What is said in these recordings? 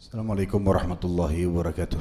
Assalamualaikum warahmatullahi wabarakatuh.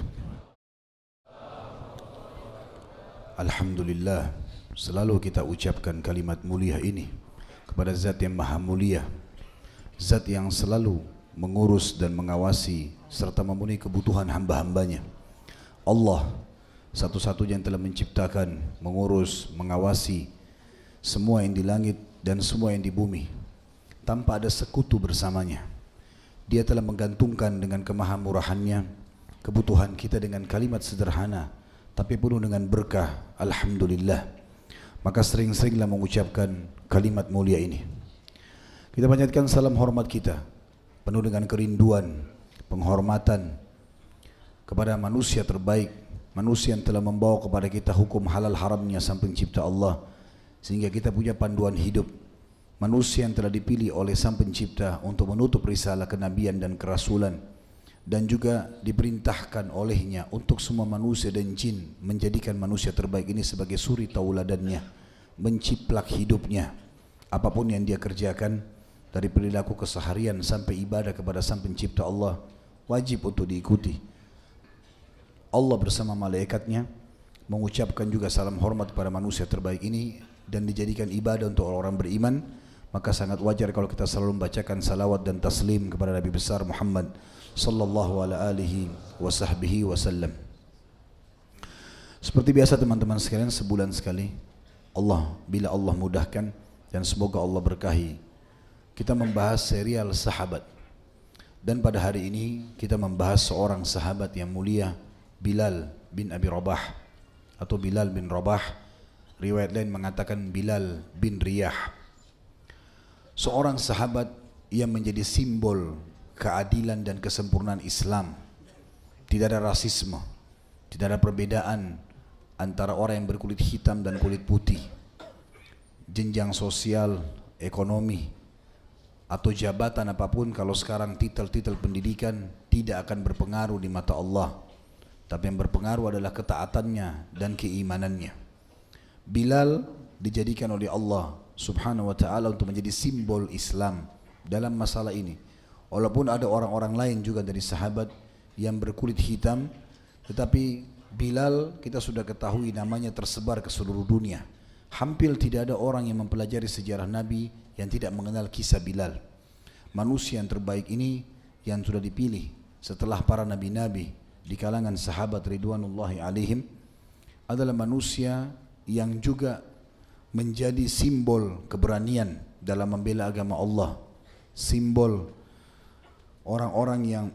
Alhamdulillah, selalu kita ucapkan kalimat mulia ini kepada Zat yang Maha Mulia, Zat yang selalu mengurus dan mengawasi serta memenuhi kebutuhan hamba-hambanya. Allah satu-satunya yang telah menciptakan, mengurus, mengawasi semua yang di langit dan semua yang di bumi tanpa ada sekutu bersamanya. Dia telah menggantungkan dengan kemahamurahannya kebutuhan kita dengan kalimat sederhana tapi penuh dengan berkah. Alhamdulillah. Maka sering-seringlah mengucapkan kalimat mulia ini. Kita panjatkan salam hormat kita penuh dengan kerinduan, penghormatan kepada manusia terbaik, manusia yang telah membawa kepada kita hukum halal haramnya sang pencipta Allah, sehingga kita punya panduan hidup. Manusia yang telah dipilih oleh sang pencipta untuk menutup risalah kenabian dan kerasulan, dan juga diperintahkan olehnya untuk semua manusia dan jin menjadikan manusia terbaik ini sebagai suri tauladannya, menciplak hidupnya. Apapun yang dia kerjakan, dari perilaku keseharian sampai ibadah kepada sang pencipta Allah, wajib untuk diikuti. Allah bersama malaikatnya mengucapkan juga salam hormat kepada manusia terbaik ini dan dijadikan ibadah untuk orang-orang beriman. Maka sangat wajar kalau kita selalu membacakan salawat dan taslim kepada Nabi besar Muhammad sallallahu alaihi wasallam. Seperti biasa teman-teman sekalian, sebulan sekali bila Allah mudahkan dan semoga Allah berkahi, kita membahas serial sahabat. Dan pada hari ini kita membahas seorang sahabat yang mulia, Bilal bin Abi Rabah atau Bilal bin Rabah. Riwayat lain mengatakan Bilal bin Riyah. Seorang sahabat yang menjadi simbol keadilan dan kesempurnaan Islam. Tidak ada rasisme, tidak ada perbedaan antara orang yang berkulit hitam dan kulit putih. Jenjang sosial, ekonomi, atau jabatan apapun, kalau sekarang titel-titel pendidikan tidak akan berpengaruh di mata Allah. Tapi yang berpengaruh adalah ketaatannya dan keimanannya. Bilal dijadikan oleh Allah subhanahu wa ta'ala untuk menjadi simbol Islam dalam masalah ini. Walaupun ada orang-orang lain juga dari sahabat yang berkulit hitam, tetapi Bilal kita sudah ketahui namanya tersebar ke seluruh dunia. Hampir tidak ada orang yang mempelajari sejarah Nabi yang tidak mengenal kisah Bilal. Manusia yang terbaik ini yang sudah dipilih setelah para nabi-nabi di kalangan sahabat ridwanullahi alaihim adalah manusia yang juga menjadi simbol keberanian dalam membela agama Allah, simbol orang-orang yang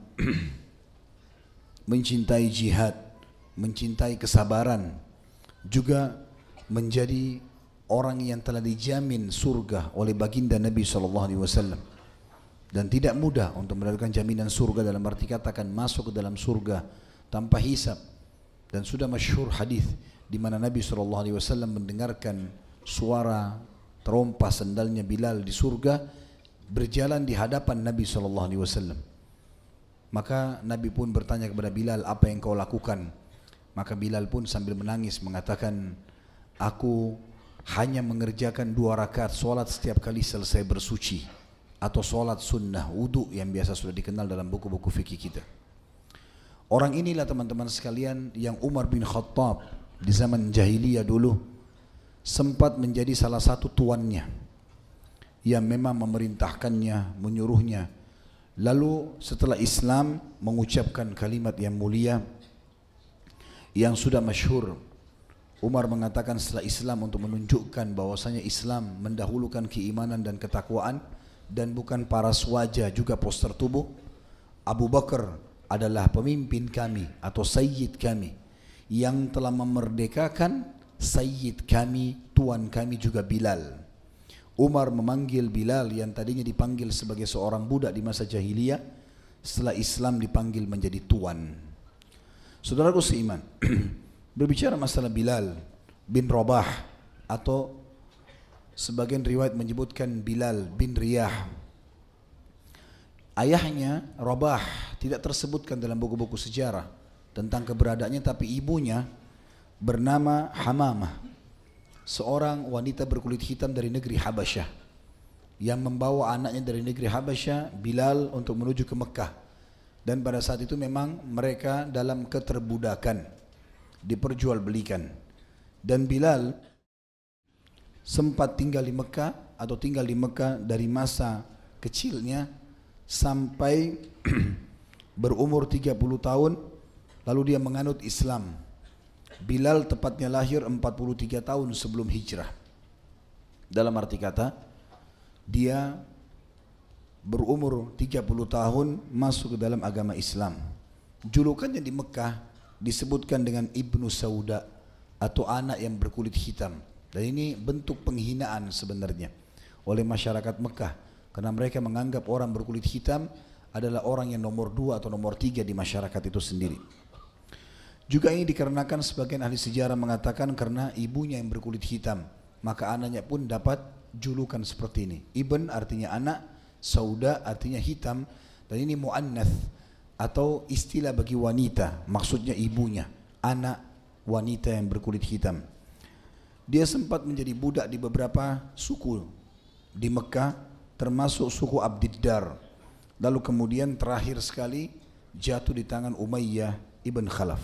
mencintai jihad, mencintai kesabaran, juga menjadi orang yang telah dijamin surga oleh baginda Nabi SAW. Dan tidak mudah untuk mendapatkan jaminan surga, dalam arti katakan masuk ke dalam surga tanpa hisab. Dan sudah masyhur hadis di mana Nabi SAW mendengarkan suara terompa sendalnya Bilal di surga berjalan di hadapan Nabi SAW. Maka Nabi pun bertanya kepada Bilal, apa yang kau lakukan? Maka Bilal pun sambil menangis mengatakan, aku hanya mengerjakan 2 rakaat solat setiap kali selesai bersuci, atau solat sunnah wudu yang biasa sudah dikenal dalam buku-buku fikih kita. Orang inilah teman-teman sekalian yang Umar bin Khattab di zaman jahiliyah dulu sempat menjadi salah satu tuannya yang memang memerintahkannya, menyuruhnya. Lalu setelah Islam mengucapkan kalimat yang mulia yang sudah masyhur, Umar mengatakan setelah Islam untuk menunjukkan bahwasanya Islam mendahulukan keimanan dan ketakwaan dan bukan paras wajah juga poster tubuh, Abu Bakar adalah pemimpin kami atau sayyid kami yang telah memerdekakan sayyid kami, tuan kami juga Bilal. Umar memanggil Bilal yang tadinya dipanggil sebagai seorang budak di masa jahiliyah, setelah Islam dipanggil menjadi tuan. Saudaraku seiman, berbicara masalah Bilal bin Rabah atau sebagian riwayat menyebutkan Bilal bin Riyah. Ayahnya Rabah tidak tersebutkan dalam buku-buku sejarah tentang keberadaannya, tapi ibunya bernama Hamamah, seorang wanita berkulit hitam dari negeri Habasyah yang membawa anaknya dari negeri Habasyah, Bilal, untuk menuju ke Mekah Dan pada saat itu memang mereka dalam keterbudakan, diperjualbelikan. Dan Bilal sempat tinggal di Mekah atau tinggal di Mekah dari masa kecilnya sampai berumur 30 tahun, lalu dia menganut Islam. Bilal tepatnya lahir 43 tahun sebelum hijrah. Dalam arti kata, dia berumur 30 tahun masuk ke dalam agama Islam. Julukannya di Mekah disebutkan dengan Ibnu Sauda atau anak yang berkulit hitam. Dan ini bentuk penghinaan sebenarnya oleh masyarakat Mekah, karena mereka menganggap orang berkulit hitam adalah orang yang nomor 2 atau nomor 3 di masyarakat itu sendiri. Juga ini dikarenakan sebagian ahli sejarah mengatakan karena ibunya yang berkulit hitam, maka anaknya pun dapat julukan seperti ini. Ibn artinya anak, Sauda artinya hitam, dan ini mu'annath atau istilah bagi wanita, maksudnya ibunya, anak wanita yang berkulit hitam. Dia sempat menjadi budak di beberapa suku di Mekah, termasuk suku Abdiddar. Lalu kemudian terakhir sekali jatuh di tangan Umayyah ibn Khalaf.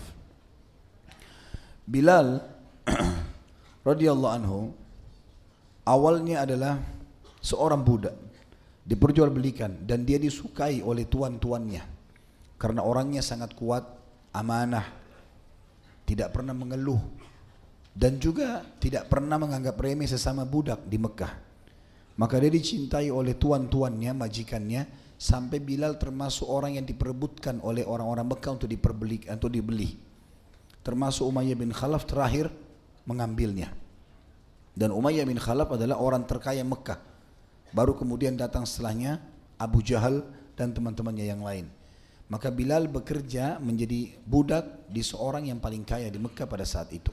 Bilal radhiyallahu anhu awalnya adalah seorang budak, diperjualbelikan, dan dia disukai oleh tuan-tuannya karena orangnya sangat kuat, amanah, tidak pernah mengeluh, dan juga tidak pernah menganggap remeh sesama budak di Mekah. Maka dia dicintai oleh tuan-tuannya, majikannya, sampai Bilal termasuk orang yang diperebutkan oleh orang-orang Mekah untuk dibeli. Termasuk Umayyah bin Khalaf terakhir mengambilnya. Dan Umayyah bin Khalaf adalah orang terkaya Mekah. Baru kemudian datang setelahnya Abu Jahal dan teman-temannya yang lain. Maka Bilal bekerja menjadi budak di seorang yang paling kaya di Mekah pada saat itu.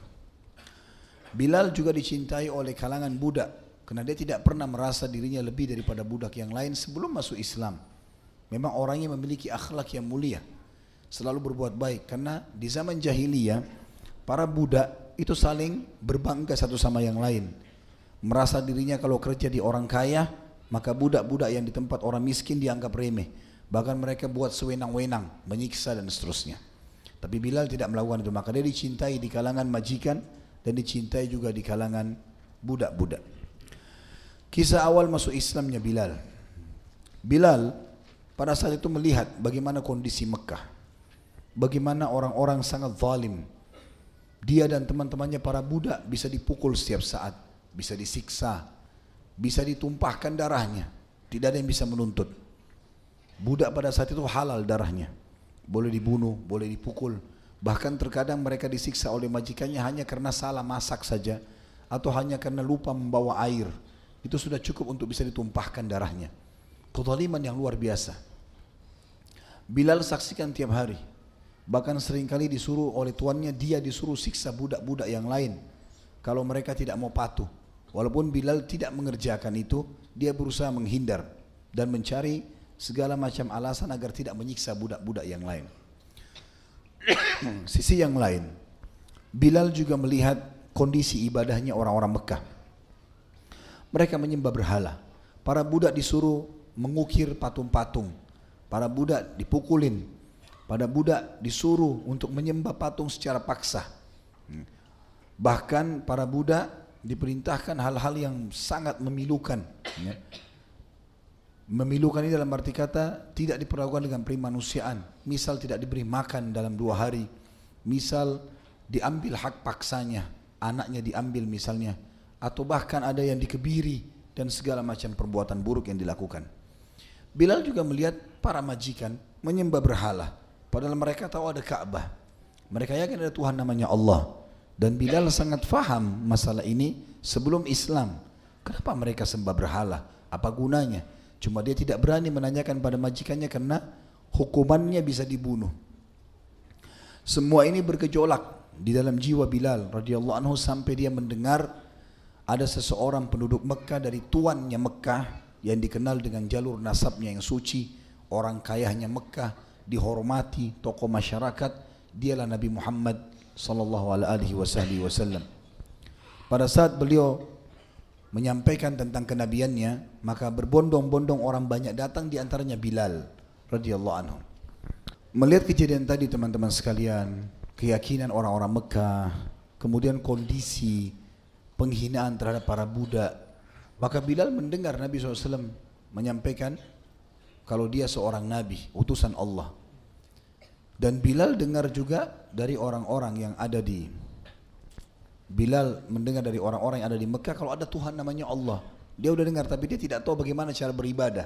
Bilal juga dicintai oleh kalangan budak karena dia tidak pernah merasa dirinya lebih daripada budak yang lain sebelum masuk Islam. Memang orangnya memiliki akhlak yang mulia, selalu berbuat baik, karena di zaman jahiliyah para budak itu saling berbangga satu sama yang lain. Merasa dirinya kalau kerja di orang kaya, maka budak-budak yang di tempat orang miskin dianggap remeh. Bahkan mereka buat sewenang-wenang, menyiksa dan seterusnya. Tapi Bilal tidak melakukan itu, maka dia dicintai di kalangan majikan dan dicintai juga di kalangan budak-budak. Kisah awal masuk Islamnya Bilal. Bilal pada saat itu melihat bagaimana kondisi Mekah, bagaimana orang-orang sangat zalim. Dia dan teman-temannya para budak bisa dipukul setiap saat, bisa disiksa, bisa ditumpahkan darahnya, tidak ada yang bisa menuntut. Budak pada saat itu halal darahnya, boleh dibunuh, boleh dipukul. Bahkan terkadang mereka disiksa oleh majikannya hanya karena salah masak saja, atau hanya karena lupa membawa air. Itu sudah cukup untuk bisa ditumpahkan darahnya. Kezaliman yang luar biasa. Bilal saksikan tiap hari. Bahkan seringkali disuruh oleh tuannya, dia disuruh siksa budak-budak yang lain kalau mereka tidak mau patuh. Walaupun Bilal tidak mengerjakan itu, dia berusaha menghindar dan mencari segala macam alasan agar tidak menyiksa budak-budak yang lain. Sisi yang lain, Bilal juga melihat kondisi ibadahnya orang-orang Mekah. Mereka menyembah berhala. Para budak disuruh mengukir patung-patung. Para budak dipukulin. Para budak disuruh untuk menyembah patung secara paksa. Bahkan para budak diperintahkan hal-hal yang sangat memilukan. Memilukan ini dalam arti kata tidak diperlakukan dengan primanusiaan. Misal tidak diberi makan dalam 2 hari. Misal diambil hak paksanya, anaknya diambil misalnya. Atau bahkan ada yang dikebiri dan segala macam perbuatan buruk yang dilakukan. Bilal juga melihat para majikan menyembah berhala, padahal mereka tahu ada Ka'bah. Mereka yakin ada Tuhan namanya Allah. Dan Bilal sangat faham masalah ini sebelum Islam. Kenapa mereka sembah berhala? Apa gunanya? Cuma dia tidak berani menanyakan pada majikannya karena hukumannya bisa dibunuh. Semua ini bergejolak di dalam jiwa Bilal radhiyallahu anhu sampai dia mendengar ada seseorang penduduk Mekah dari tuannya Mekah yang dikenal dengan jalur nasabnya yang suci, orang kayanya Mekah, dihormati, tokoh masyarakat, dialah Nabi Muhammad sallallahu alaihi wasallam. Pada saat beliau menyampaikan tentang kenabiannya, maka berbondong-bondong orang banyak datang, di antaranya Bilal radhiyallahu anhu. Melihat kejadian tadi teman-teman sekalian, keyakinan orang-orang Mekah, kemudian kondisi penghinaan terhadap para budak, maka Bilal mendengar Nabi SAW menyampaikan kalau dia seorang Nabi, utusan Allah. Dan Bilal dengar juga dari orang-orang yang ada di Bilal mendengar dari orang-orang yang ada di Mekah kalau ada Tuhan namanya Allah. Dia udah dengar tapi dia tidak tahu bagaimana cara beribadah.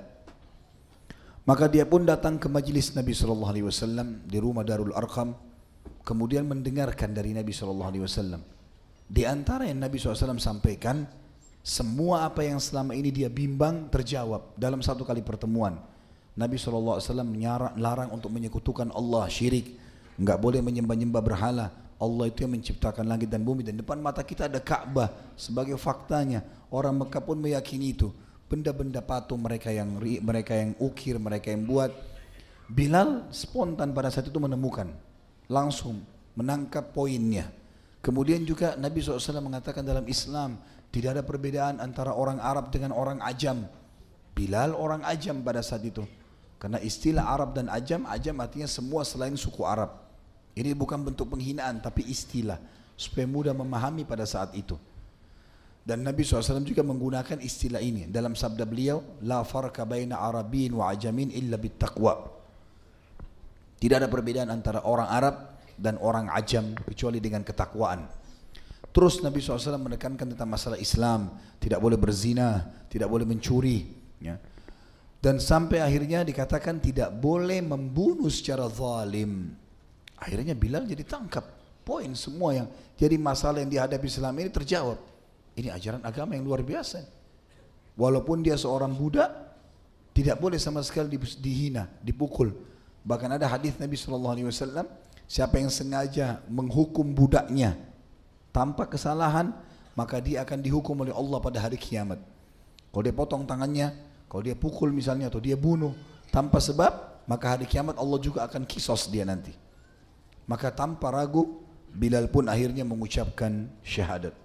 Maka dia pun datang ke majlis Nabi SAW di rumah Darul Arqam, kemudian mendengarkan dari Nabi SAW. Di antara yang Nabi SAW sampaikan, semua apa yang selama ini dia bimbang terjawab dalam satu kali pertemuan. Nabi SAW larang untuk menyekutukan Allah, syirik, enggak boleh menyembah-nyembah berhala. Allah itu yang menciptakan langit dan bumi, dan depan mata kita ada Ka'bah sebagai faktanya. Orang Mekah pun meyakini itu. Benda-benda patung mereka yang ukir, mereka yang buat. Bilal spontan pada saat itu menemukan, langsung menangkap poinnya. Kemudian juga Nabi SAW mengatakan dalam Islam tidak ada perbedaan antara orang Arab dengan orang Ajam. Bilal orang Ajam pada saat itu, karena istilah Arab dan Ajam, Ajam artinya semua selain suku Arab. Ini bukan bentuk penghinaan tapi istilah supaya mudah memahami pada saat itu. Dan Nabi SAW juga menggunakan istilah ini dalam sabda beliau, la farqa baina Arabin wa Ajamin illa bittaqwa. Tidak ada perbedaan antara orang Arab dan orang Ajam kecuali dengan ketakwaan. Terus Nabi SAW menekankan tentang masalah Islam, tidak boleh berzina, tidak boleh mencuri, ya. Dan sampai akhirnya dikatakan tidak boleh membunuh secara zalim. Akhirnya Bilal jadi tangkap poin semua yang jadi masalah yang dihadapi selama ini terjawab. Ini ajaran agama yang luar biasa. Walaupun dia seorang budak, tidak boleh sama sekali dihina, dipukul. Bahkan ada hadis Nabi SAW, siapa yang sengaja menghukum budaknya tanpa kesalahan, maka dia akan dihukum oleh Allah pada hari kiamat. Kalau dia potong tangannya, kalau dia pukul misalnya, atau dia bunuh tanpa sebab, maka hari kiamat Allah juga akan kisos dia nanti. Maka tanpa ragu, Bilal pun akhirnya mengucapkan syahadat.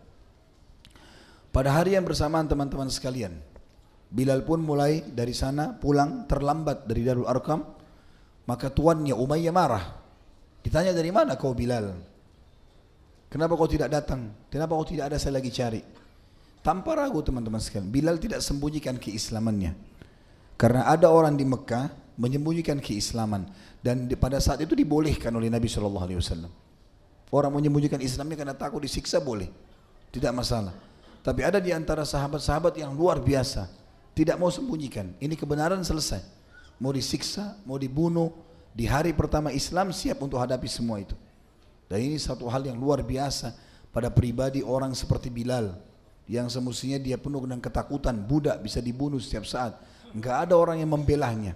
Pada hari yang bersamaan teman-teman sekalian, Bilal pun mulai dari sana pulang terlambat dari Darul Arqam. Maka tuannya Umayyah marah. Ditanya, dari mana kau Bilal? Kenapa kau tidak datang? Kenapa kau tidak ada, saya lagi cari. Tanpa ragu teman-teman sekalian, Bilal tidak sembunyikan keislamannya. Karena ada orang di Mekah menyembunyikan keislaman. Dan pada saat itu dibolehkan oleh Nabi SAW. Orang menyembunyikan Islamnya karena takut disiksa boleh, tidak masalah. Tapi ada di antara sahabat-sahabat yang luar biasa, tidak mau sembunyikan. Ini kebenaran selesai. Mau disiksa, mau dibunuh, di hari pertama Islam siap untuk hadapi semua itu. Dan ini satu hal yang luar biasa pada pribadi orang seperti Bilal, yang semestinya dia penuh dengan ketakutan, budak bisa dibunuh setiap saat. Enggak ada orang yang membelahnya.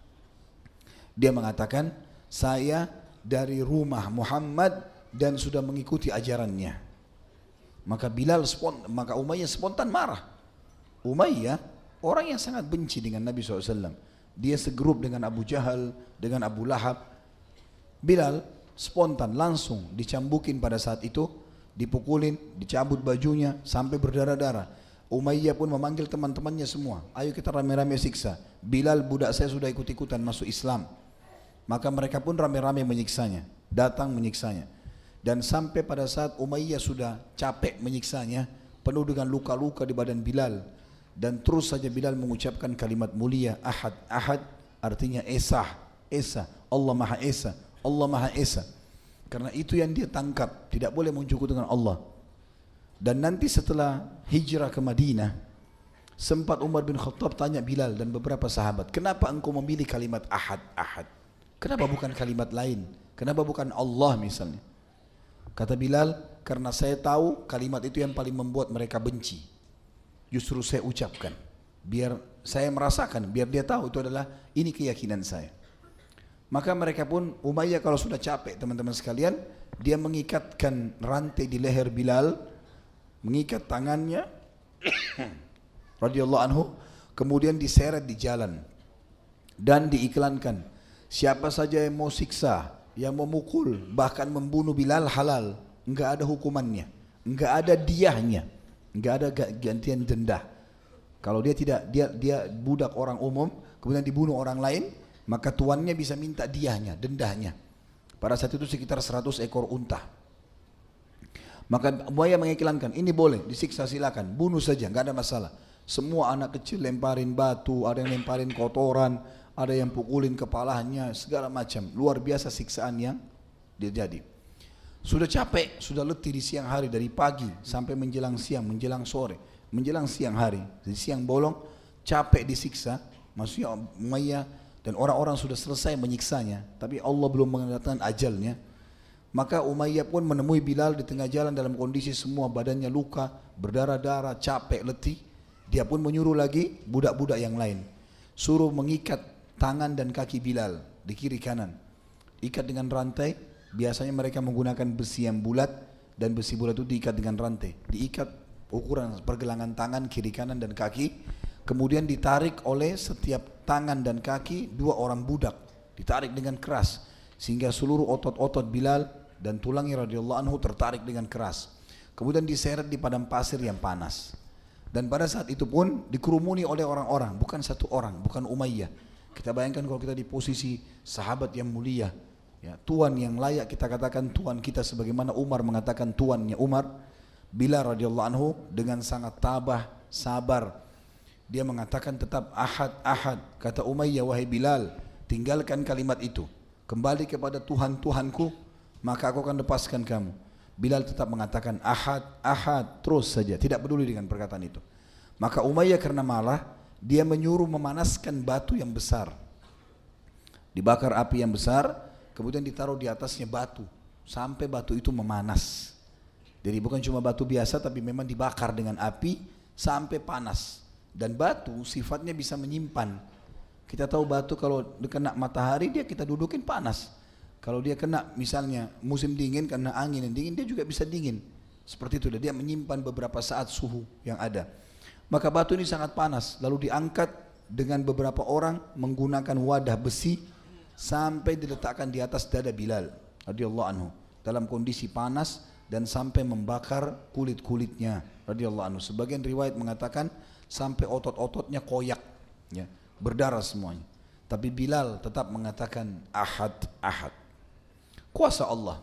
Dia mengatakan, saya dari rumah Muhammad dan sudah mengikuti ajarannya. Maka maka Umayyah spontan marah. Umayyah orang yang sangat benci dengan Nabi SAW. Dia segrup dengan Abu Jahal, dengan Abu Lahab. Bilal spontan langsung dicambukin pada saat itu, dipukulin, dicabut bajunya sampai berdarah-darah. Umayyah pun memanggil teman-temannya semua, ayo kita rame-rame siksa. Bilal budak saya sudah ikut-ikutan masuk Islam. Maka mereka pun rame-rame menyiksanya, datang menyiksanya. Dan sampai pada saat Umayyah sudah capek menyiksanya, penuh dengan luka-luka di badan Bilal. Dan terus saja Bilal mengucapkan kalimat mulia, Ahad, Ahad, artinya Esa, Esa, Allah Maha Esa, Allah Maha Esa. Karena itu yang dia tangkap, tidak boleh menyekutukan dengan Allah. Dan nanti setelah hijrah ke Madinah, sempat Umar bin Khattab tanya Bilal dan beberapa sahabat, kenapa engkau memilih kalimat Ahad, Ahad? Kenapa bukan kalimat lain? Kenapa bukan Allah misalnya? Kata Bilal, karena saya tahu kalimat itu yang paling membuat mereka benci. Justru saya ucapkan, biar saya merasakan, biar dia tahu itu adalah ini keyakinan saya. Maka mereka pun, Umayyah kalau sudah capek teman-teman sekalian, dia mengikatkan rantai di leher Bilal, mengikat tangannya, radhiyallahu anhu, kemudian diseret di jalan dan diiklankan, siapa saja yang mau siksa, yang memukul, bahkan membunuh Bilal halal, enggak ada hukumannya, enggak ada diyahnya, enggak ada gantian denda. Kalau dia tidak, dia budak orang umum, kemudian dibunuh orang lain, maka tuannya bisa minta diahnya, dendanya. Pada saat itu sekitar 100 ekor unta. Maka Umayyah mengiklankan, ini boleh, disiksa silakan, bunuh saja, nggak ada masalah. Semua anak kecil lemparin batu, ada yang lemparin kotoran, ada yang pukulin kepalanya, segala macam. Luar biasa siksaan yang terjadi. Sudah capek, sudah letih di siang hari, dari pagi sampai menjelang siang, menjelang sore, menjelang siang hari, di siang bolong, capek disiksa. Maksudnya Umayyah dan orang-orang sudah selesai menyiksanya, tapi Allah belum mengatakan ajalnya. Maka Umayyah pun menemui Bilal di tengah jalan dalam kondisi semua badannya luka, berdarah-darah, capek, letih. Dia pun menyuruh lagi budak-budak yang lain, suruh mengikat tangan dan kaki Bilal di kiri kanan, ikat dengan rantai. Biasanya mereka menggunakan besi yang bulat, dan besi bulat itu diikat dengan rantai, diikat ukuran pergelangan tangan kiri kanan dan kaki, kemudian ditarik oleh setiap tangan dan kaki dua orang budak, ditarik dengan keras sehingga seluruh otot-otot Bilal dan tulangnya radhiyallahu anhu tertarik dengan keras, kemudian diseret di padang pasir yang panas. Dan pada saat itu pun dikerumuni oleh orang-orang, bukan satu orang, bukan Umayyah. Kita bayangkan kalau kita di posisi sahabat yang mulia, ya, tuan yang layak kita katakan tuan kita, sebagaimana Umar mengatakan tuannya Umar, Bilal radhiyallahu anhu dengan sangat tabah, sabar. Dia mengatakan tetap ahad, ahad. Kata Umayyah, wahai Bilal, tinggalkan kalimat itu, kembali kepada Tuhan Tuhanku, maka aku akan lepaskan kamu. Bilal tetap mengatakan ahad, ahad, terus saja, tidak peduli dengan perkataan itu. Maka Umayyah karena malah, dia menyuruh memanaskan batu yang besar. Dibakar api yang besar, kemudian ditaruh di atasnya batu, sampai batu itu memanas. Jadi bukan cuma batu biasa, tapi memang dibakar dengan api sampai panas. Dan batu sifatnya bisa menyimpan. Kita tahu batu kalau kena matahari, dia kita dudukin panas. Kalau dia kena misalnya musim dingin, karena angin yang dingin, dia juga bisa dingin. Seperti itu, dia menyimpan beberapa saat suhu yang ada. Maka batu ini sangat panas, lalu diangkat dengan beberapa orang menggunakan wadah besi sampai diletakkan di atas dada Bilal radhiyallahu anhu dalam kondisi panas dan sampai membakar kulit-kulitnya radhiyallahu anhu. Sebagian riwayat mengatakan sampai otot-ototnya koyak, ya, berdarah semuanya. Tapi Bilal tetap mengatakan ahad, ahad. Kuasa Allah.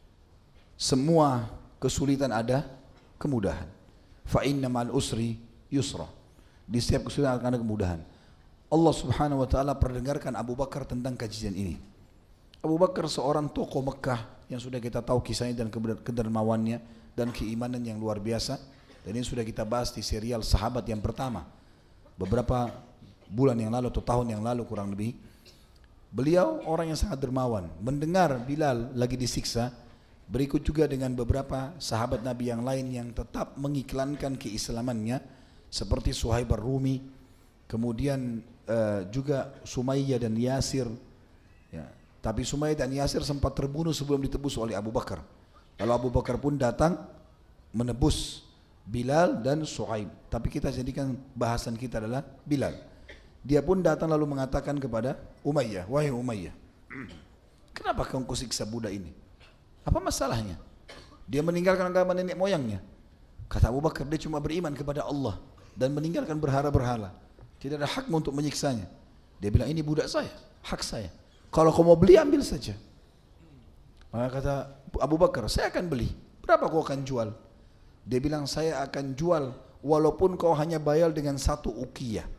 Semua kesulitan ada kemudahan. Fa inna ma'al usri yusra. Di setiap kesulitan akan ada kemudahan. Allah Subhanahu wa taala perdengarkan Abu Bakar tentang kajian ini. Abu Bakar seorang tokoh Mekah yang sudah kita tahu kisahnya dan kedermawannya dan keimanan yang luar biasa, dan ini sudah kita bahas di serial Sahabat yang pertama beberapa bulan yang lalu atau tahun yang lalu kurang lebih. Beliau orang yang sangat dermawan. Mendengar Bilal lagi disiksa, berikut juga dengan beberapa sahabat Nabi yang lain yang tetap mengiklankan keislamannya, seperti Suhaib ar-Rumi, kemudian juga Sumayyah dan Yasir, ya. Tapi Sumayyah dan Yasir sempat terbunuh sebelum ditebus oleh Abu Bakar. Lalu Abu Bakar pun datang menebus Bilal dan Suhaib. Tapi kita jadikan bahasan kita adalah Bilal. Dia pun datang lalu mengatakan kepada Umayyah, wahai Umayyah, kenapa kau siksa budak ini? Apa masalahnya? Dia meninggalkan agama nenek moyangnya. Kata Abu Bakar, dia cuma beriman kepada Allah dan meninggalkan berhala-berhala. Tidak ada hak untuk menyiksanya. Dia bilang, ini budak saya, hak saya. Kalau kau mau beli, ambil saja. Maka kata Abu Bakar, saya akan beli. Berapa kau akan jual? Dia bilang, saya akan jual walaupun kau hanya bayar dengan 1 uqiyah.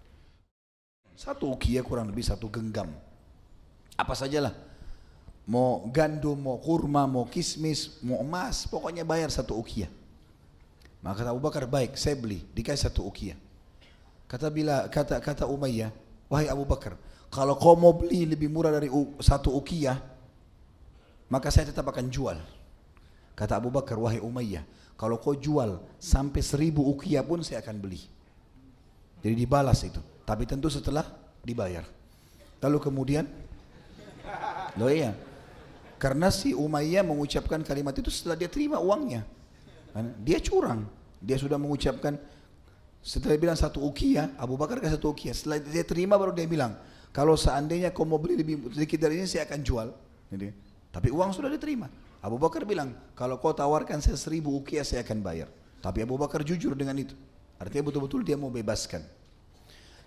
1 uqiyah kurang lebih 1 genggam. Apa sajalah. Mau gandum, mau kurma, mau kismis, mau emas, pokoknya bayar 1 uqiyah. Maka kata Abu Bakar, baik, saya beli, dikasih 1 uqiyah. Kata Umayyah, wahai Abu Bakar, kalau kau mau beli lebih murah dari 1 uqiyah, maka saya tetap akan jual. Kata Abu Bakar, wahai Umayyah, kalau kau jual sampai 1000 uqiyah pun saya akan beli. Jadi dibalas itu, tapi tentu setelah dibayar. Lalu kemudian, loh iya, karena si Umayyah mengucapkan kalimat itu setelah dia terima uangnya. Dia curang, dia sudah mengucapkan, setelah dia bilang 1 uqiyah, Abu Bakar kasih 1 uqiyah. Setelah dia terima baru dia bilang, kalau seandainya kau mau beli lebih sedikit dari ini saya akan jual. Jadi, tapi uang sudah diterima. Abu Bakar bilang, kalau kau tawarkan saya 1000 uqiyah saya akan bayar. Tapi Abu Bakar jujur dengan itu. Artinya betul-betul dia mau bebaskan.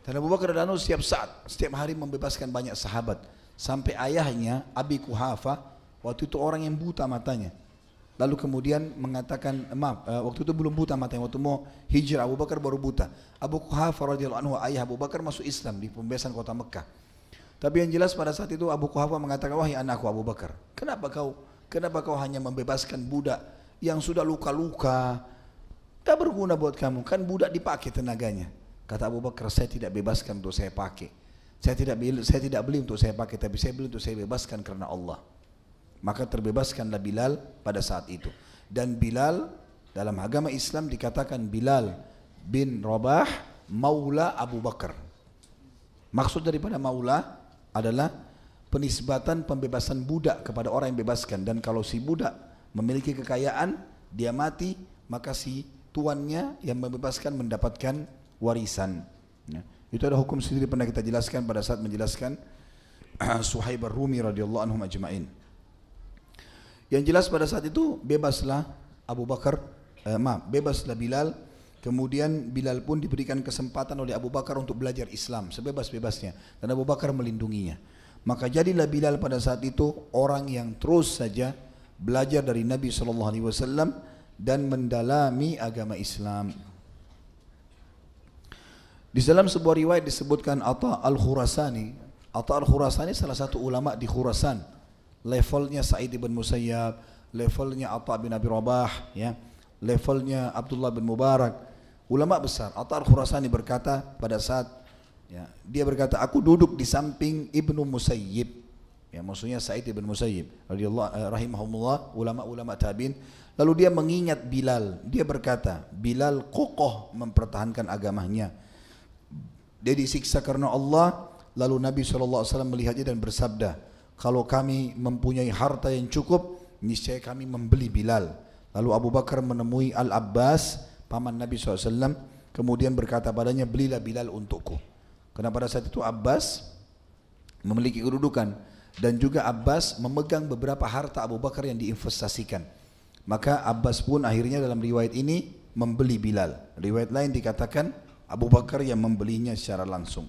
Dan Abu Bakar radhiyallahu anhu setiap saat, setiap hari membebaskan banyak sahabat. Sampai ayahnya, Abi Quhafa, waktu itu orang yang buta matanya. Lalu kemudian mengatakan, waktu itu belum buta matanya, waktu mau hijrah Abu Bakar baru buta. Abu Quhafa radhiyallahu anhu, ayah Abu Bakar masuk Islam di pembebasan kota Mekah. Tapi yang jelas pada saat itu Abu Quhafa mengatakan, wahai anakku Abu Bakar, kenapa kau hanya membebaskan budak yang sudah luka-luka, tak berguna buat kamu, kan budak dipakai tenaganya. Kata Abu Bakar, saya tidak bebaskan untuk saya pakai. Saya tidak beli untuk saya pakai, tapi saya beli untuk saya bebaskan karena Allah. Maka terbebaskanlah Bilal pada saat itu. Dan Bilal dalam agama Islam dikatakan Bilal bin Rabah Maula Abu Bakar. Maksud daripada Maula adalah penisbatan pembebasan budak kepada orang yang bebaskan. Dan kalau si budak memiliki kekayaan, dia mati, maka si tuannya yang membebaskan mendapatkan warisan. Ya. Itu ada hukum sendiri pernah kita jelaskan pada saat menjelaskan Suhaib Ar-Rumi radhiyallahu anhum ajma'in. Yang jelas pada saat itu bebaslah bebaslah Bilal. Kemudian Bilal pun diberikan kesempatan oleh Abu Bakar untuk belajar Islam sebebas-bebasnya, dan Abu Bakar melindunginya. Maka jadilah Bilal pada saat itu orang yang terus saja belajar dari Nabi SAW dan mendalami agama Islam. Di dalam sebuah riwayat disebutkan Atha al-Khurasani. Atha al-Khurasani salah satu ulama di Khurasan. Levelnya Sa'id bin Musayyab, levelnya Atha bin Abi Rabah, ya, levelnya Abdullah bin Mubarak. Ulama besar. Atha al-Khurasani berkata pada saat, ya, dia berkata, aku duduk di samping Ibnu Musayyib. Ya, maksudnya Sa'id bin Musayyib radhiyallahu rahimahumullah, ulama-ulama tabi'in. Lalu dia mengingat Bilal. Dia berkata, Bilal kokoh mempertahankan agamanya. Dia disiksa karena Allah. Lalu Nabi SAW melihatnya dan bersabda, kalau kami mempunyai harta yang cukup, niscaya kami membeli Bilal. Lalu Abu Bakar menemui Al-Abbas, paman Nabi SAW, kemudian berkata padanya, belilah Bilal untukku. Karena pada saat itu Abbas memiliki kedudukan, dan juga Abbas memegang beberapa harta Abu Bakar yang diinvestasikan. Maka Abbas pun akhirnya dalam riwayat ini membeli Bilal. Riwayat lain dikatakan Abu Bakar yang membelinya secara langsung.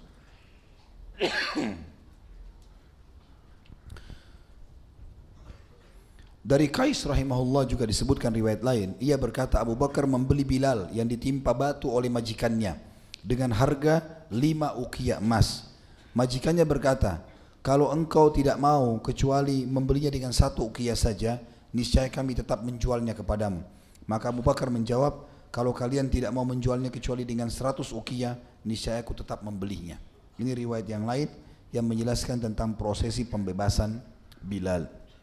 Dari Qais rahimahullah juga disebutkan riwayat lain. Ia berkata Abu Bakar membeli Bilal yang ditimpa batu oleh majikannya dengan harga 5 uqiyah emas. Majikannya berkata, kalau engkau tidak mau kecuali membelinya dengan 1 uqiyah saja, niscaya kami tetap menjualnya kepadamu. Maka Abu Bakar menjawab, kalau kalian tidak mau menjualnya kecuali dengan 100 uqiyah, niscaya aku tetap membelinya. Ini riwayat yang lain yang menjelaskan tentang prosesi pembebasan Bilal.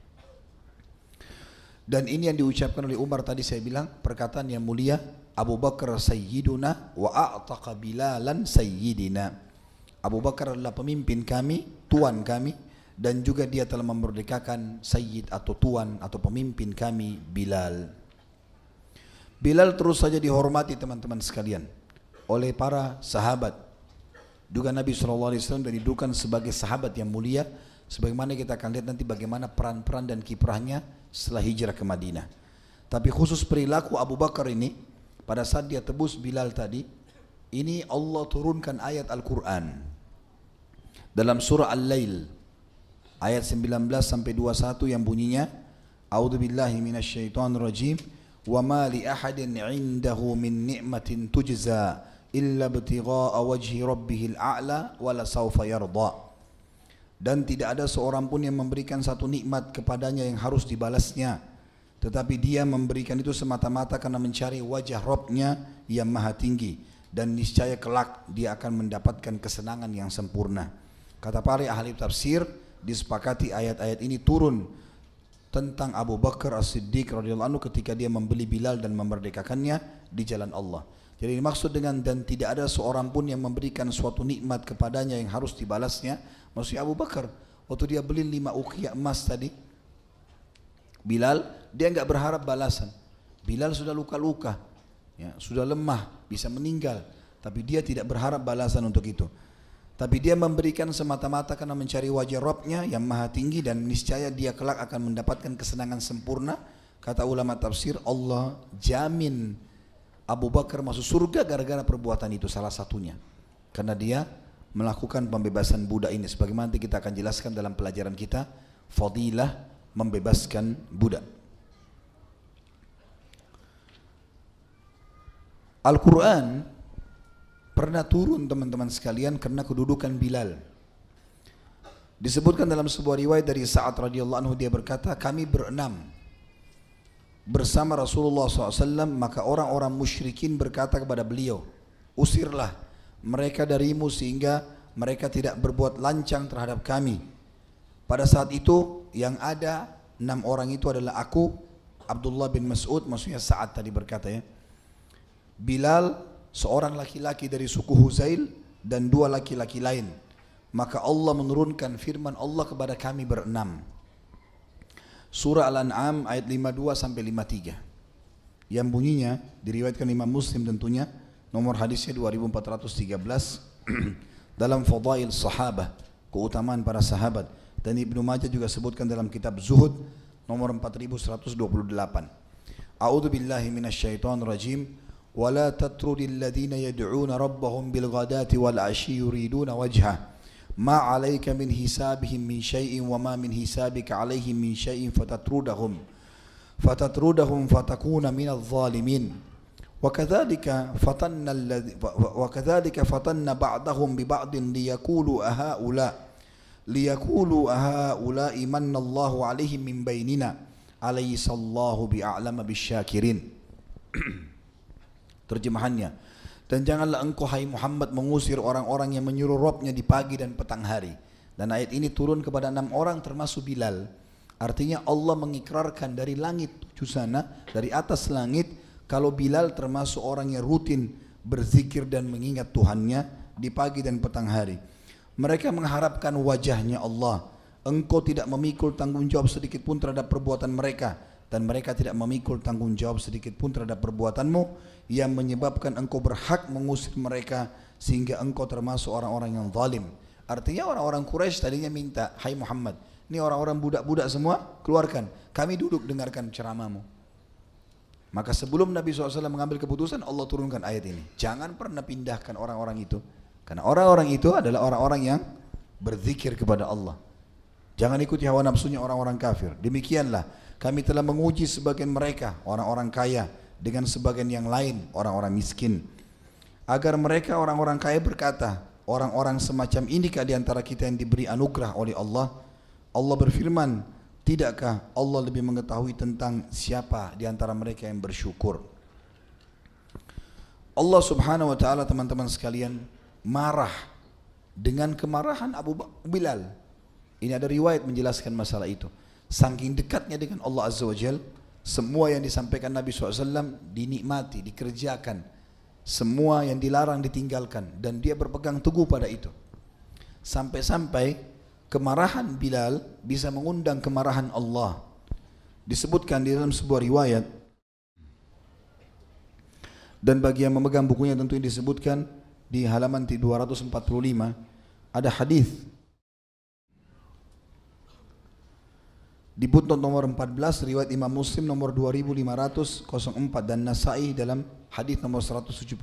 Dan ini yang diucapkan oleh Umar tadi saya bilang, perkataan yang mulia, Abu Bakar sayyiduna wa a'taqa Bilalan sayyidina. Abu Bakar adalah pemimpin kami, tuan kami, dan juga dia telah memerdekakan sayyid atau tuan atau pemimpin kami Bilal. Bilal terus saja dihormati teman-teman sekalian oleh para sahabat. Juga Nabi SAW didudukan sebagai sahabat yang mulia, sebagaimana kita akan lihat nanti bagaimana peran-peran dan kiprahnya setelah hijrah ke Madinah. Tapi khusus perilaku Abu Bakar ini, pada saat dia tebus Bilal tadi, ini Allah turunkan ayat Al-Quran dalam surah Al-Lail ayat 19 sampai 21 yang bunyinya, A'udzubillahi minasyaitonirrajim. وَمَا لِأَحَدٍ عِنْدَهُ مِنْ نِعْمَةٍ تُجْزَى إِلَّا ابْتِغَاءَ وَجْهِ رَبِّهِ الْأَعْلَى وَلَسَوْفَ يَرْضَى. Dan tidak ada seorang pun yang memberikan satu nikmat kepadanya yang harus dibalasnya, tetapi dia memberikan itu semata-mata karena mencari wajah Rabb-nya yang maha tinggi, dan niscaya kelak dia akan mendapatkan kesenangan yang sempurna. Kata para ahli tafsir, disepakati ayat-ayat ini turun tentang Abu Bakar As-Siddiq radhiyallahu anhu ketika dia membeli Bilal dan memerdekakannya di jalan Allah. Jadi maksud dengan dan tidak ada seorang pun yang memberikan suatu nikmat kepadanya yang harus dibalasnya, maksudnya Abu Bakar waktu dia beli 5 uqiyah emas tadi, Bilal dia enggak berharap balasan. Bilal sudah luka-luka, ya, sudah lemah, bisa meninggal, tapi dia tidak berharap balasan untuk itu. Tapi dia memberikan semata-mata karena mencari wajah Rabb-nya yang maha tinggi, dan niscaya dia kelak akan mendapatkan kesenangan sempurna. Kata ulama tafsir, Allah jamin Abu Bakar masuk surga gara-gara perbuatan itu salah satunya. Karena dia melakukan pembebasan budak ini. Sebagaimana nanti kita akan jelaskan dalam pelajaran kita, fadilah membebaskan budak. Al-Quran pernah turun teman-teman sekalian karena kedudukan Bilal. Disebutkan dalam sebuah riwayat dari Sa'ad radhiyallahu anhu, dia berkata, kami berenam bersama Rasulullah SAW, maka orang-orang musyrikin berkata kepada beliau, usirlah mereka darimu sehingga mereka tidak berbuat lancang terhadap kami. Pada saat itu yang ada 6 orang itu adalah aku, Abdullah bin Mas'ud, maksudnya Sa'ad tadi berkata ya, Bilal, seorang laki-laki dari suku Huzail, dan 2 laki-laki lain. Maka Allah menurunkan firman Allah kepada kami berenam. Surah Al-An'am ayat 52 sampai 53. Yang bunyinya diriwayatkan Imam Muslim tentunya, nomor hadisnya 2413 dalam Fadail Sahabah, keutamaan para sahabat, dan Ibnu Majah juga sebutkan dalam kitab Zuhud nomor 4128. A'udzu billahi minasyaitonir rajim. ولا تطرد الذين يدعون ربهم بالغداة والعشي يريدون وجهه ما عليك من حسابهم من شيء وما من حسابك عليهم من شيء فتطردهم فتكون من الظالمين وكذلك فتن بعضهم ببعض ليقولوا أهؤلاء من الله عليهم من بيننا أليس الله بأعلم بالشاكرين. Terjemahannya, dan janganlah engkau hai Muhammad mengusir orang-orang yang menyuruh Rabbnya di pagi dan petang hari. Dan ayat ini turun kepada 6 orang termasuk Bilal. Artinya Allah mengikrarkan dari langit 7 sana, dari atas langit, kalau Bilal termasuk orang yang rutin berzikir dan mengingat Tuhannya di pagi dan petang hari. Mereka mengharapkan wajahnya Allah. Engkau tidak memikul tanggung jawab sedikit pun terhadap perbuatan mereka, dan mereka tidak memikul tanggung jawab sedikit pun terhadap perbuatanmu, yang menyebabkan engkau berhak mengusir mereka sehingga engkau termasuk orang-orang yang zalim. Artinya orang-orang Quraisy tadinya minta, hai Muhammad, ini orang-orang budak-budak semua keluarkan, kami duduk dengarkan ceramahmu. Maka sebelum Nabi SAW mengambil keputusan, Allah turunkan ayat ini, jangan pernah pindahkan orang-orang itu, karena orang-orang itu adalah orang-orang yang berzikir kepada Allah. Jangan ikuti hawa nafsunya orang-orang kafir. Demikianlah kami telah menguji sebagian mereka, orang-orang kaya, dengan sebagian yang lain, orang-orang miskin, agar mereka orang-orang kaya berkata, orang-orang semacam inikah di antara kita yang diberi anugerah oleh Allah? Allah berfirman, tidakkah Allah lebih mengetahui tentang siapa di antara mereka yang bersyukur? Allah subhanahu wa ta'ala teman-teman sekalian marah dengan kemarahan Bilal. Ini ada riwayat menjelaskan masalah itu. Saking dekatnya dengan Allah Azza wa Jal, semua yang disampaikan Nabi SAW dinikmati, dikerjakan. Semua yang dilarang ditinggalkan, dan dia berpegang teguh pada itu. Sampai-sampai kemarahan Bilal bisa mengundang kemarahan Allah. Disebutkan di dalam sebuah riwayat, dan bagi yang memegang bukunya tentu disebutkan di halaman 245, ada hadis di footnote nomor 14 riwayat Imam Muslim nomor 2504 dan Nasai dalam hadis nomor 172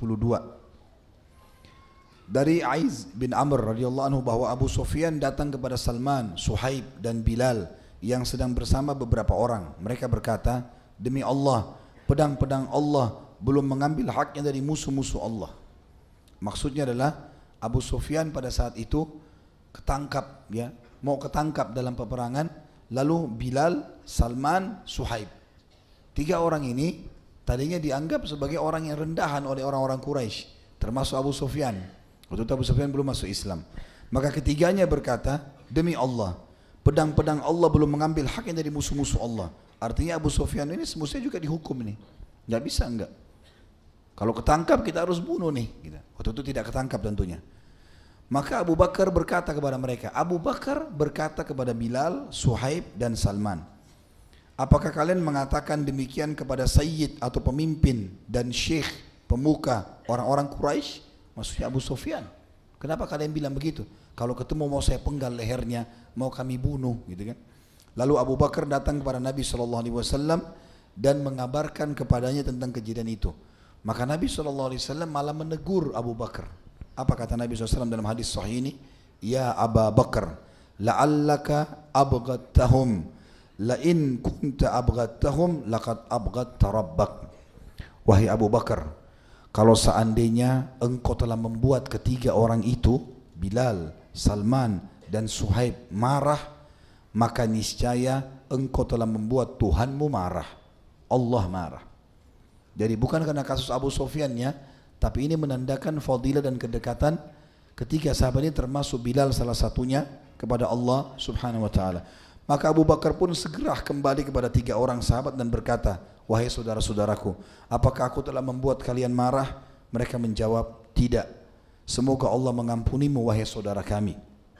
dari Aiz bin Amr radhiyallahu anhu bahwa Abu Sufyan datang kepada Salman, Suhaib dan Bilal yang sedang bersama beberapa orang. Mereka berkata, demi Allah, pedang-pedang Allah belum mengambil haknya dari musuh-musuh Allah. Maksudnya adalah Abu Sufyan pada saat itu ketangkap, ya, mau ketangkap dalam peperangan. Lalu Bilal, Salman, Suhaib, 3 orang ini tadinya dianggap sebagai orang yang rendahan oleh orang-orang Quraisy, termasuk Abu Sufyan. Waktu itu Abu Sufyan belum masuk Islam. Maka ketiganya berkata, demi Allah, pedang-pedang Allah belum mengambil haknya dari musuh-musuh Allah. Artinya Abu Sufyan ini semestinya juga dihukum nih. Nggak bisa enggak. Kalau ketangkap kita harus bunuh nih. Gitu. Waktu itu tidak ketangkap tentunya. Maka Abu Bakar berkata kepada mereka, Abu Bakar berkata kepada Bilal, Suhaib dan Salman, apakah kalian mengatakan demikian kepada Sayyid atau pemimpin dan syekh pemuka orang-orang Quraisy? Maksudnya Abu Sufyan. Kenapa kalian bilang begitu? Kalau ketemu mau saya penggal lehernya, mau kami bunuh, gitu kan? Lalu Abu Bakar datang kepada Nabi SAW dan mengabarkan kepadanya tentang kejadian itu. Maka Nabi SAW malah menegur Abu Bakar. Apa kata Nabi SAW dalam hadis sahih ini? Ya Aba Bakar, la'allaka abghadtahum, la in kunta abghadtahum laqad abghadta rabbak. Wahai Abu Bakar, kalau seandainya engkau telah membuat ketiga orang itu, Bilal, Salman dan Suhaib marah, maka niscaya engkau telah membuat Tuhanmu marah. Allah marah. Jadi bukan karena kasus Abu Sufyannya, tapi ini menandakan fadilah dan kedekatan ketiga sahabat ini, termasuk Bilal salah satunya, kepada Allah Subhanahu wa taala. Maka Abu Bakar pun segera kembali kepada tiga orang sahabat dan berkata, wahai saudara-saudaraku, apakah aku telah membuat kalian marah? Mereka menjawab, tidak. Semoga Allah mengampunimu wahai saudara kami.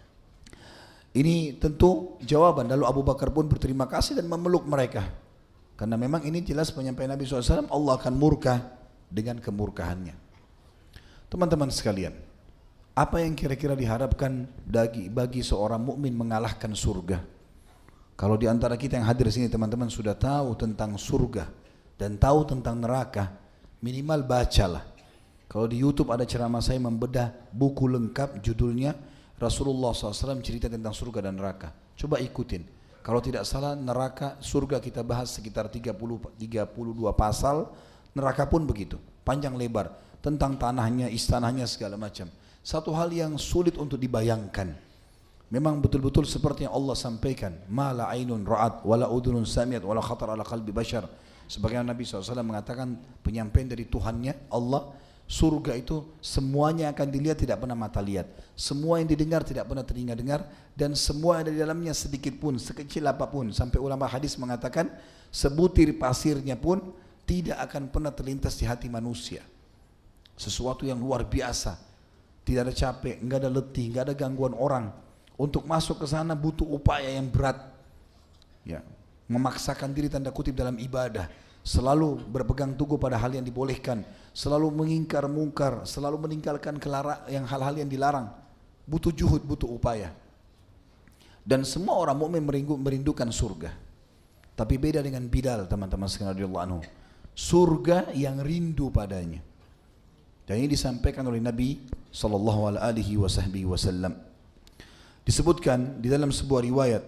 Ini tentu jawaban. Lalu Abu Bakar pun berterima kasih dan memeluk mereka. Karena memang ini jelas penyampaian Nabi SAW, Allah akan murka dengan kemurkahannya. Teman-teman sekalian, apa yang kira-kira diharapkan bagi seorang mukmin mengalahkan surga? Kalau di antara kita yang hadir sini teman-teman sudah tahu tentang surga dan tahu tentang neraka, minimal bacalah. Kalau di YouTube ada ceramah saya membedah buku lengkap, judulnya Rasulullah SAW cerita tentang surga dan neraka. Coba ikutin. Kalau tidak salah neraka, surga kita bahas sekitar 32 pasal, neraka pun begitu, panjang lebar, tentang tanahnya, istananya, segala macam. Satu hal yang sulit untuk dibayangkan. Memang betul-betul seperti yang Allah sampaikan, ma la ainun ra'at wala udhunun sami'at wala khatar ala qalbi bashar. Sebagaimana Nabi SAW mengatakan penyampaian dari Tuhannya Allah, surga itu semuanya akan dilihat, tidak pernah mata lihat. Semua yang didengar tidak pernah telinga dengar, dan semua yang ada di dalamnya sedikit pun, sekecil apapun. Sampai ulama hadis mengatakan sebutir pasirnya pun tidak akan pernah terlintas di hati manusia. Sesuatu yang luar biasa. Tidak ada capek, enggak ada letih, enggak ada gangguan orang. Untuk masuk ke sana butuh upaya yang berat. Ya, memaksakan diri tanda kutip dalam ibadah, selalu berpegang teguh pada hal yang dibolehkan, selalu mengingkar mungkar, selalu meninggalkan hal-hal yang dilarang. Butuh juhud, butuh upaya. Dan semua orang mukmin merindukan surga. Tapi beda dengan Bilal, teman-teman sekalian radhiyallahu anhu. Surga yang rindu padanya. Dan ini disampaikan oleh Nabi sallallahu alaihi wasallam. Disebutkan di dalam sebuah riwayat,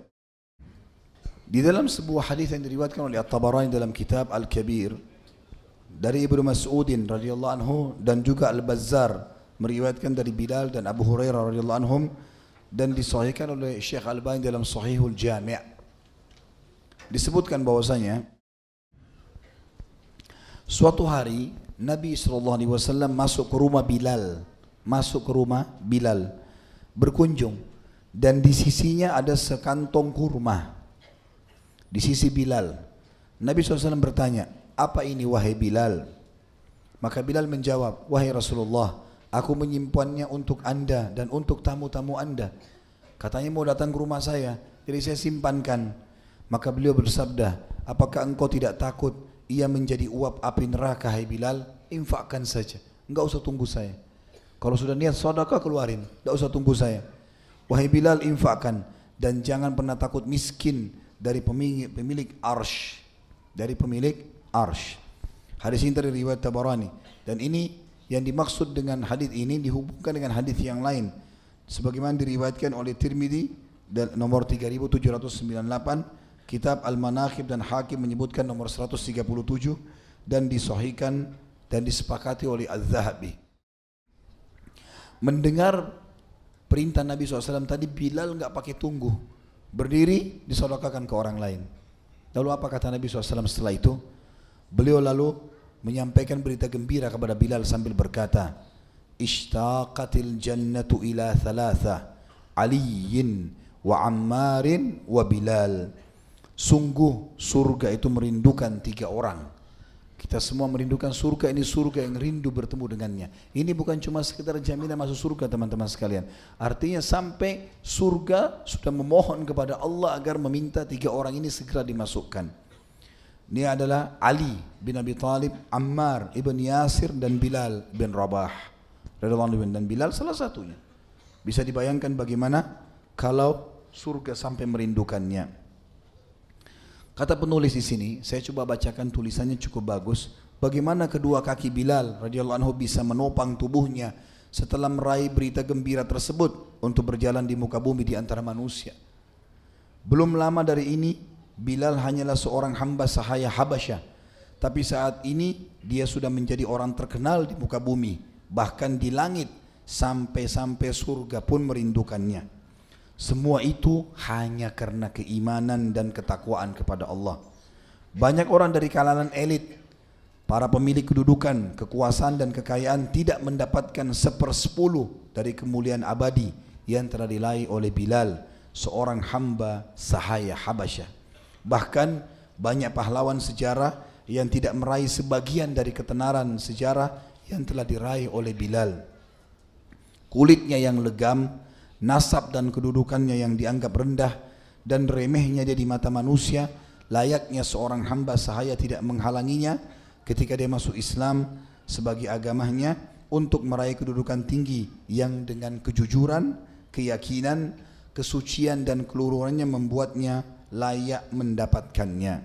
di dalam sebuah hadis yang diriwayatkan oleh At-Tabarani dalam kitab Al-Kabir dari Ibnu Mas'udin radhiyallahu anhu, dan juga Al-Bazzar meriwayatkan dari Bilal dan Abu Hurairah radhiyallahu anhum, dan disahihkan oleh Syekh Al-Albani dalam Sahihul Jami'. Disebutkan bahwasanya suatu hari Nabi SAW masuk ke rumah Bilal, berkunjung, dan di sisinya ada sekantong kurma di sisi Bilal. Nabi SAW bertanya, apa ini wahai Bilal? Maka Bilal menjawab, wahai Rasulullah, aku menyimpannya untuk anda dan untuk tamu-tamu anda. Katanya mau datang ke rumah saya, jadi saya simpankan. Maka beliau bersabda, apakah engkau tidak takut ia menjadi uap api neraka, hai Bilal? Infakkan saja, enggak usah tunggu saya. Kalau sudah niat sedekah keluarin, enggak usah tunggu saya. Wahai Bilal, infakkan, dan jangan pernah takut miskin dari pemilik arsy, dari pemilik arsy. Hadis ini dari riwayat Tabarani, dan ini yang dimaksud dengan hadis ini dihubungkan dengan hadis yang lain, sebagaimana diriwayatkan oleh Tirmidzi nomor 3798, kitab Al-Manaqib, dan Hakim menyebutkan nomor 137, dan disahihkan dan disepakati oleh Az-Zahabi. Mendengar perintah Nabi SAW tadi, Bilal enggak pakai tunggu, berdiri disedekahkan ke orang lain. Lalu apa kata Nabi SAW setelah itu? Beliau lalu menyampaikan berita gembira kepada Bilal sambil berkata, Ishtaqatil jannatu ila thalatha, Aliyin wa Ammarin wa Bilal. Sungguh surga itu merindukan 3 orang. Kita semua merindukan surga, ini surga yang rindu bertemu dengannya. Ini bukan cuma sekedar jaminan masuk surga teman-teman sekalian. Artinya sampai surga sudah memohon kepada Allah agar meminta 3 orang ini segera dimasukkan. Ini adalah Ali bin Abi Thalib, Ammar ibn Yasir, dan Bilal bin Rabah. Dan Bilal salah satunya. Bisa dibayangkan bagaimana kalau surga sampai merindukannya. Kata penulis di sini, saya coba bacakan tulisannya, cukup bagus. Bagaimana kedua kaki Bilal radhiyallahu anhu bisa menopang tubuhnya setelah meraih berita gembira tersebut untuk berjalan di muka bumi di antara manusia. Belum lama dari ini, Bilal hanyalah seorang hamba sahaya Habasyah, tapi saat ini dia sudah menjadi orang terkenal di muka bumi, bahkan di langit, sampai-sampai surga pun merindukannya. Semua itu hanya karena keimanan dan ketakwaan kepada Allah. Banyak orang dari kalangan elit, para pemilik kedudukan, kekuasaan dan kekayaan tidak mendapatkan 1/10 dari kemuliaan abadi yang telah diraih oleh Bilal, seorang hamba sahaya Habasyah. Bahkan banyak pahlawan sejarah yang tidak meraih sebagian dari ketenaran sejarah yang telah diraih oleh Bilal. Kulitnya yang legam, nasab dan kedudukannya yang dianggap rendah dan remehnya dia di mata manusia, layaknya seorang hamba sahaya tidak menghalanginya ketika dia masuk Islam sebagai agamanya untuk meraih kedudukan tinggi yang dengan kejujuran, keyakinan, kesucian dan keluruhannya membuatnya layak mendapatkannya.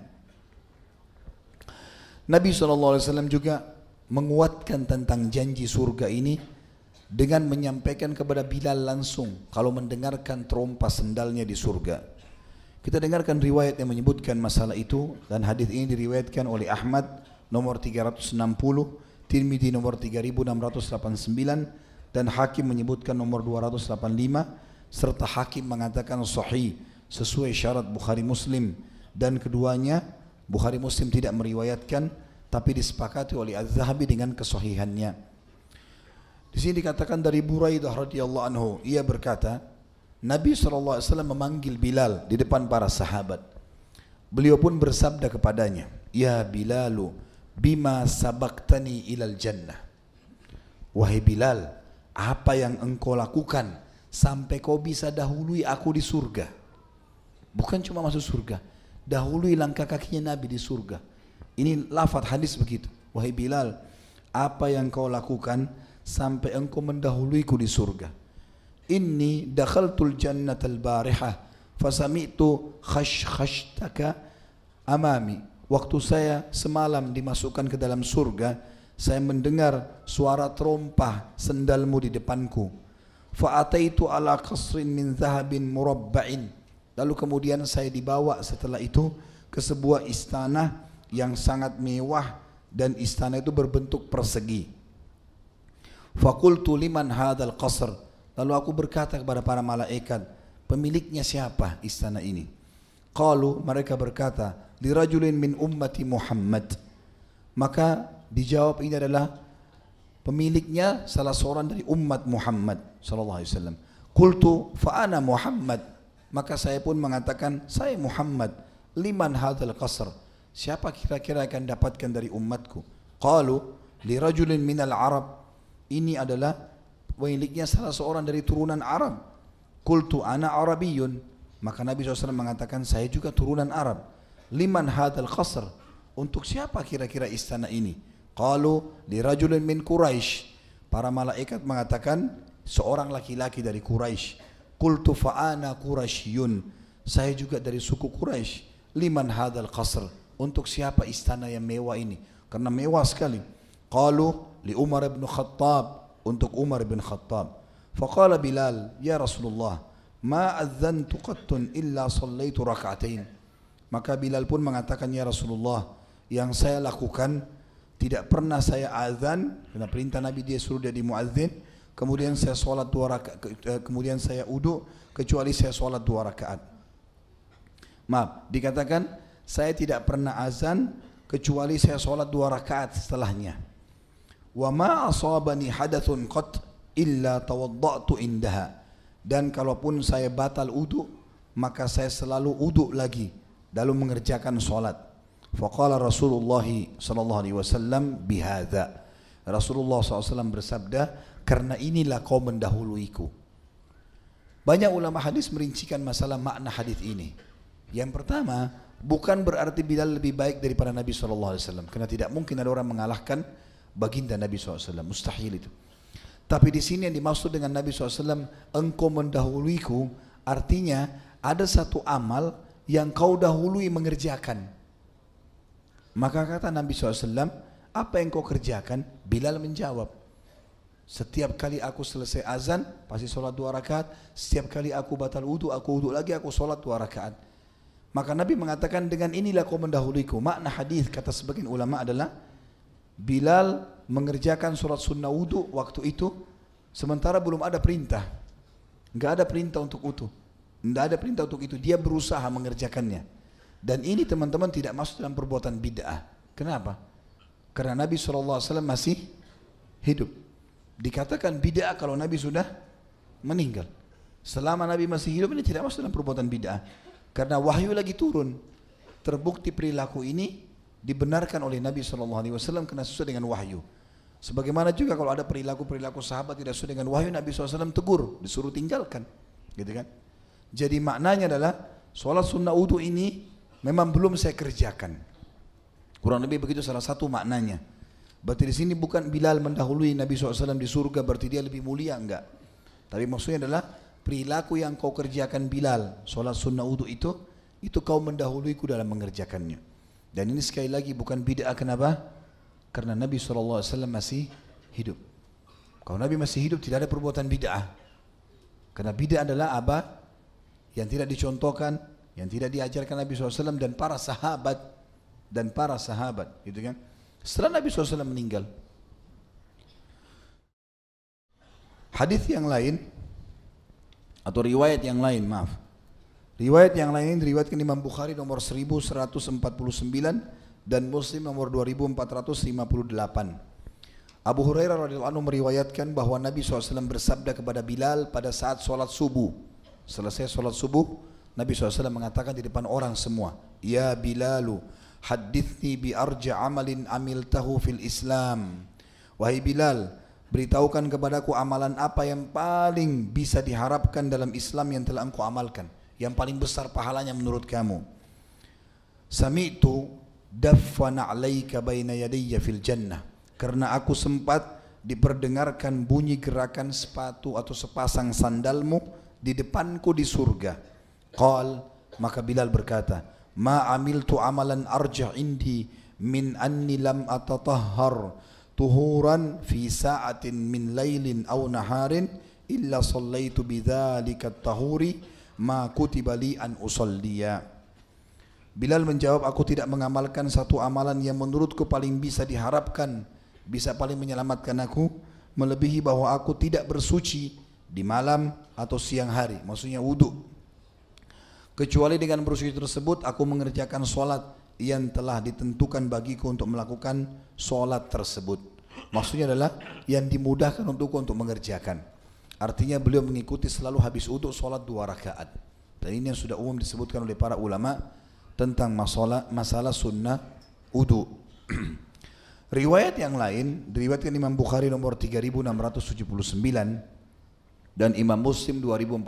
Nabi SAW juga menguatkan tentang janji surga ini dengan menyampaikan kepada Bilal langsung kalau mendengarkan trompa sendalnya di surga. Kita dengarkan riwayat yang menyebutkan masalah itu, dan hadis ini diriwayatkan oleh Ahmad nomor 360, Tirmidzi nomor 3689 dan Hakim menyebutkan nomor 285, serta Hakim mengatakan sahih sesuai syarat Bukhari Muslim, dan keduanya Bukhari Muslim tidak meriwayatkan tapi disepakati oleh Az-Zahabi dengan kesahihannya. Di sini dikatakan dari Buraidah radhiyallahu anhu, ia berkata, Nabi SAW memanggil Bilal di depan para sahabat. Beliau pun bersabda kepadanya, "Ya Bilalu, bima sabaktani ilal jannah." Wahai Bilal, apa yang engkau lakukan sampai kau bisa dahului aku di surga? Bukan cuma masuk surga, dahului langkah kakinya Nabi di surga. Ini lafaz hadis begitu. Wahai Bilal, apa yang kau lakukan sampai engkau mendahuluiku di surga? Inni dakhaltul jannatal barihah fasami'tu khashkhashtaka amami. Waktu saya semalam dimasukkan ke dalam surga, saya mendengar suara terompah sendalmu di depanku. Fa'ataitu ala qasrin min zahabin murabba'in. Lalu kemudian saya dibawa setelah itu ke sebuah istana yang sangat mewah, dan istana itu berbentuk persegi. Fakultu liman hadal qasr. Lalu aku berkata kepada para malaikat, pemiliknya siapa istana ini? Qalu, mereka berkata, lirajulin min ummati Muhammad. Maka dijawab, ini adalah pemiliknya salah seorang dari umat Muhammad sallallahu alaihi wasallam. Qultu fa ana Muhammad. Maka saya pun mengatakan, saya Muhammad. Liman hadal qasr. Siapa kira-kira akan dapatkan dari umatku? Qalu lirajulin minal Arab. Ini adalah pemiliknya salah seorang dari turunan Arab. Qultu ana Arabiyun. Maka Nabi SAW mengatakan, saya juga turunan Arab. Liman hadal qasr. Untuk siapa kira-kira istana ini? Qalu lirajulin min Quraisy. Para malaikat mengatakan, seorang laki-laki dari Quraisy. Qultu fa ana Quraisyun. Saya juga dari suku Quraisy. Liman hadal qasr. Untuk siapa istana yang mewah ini? Karena mewah sekali. Qalu li Umar bin Khattab. Untuk Umar bin Khattab. Faqala Bilal, ya Rasulullah, ma adzantu qattun illa sallaitu raka'atain. Maka Bilal pun mengatakan, ya Rasulullah, yang saya lakukan tidak pernah saya azan, karena perintah Nabi dia suruh jadi muadzin, kemudian saya sholat 2 rakaat, kemudian saya wudu, kecuali saya sholat 2 rakaat. Maaf, dikatakan saya tidak pernah azan kecuali saya sholat 2 rakaat setelahnya. Wa ma asabani hadathun qat illa tawadda'tu indaha. Dan kalaupun saya batal wudu, maka saya selalu wudu lagi lalu mengerjakan sholat. Faqala Rasulullah sallallahu alaihi wasallam bihadza. Rasulullah SAW bersabda, karena inilah kau mendahuluiku. Banyak ulama hadis merincikan masalah makna hadis ini. Yang pertama, bukan berarti Bilal lebih baik daripada Nabi SAW, karena tidak mungkin ada orang mengalahkan baginda Nabi SAW, mustahil itu. Tapi di sini yang dimaksud dengan Nabi SAW, engkau mendahuluiku, artinya ada satu amal yang kau dahului mengerjakan. Maka kata Nabi SAW, apa yang kau kerjakan? Bilal menjawab, Setiap kali aku selesai azan, pasti sholat 2 rakaat. Setiap kali aku batal wudu, aku wudu lagi, aku sholat 2 rakaat. Maka Nabi mengatakan, dengan inilah kau mendahuliku. Makna hadis kata sebagian ulama adalah Bilal mengerjakan sholat sunnah wudu waktu itu, sementara belum ada perintah. Enggak ada perintah untuk itu. Enggak ada perintah untuk itu. Dia berusaha mengerjakannya. Dan ini teman-teman tidak masuk dalam perbuatan bid'ah. Kenapa? Karena Nabi SAW masih hidup. Dikatakan bid'ah kalau Nabi sudah meninggal. Selama Nabi masih hidup ini tidak masuk dalam perbuatan bid'ah. Karena wahyu lagi turun. Terbukti perilaku ini dibenarkan oleh Nabi SAW karena sesuai dengan wahyu. Sebagaimana juga kalau ada perilaku-perilaku sahabat tidak sesuai dengan wahyu, Nabi SAW tegur, disuruh tinggalkan. Gitu kan? Jadi maknanya adalah sholat sunnah wudu ini memang belum saya kerjakan. Kurang lebih begitu salah satu maknanya. Berarti di sini bukan Bilal mendahului Nabi SAW di surga berarti dia lebih mulia, enggak. Tapi maksudnya adalah perilaku yang kau kerjakan Bilal, sholat sunnah wudu itu kau mendahuluiku dalam mengerjakannya. Dan ini sekali lagi bukan bid'ah. Kenapa? Karena Nabi SAW masih hidup. Kalau Nabi masih hidup tidak ada perbuatan bid'ah. Karena bid'ah adalah apa? Yang tidak dicontohkan, yang tidak diajarkan Nabi SAW dan para sahabat, gitu kan? Setelah Nabi SAW meninggal, hadis yang lain atau riwayat yang lain, riwayat yang lain diriwayatkan Imam Bukhari nomor 1149 dan Muslim nomor 2458. Abu Hurairah radhiyallahu anhu meriwayatkan bahwa Nabi SAW bersabda kepada Bilal pada saat sholat subuh. Selesai sholat subuh, Nabi SAW mengatakan di depan orang semua, Ya Bilalu, hadithni bi arja amalin amiltahu fil Islam. Wahai Bilal, beritahukan kepadaku amalan apa yang paling bisa diharapkan dalam Islam yang telah engkau amalkan, yang paling besar pahalanya menurut kamu. Sami'tu daffana 'alaika baina yadayya fil jannah. Karena aku sempat diperdengarkan bunyi gerakan sepatu atau sepasang sandalmu di depanku di surga. Qal, maka Bilal berkata, Ma amiltu amalan arja indi min anni lam atatahhar tuhuran fi sa'atin min lailin aw naharin illa sallaitu bidzalika at-tahuri ma kutiba li an usalliya. Bilal menjawab, aku tidak mengamalkan satu amalan yang menurutku paling bisa diharapkan, bisa paling menyelamatkan aku, melebihi bahwa aku tidak bersuci di malam atau siang hari, maksudnya wudu. Kecuali dengan bersuci tersebut aku mengerjakan solat yang telah ditentukan bagiku untuk melakukan solat tersebut. Maksudnya adalah yang dimudahkan untukku untuk mengerjakan. Artinya beliau mengikuti selalu habis wudu solat 2 rakaat. Dan ini yang sudah umum disebutkan oleh para ulama tentang masalah sunnah wudu. Riwayat yang lain diriwayatkan Imam Bukhari nomor 3679 dan Imam Muslim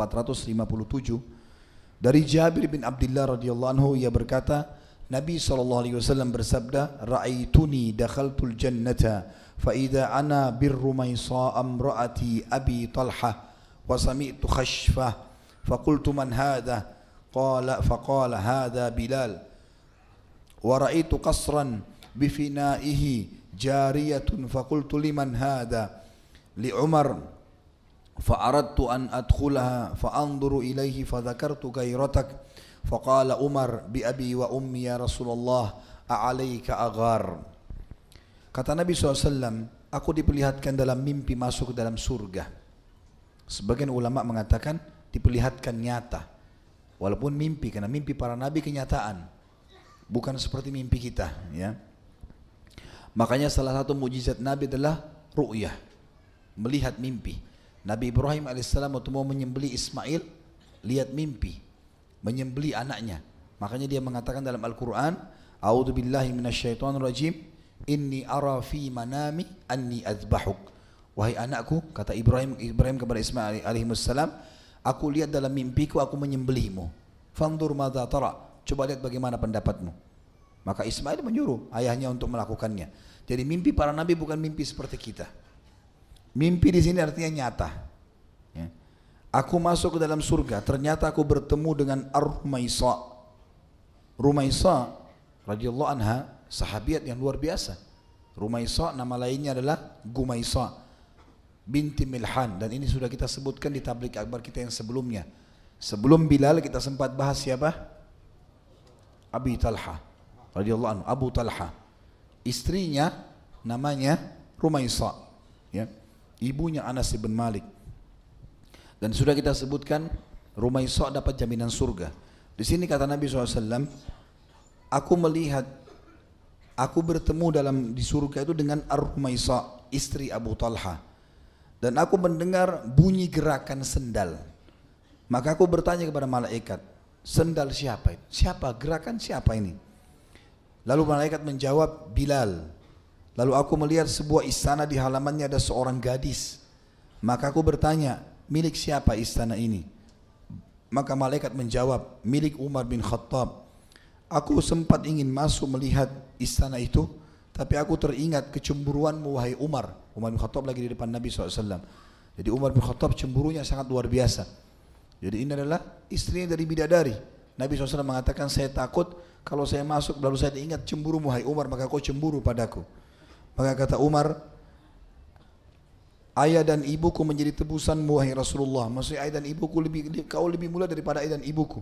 2457 dari Jabir bin Abdullah radhiyallahu anhu, ia berkata, Nabi SAW bersabda, Ra'aituni dakhaltul jannata fa idza ana birrumaysa amraati Abi Talha wa sami'tu khashfah fa qultu man hadha faqala hadha Bilal wa ra'aitu qasran bifina'ihi jariyatun fa qultu liman hadha li Umar فأردت أن أدخلها فأنظر إليه فذكرت غيرتك فقال عمر بأبي وأمي يا رسول الله أعليك أغار. Kata Nabi SAW, aku diperlihatkan dalam mimpi masuk ke dalam surga. Sebagian ulama mengatakan diperlihatkan nyata, walaupun mimpi, karena mimpi para nabi kenyataan, bukan seperti mimpi kita, ya. Makanya salah satu mukjizat Nabi adalah ru'yah, melihat mimpi. Nabi Ibrahim AS waktu mau menyembelih Ismail, lihat mimpi menyembelih anaknya. Makanya dia mengatakan dalam Al-Quran, A'udzubillahi minasyaitonirrajim, inni ara fi manami anni azbahuk. Wahai anakku, kata Ibrahim kepada Ismail alaihissalam, aku lihat dalam mimpiku aku menyembelihmu. Fandur madza tara, coba lihat bagaimana pendapatmu. Maka Ismail menyuruh ayahnya untuk melakukannya. Jadi mimpi para nabi bukan mimpi seperti kita. Mimpi di sini artinya nyata. Ya. Aku masuk ke dalam surga, ternyata aku bertemu dengan Ar-Rumaysa. Rumaysa radhiyallahu anha, sahabiat yang luar biasa. Rumaysa nama lainnya adalah Gumaysa. binti Milhan, dan ini sudah kita sebutkan di tablik akbar kita yang sebelumnya. Sebelum Bilal kita sempat bahas siapa? Abi Talha radhiyallahu anhu, Abu Talha. Istrinya namanya Rumaisa, ya. Ibunya Anas bin Malik. Dan sudah kita sebutkan Rumaisa dapat jaminan surga. Di sini kata Nabi SAW, aku melihat, aku bertemu di surga itu dengan Ar-Rumaisa, istri Abu Talha. Dan aku mendengar bunyi gerakan sendal. Maka aku bertanya kepada malaikat, sendal siapa itu? Siapa? Gerakan siapa ini? Lalu malaikat menjawab, Bilal. Lalu aku melihat sebuah istana, di halamannya ada seorang gadis. Maka aku bertanya, milik siapa istana ini? Maka malaikat menjawab, milik Umar bin Khattab. Aku sempat ingin masuk melihat istana itu, tapi aku teringat kecemburuanmu wahai Umar. Umar bin Khattab lagi di depan Nabi SAW. Jadi Umar bin Khattab cemburunya sangat luar biasa. Jadi ini adalah istrinya dari bidadari. Nabi SAW mengatakan, saya takut kalau saya masuk lalu saya ingat cemburu wahai Umar, maka kau cemburu padaku. Maka kata Umar, ayah dan ibuku menjadi tebusanmu wahai Rasulullah. Maksudnya ayah dan ibuku kau lebih mulia daripada ayah dan ibuku.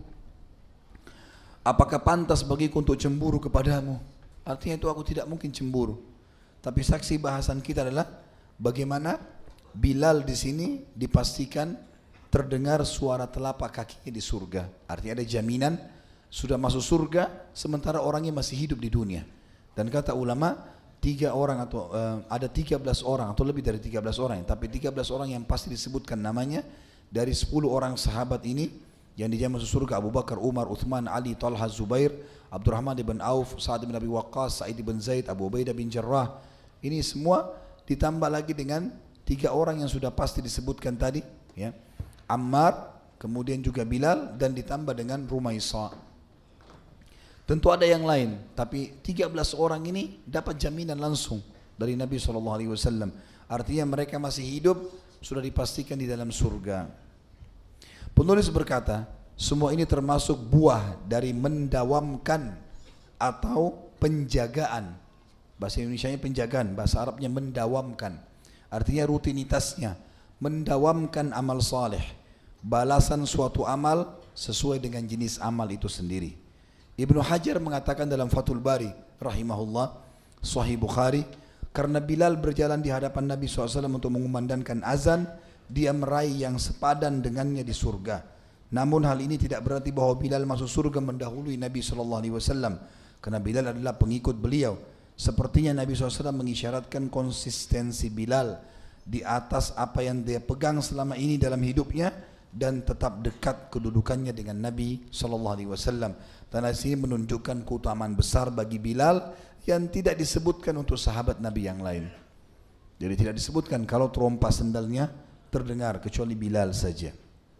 Apakah pantas bagiku untuk cemburu kepadamu? Artinya itu aku tidak mungkin cemburu. Tapi saksi bahasan kita adalah bagaimana Bilal di sini dipastikan terdengar suara telapak kakinya di surga. Artinya ada jaminan sudah masuk surga sementara orangnya masih hidup di dunia. Dan kata ulama, 3 orang atau ada 13 orang atau lebih dari 13 orang, tapi 13 orang yang pasti disebutkan namanya dari 10 orang sahabat ini yang dijamin masuk surga: Abu Bakar, Umar, Uthman, Ali, Talha, Zubair, Abdurrahman bin Auf, Sa'ad bin Abi Waqqas, Sa'id bin Zaid, Abu Ubaidah bin Jarrah. Ini semua ditambah lagi dengan 3 orang yang sudah pasti disebutkan tadi, ya. Ammar, kemudian juga Bilal, dan ditambah dengan Rumaisa. Tentu ada yang lain, tapi 13 orang ini dapat jaminan langsung dari Nabi SAW. Artinya mereka masih hidup, sudah dipastikan di dalam surga. Penulis berkata, semua ini termasuk buah dari mendawamkan atau penjagaan. Bahasa Indonesianya penjagaan, bahasa Arabnya mendawamkan. Artinya rutinitasnya, mendawamkan amal saleh, balasan suatu amal sesuai dengan jenis amal itu sendiri. Ibnu Hajar mengatakan dalam Fathul Bari rahimahullah, Sahih Bukhari, karena Bilal berjalan di hadapan Nabi SAW untuk mengumandangkan azan, dia meraih yang sepadan dengannya di surga. Namun hal ini tidak berarti bahwa Bilal masuk surga mendahului Nabi SAW, karena Bilal adalah pengikut beliau. Sepertinya Nabi SAW mengisyaratkan konsistensi Bilal di atas apa yang dia pegang selama ini dalam hidupnya, dan tetap dekat kedudukannya dengan Nabi SAW. Dan di sini menunjukkan keutamaan besar bagi Bilal yang tidak disebutkan untuk sahabat Nabi yang lain. Jadi tidak disebutkan kalau terompa sendalnya terdengar, kecuali Bilal saja.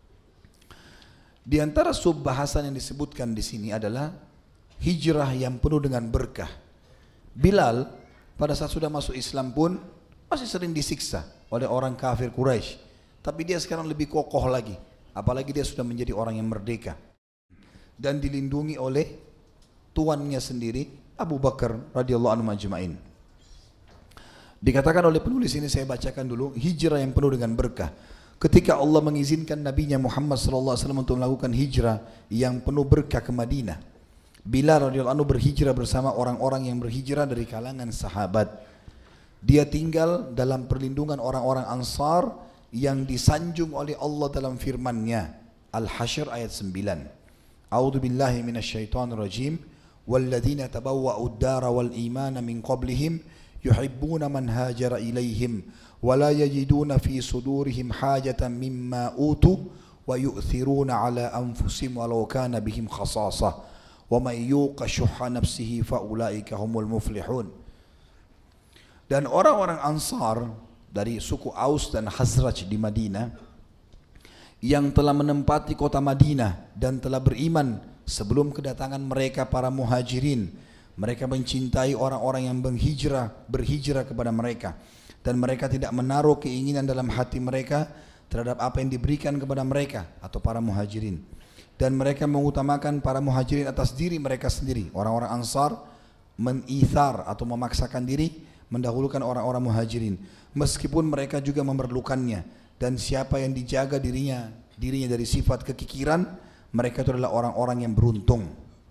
Di antara sub bahasan yang disebutkan di sini adalah hijrah yang penuh dengan berkah. Bilal pada saat sudah masuk Islam pun masih sering disiksa oleh orang kafir Quraisy, tapi dia sekarang lebih kokoh lagi, apalagi dia sudah menjadi orang yang merdeka dan dilindungi oleh tuannya sendiri, Abu Bakar radhiyallahu anhu ajma'in. Dikatakan oleh penulis ini, saya bacakan dulu, hijrah yang penuh dengan berkah. Ketika Allah mengizinkan Nabinya Muhammad SAW untuk melakukan hijrah yang penuh berkah ke Madinah, Bilal radhiyallahu anhu berhijrah bersama orang-orang yang berhijrah dari kalangan sahabat. Dia tinggal dalam perlindungan orang-orang Ansar yang disanjung oleh Allah dalam firman-Nya, Al-Hasyr ayat 9. A'udzu billahi minasyaitonir rajim. Walladzina tabawwa'ud dara wal imana min qablihim yuhibbuna man hajara ilaihim wa la yajiduna fi sudurihim hajatan mimma utu wa yu'thiruna ala anfusihim walau kana bihim khasasah. وَمَنْ يُوقَ شُحَّ نَفْسِهِ فَأُولَٰئِكَ هُمُ الْمُفْلِحُونَ. Dan orang-orang Ansar dari suku Aus dan Khazraj di Madinah yang telah menempati kota Madinah dan telah beriman sebelum kedatangan mereka para muhajirin, mereka mencintai orang-orang yang berhijrah kepada mereka, dan mereka tidak menaruh keinginan dalam hati mereka terhadap apa yang diberikan kepada mereka atau para muhajirin. Dan mereka mengutamakan para muhajirin atas diri mereka sendiri. Orang-orang Ansar menithar atau memaksakan diri mendahulukan orang-orang muhajirin. Meskipun mereka juga memerlukannya. Dan siapa yang dijaga dirinya dari sifat kekikiran, mereka itu adalah orang-orang yang beruntung.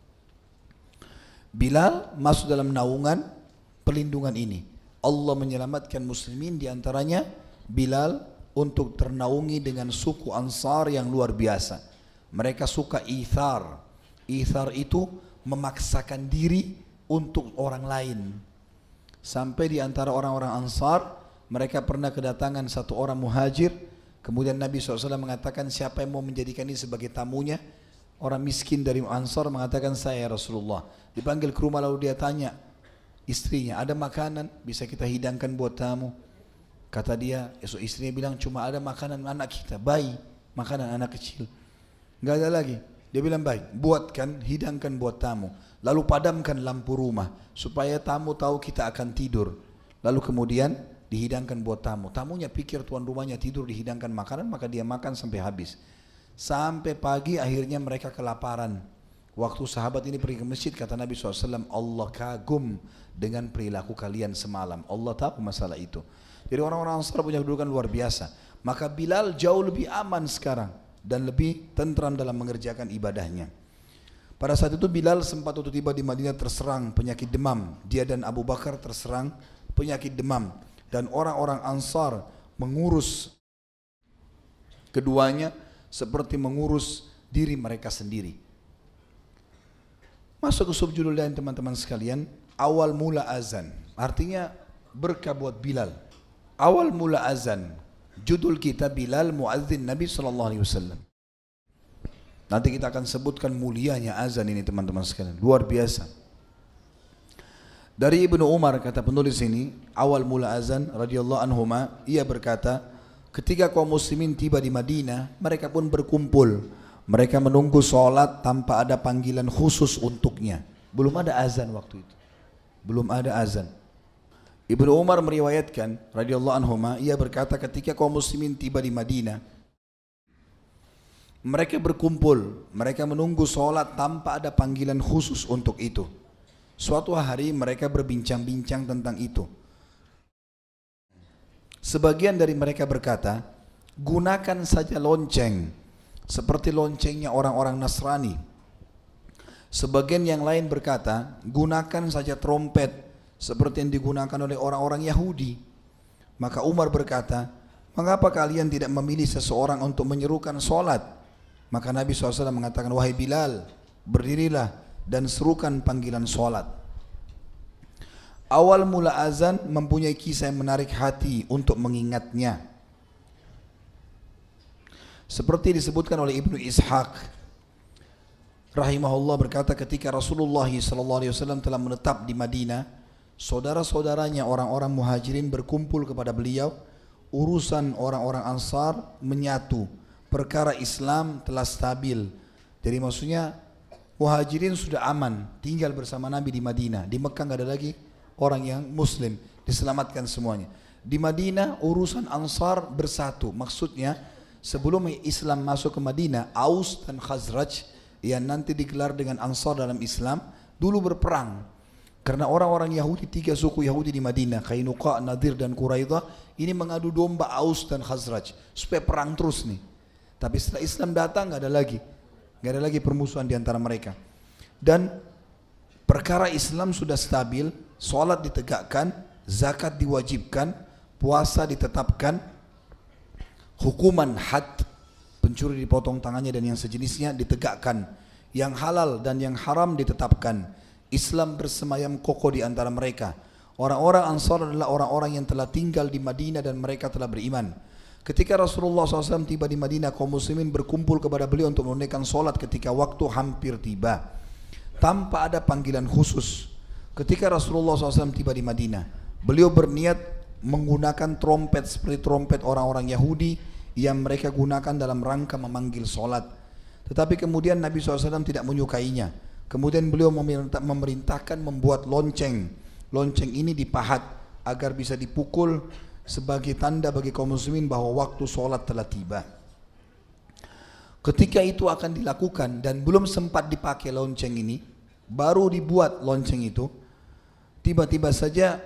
Bilal masuk dalam naungan perlindungan ini. Allah menyelamatkan muslimin, diantaranya Bilal untuk ternaungi dengan suku Ansar yang luar biasa. Mereka suka ithar. Ithar itu memaksakan diri untuk orang lain. Sampai di antara orang-orang Ansar, mereka pernah kedatangan satu orang muhajir. Kemudian Nabi SAW mengatakan, siapa yang mau menjadikan ini sebagai tamunya? Orang miskin dari Ansar mengatakan, saya Rasulullah. Dipanggil ke rumah, lalu dia tanya istrinya, ada makanan bisa kita hidangkan buat tamu? Kata dia, istrinya bilang, cuma ada makanan anak kita, bayi, makanan anak kecil, nggak ada lagi. Dia bilang, baik, buatkan, hidangkan buat tamu. Lalu padamkan lampu rumah supaya tamu tahu kita akan tidur. Lalu kemudian dihidangkan buat tamu. Tamunya pikir tuan rumahnya tidur, dihidangkan makanan, maka dia makan sampai habis. Sampai pagi akhirnya mereka kelaparan. Waktu sahabat ini pergi ke masjid, kata Nabi SAW, Allah kagum dengan perilaku kalian semalam. Allah tahu masalah itu. Jadi orang-orang Ansar punya kedudukan luar biasa. Maka Bilal jauh lebih aman sekarang dan lebih tentram dalam mengerjakan ibadahnya. Pada saat itu Bilal sempat waktu tiba di Madinah terserang penyakit demam. Dia dan Abu Bakar terserang penyakit demam. Dan orang-orang Ansar mengurus keduanya seperti mengurus diri mereka sendiri. Masuk ke subjudul lain teman-teman sekalian, awal mula azan. Artinya berkah buat Bilal. Awal mula azan. Judul kita Bilal muadzin Nabi SAW. Nanti kita akan sebutkan mulianya azan ini teman-teman sekalian. Luar biasa. Dari Ibnu Umar, kata penulis ini, awal mula azan radhiyallahu anhuma, ia berkata, ketika kaum muslimin tiba di Madinah, mereka pun berkumpul. Mereka menunggu sholat tanpa ada panggilan khusus untuknya. Belum ada azan waktu itu. Belum ada azan. Ibnu Umar meriwayatkan radhiyallahu anhuma, ia berkata ketika kaum muslimin tiba di Madinah, mereka berkumpul, mereka menunggu sholat tanpa ada panggilan khusus untuk itu. Suatu hari mereka berbincang-bincang tentang itu. Sebagian dari mereka berkata, gunakan saja lonceng seperti loncengnya orang-orang Nasrani. Sebagian yang lain berkata, gunakan saja trompet seperti yang digunakan oleh orang-orang Yahudi. Maka Umar berkata, mengapa kalian tidak memilih seseorang untuk menyerukan sholat? Maka Nabi SAW mengatakan, wahai Bilal, berdirilah dan serukan panggilan sholat. Awal mula azan mempunyai kisah yang menarik hati untuk mengingatnya. Seperti disebutkan oleh Ibnu Ishaq rahimahullah berkata, ketika Rasulullah SAW telah menetap di Madinah, saudara-saudaranya orang-orang muhajirin berkumpul kepada beliau. Urusan orang-orang Ansar menyatu, perkara Islam telah stabil. Jadi maksudnya muhajirin sudah aman, tinggal bersama Nabi di Madinah. Di Mekah nggak ada lagi orang yang muslim, diselamatkan semuanya. Di Madinah urusan Ansar bersatu. Maksudnya sebelum Islam masuk ke Madinah, Aus dan Khazraj yang nanti digelar dengan Ansar dalam Islam dulu berperang. Karena orang-orang Yahudi, 3 suku Yahudi di Madinah, Qainuqa, Nadir dan Quraidah, ini mengadu domba Aus dan Khazraj supaya perang terus nih. Tapi setelah Islam datang nggak ada lagi permusuhan di antara mereka. Dan perkara Islam sudah stabil, sholat ditegakkan, zakat diwajibkan, puasa ditetapkan, hukuman had, pencuri dipotong tangannya dan yang sejenisnya ditegakkan, yang halal dan yang haram ditetapkan. Islam bersemayam kokoh di antara mereka. Orang-orang Ansar adalah orang-orang yang telah tinggal di Madinah dan mereka telah beriman. Ketika Rasulullah SAW tiba di Madinah, kaum muslimin berkumpul kepada beliau untuk menunaikan sholat ketika waktu hampir tiba, tanpa ada panggilan khusus. Ketika Rasulullah SAW tiba di Madinah, beliau berniat menggunakan trompet seperti trompet orang-orang Yahudi yang mereka gunakan dalam rangka memanggil sholat. Tetapi kemudian Nabi SAW tidak menyukainya. Kemudian beliau memerintahkan membuat lonceng. Lonceng ini dipahat agar bisa dipukul sebagai tanda bagi kaum muslimin bahwa waktu sholat telah tiba. Ketika itu akan dilakukan dan belum sempat dipakai lonceng ini, baru dibuat lonceng itu, tiba-tiba saja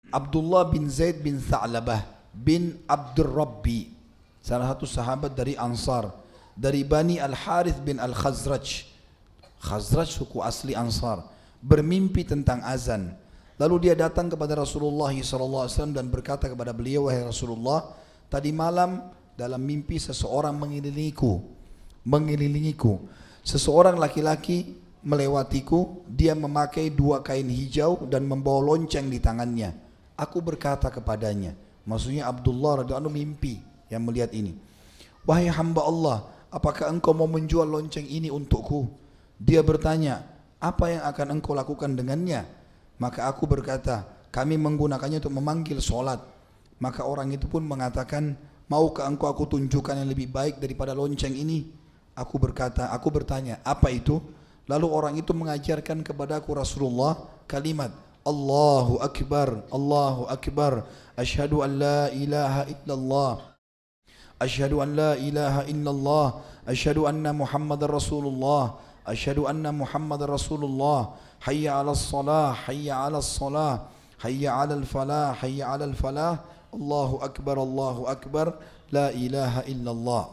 Abdullah bin Zaid bin Tha'labah bin Abdur Rabbi, salah satu sahabat dari Ansar, dari Bani Al-Harith bin Al-Khazraj. Khazraj suku asli Ansar, bermimpi tentang azan. Lalu dia datang kepada Rasulullah SAW dan berkata kepada beliau, wahai Rasulullah, tadi malam dalam mimpi seseorang mengelilingiku. Seseorang laki-laki melewatiku, dia memakai 2 kain hijau dan membawa lonceng di tangannya. Aku berkata kepadanya, maksudnya Abdullah radhiyallahu anhu mimpi yang melihat ini. Wahai hamba Allah, apakah engkau mau menjual lonceng ini untukku? Dia bertanya, apa yang akan engkau lakukan dengannya? Maka aku berkata, kami menggunakannya untuk memanggil sholat. Maka orang itu pun mengatakan, maukah engkau aku tunjukkan yang lebih baik daripada lonceng ini? Aku bertanya, apa itu? Lalu orang itu mengajarkan kepadaku Rasulullah kalimat, Allahu Akbar, Allahu Akbar, Ashhadu an la ilaha illallah, Ashhadu an la ilaha illallah, Ashhadu anna Muhammadar Rasulullah, Ashhadu anna Muhammadar Rasulullah, Hayya ala salah, Hayya ala salah, Hayya ala falah, Hayya ala falah, Allahu Akbar, la ilaha illallah.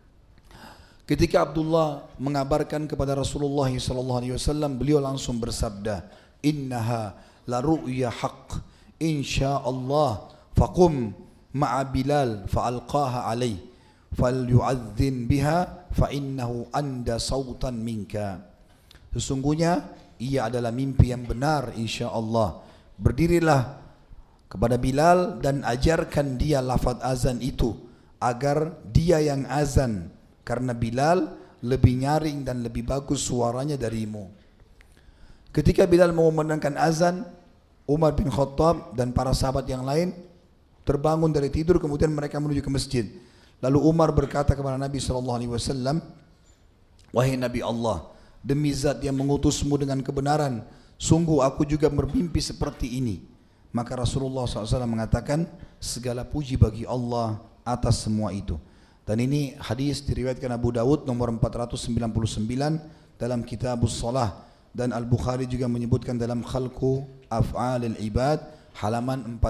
Ketika Abdullah mengabarkan kepada Rasulullah SAW, beliau langsung bersabda, Innaha la ru'ya haqq, insyaallah faqum ma'a Bilal fa'alqaha alaih falyu'adzin biha fa'innahu anda sautan minka. Sesungguhnya ia adalah mimpi yang benar, insyaallah. Berdirilah kepada Bilal dan ajarkan dia lafaz azan itu agar dia yang azan, karena Bilal lebih nyaring dan lebih bagus suaranya darimu. Ketika Bilal mengumandangkan azan, Umar bin Khattab dan para sahabat yang lain terbangun dari tidur, kemudian mereka menuju ke masjid. Lalu Umar berkata kepada Nabi SAW, wahai Nabi Allah, demi zat yang mengutusmu dengan kebenaran, sungguh aku juga bermimpi seperti ini. Maka Rasulullah SAW mengatakan, segala puji bagi Allah atas semua itu. Dan ini hadis diriwayatkan Abu Dawud nomor 499 dalam Kitabus Shalah, dan Al-Bukhari juga menyebutkan dalam Khalqu Af'alil Ibad halaman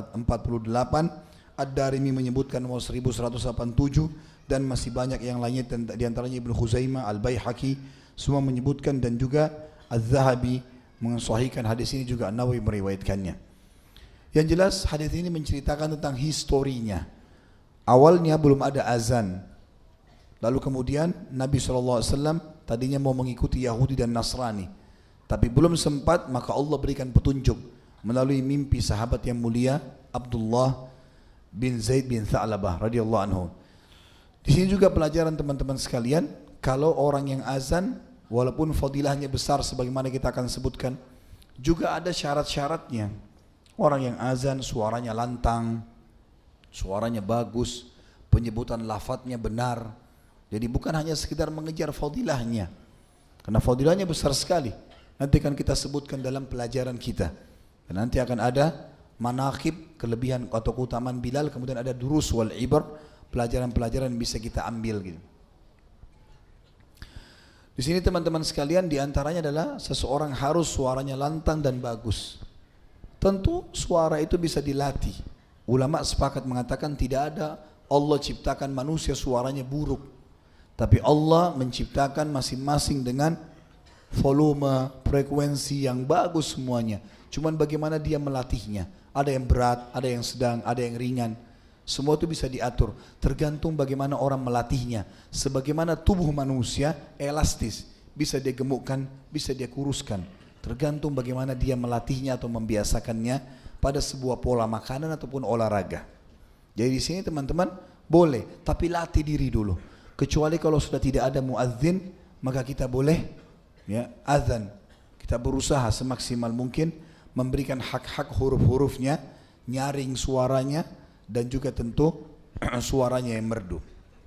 448, Ad-Darimi menyebutkan nomor 1187, dan masih banyak yang lainnya, di antaranya Ibnu Khuzaimah, Al-Baihaqi semua menyebutkan, dan juga Az-Zahabi mensahihkan hadis ini, juga An-Nawawi meriwayatkannya. Yang jelas hadis ini menceritakan tentang historinya. Awalnya belum ada azan. Lalu kemudian Nabi SAW tadinya mau mengikuti Yahudi dan Nasrani, tapi belum sempat, maka Allah berikan petunjuk melalui mimpi sahabat yang mulia Abdullah bin Zaid bin Tha'labah radhiyallahu anhu. Di sini juga pelajaran teman-teman sekalian, kalau orang yang azan walaupun fadilahnya besar sebagaimana kita akan sebutkan, juga ada syarat-syaratnya. Orang yang azan suaranya lantang, suaranya bagus, penyebutan lafadznya benar. Jadi bukan hanya sekedar mengejar fadilahnya, karena fadilahnya besar sekali. Nanti akan kita sebutkan dalam pelajaran kita. Dan nanti akan ada manaqib, kelebihan atau keutamaan Bilal, kemudian ada durus wal ibar, pelajaran-pelajaran yang bisa kita ambil gitu. Di sini teman-teman sekalian, diantaranya adalah seseorang harus suaranya lantang dan bagus. Tentu suara itu bisa dilatih. Ulama sepakat mengatakan tidak ada Allah ciptakan manusia suaranya buruk, tapi Allah menciptakan masing-masing dengan volume, frekuensi yang bagus semuanya. Cuman bagaimana dia melatihnya. Ada yang berat, ada yang sedang, ada yang ringan. Semua itu bisa diatur, tergantung bagaimana orang melatihnya. Sebagaimana tubuh manusia elastis, bisa dia gemukkan, bisa dia kuruskan. Tergantung bagaimana dia melatihnya atau membiasakannya pada sebuah pola makanan ataupun olahraga. Jadi di sini teman-teman boleh, tapi latih diri dulu. Kecuali kalau sudah tidak ada muadzin, maka kita boleh ya azan. Kita berusaha semaksimal mungkin memberikan hak-hak huruf-hurufnya, nyaring suaranya, dan juga tentu suaranya yang merdu.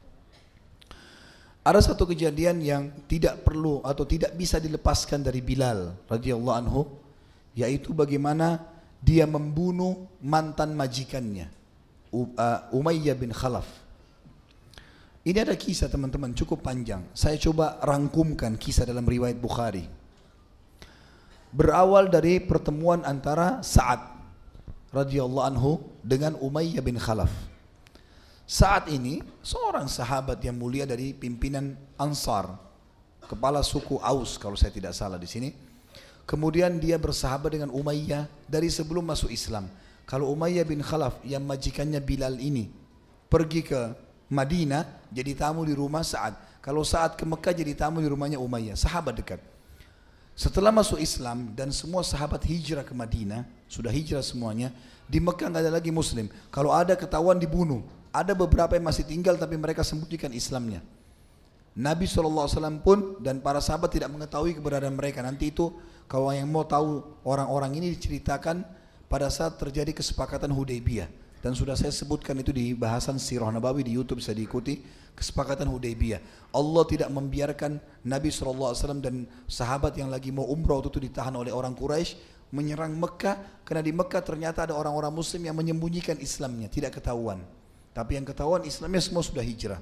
Ada satu kejadian yang tidak perlu atau tidak bisa dilepaskan dari Bilal radhiyallahu anhu, yaitu bagaimana dia membunuh mantan majikannya, Umayyah bin Khalaf. Ini ada kisah teman-teman cukup panjang. Saya coba rangkumkan kisah dalam riwayat Bukhari. Berawal dari pertemuan antara Sa'ad radhiyallahu anhu dengan Umayyah bin Khalaf. Saat ini seorang sahabat yang mulia dari pimpinan Ansar, kepala suku Aus kalau saya tidak salah di sini. Kemudian dia bersahabat dengan Umayyah dari sebelum masuk Islam. Kalau Umayyah bin Khalaf yang majikannya Bilal ini pergi ke Madinah jadi tamu di rumah Sa'ad. Kalau Sa'ad ke Mekah jadi tamu di rumahnya Umayyah, sahabat dekat. Setelah masuk Islam dan semua sahabat hijrah ke Madinah, sudah hijrah semuanya, di Mekah nggak ada lagi Muslim. Kalau ada ketahuan dibunuh. Ada beberapa yang masih tinggal tapi mereka sembunyikan Islamnya. Nabi SAW pun dan para sahabat tidak mengetahui keberadaan mereka. Nanti itu kalau yang mau tahu orang-orang ini diceritakan pada saat terjadi kesepakatan Hudaybiyah. Dan sudah saya sebutkan itu di bahasan Sirah Nabawi di YouTube, bisa diikuti. Kesepakatan Hudaybiyah. Allah tidak membiarkan Nabi SAW dan sahabat yang lagi mau umrah itu ditahan oleh orang Quraisy menyerang Mekah. Karena di Mekah ternyata ada orang-orang Muslim yang menyembunyikan Islamnya, tidak ketahuan. Tapi yang ketahuan Islamnya semua sudah hijrah.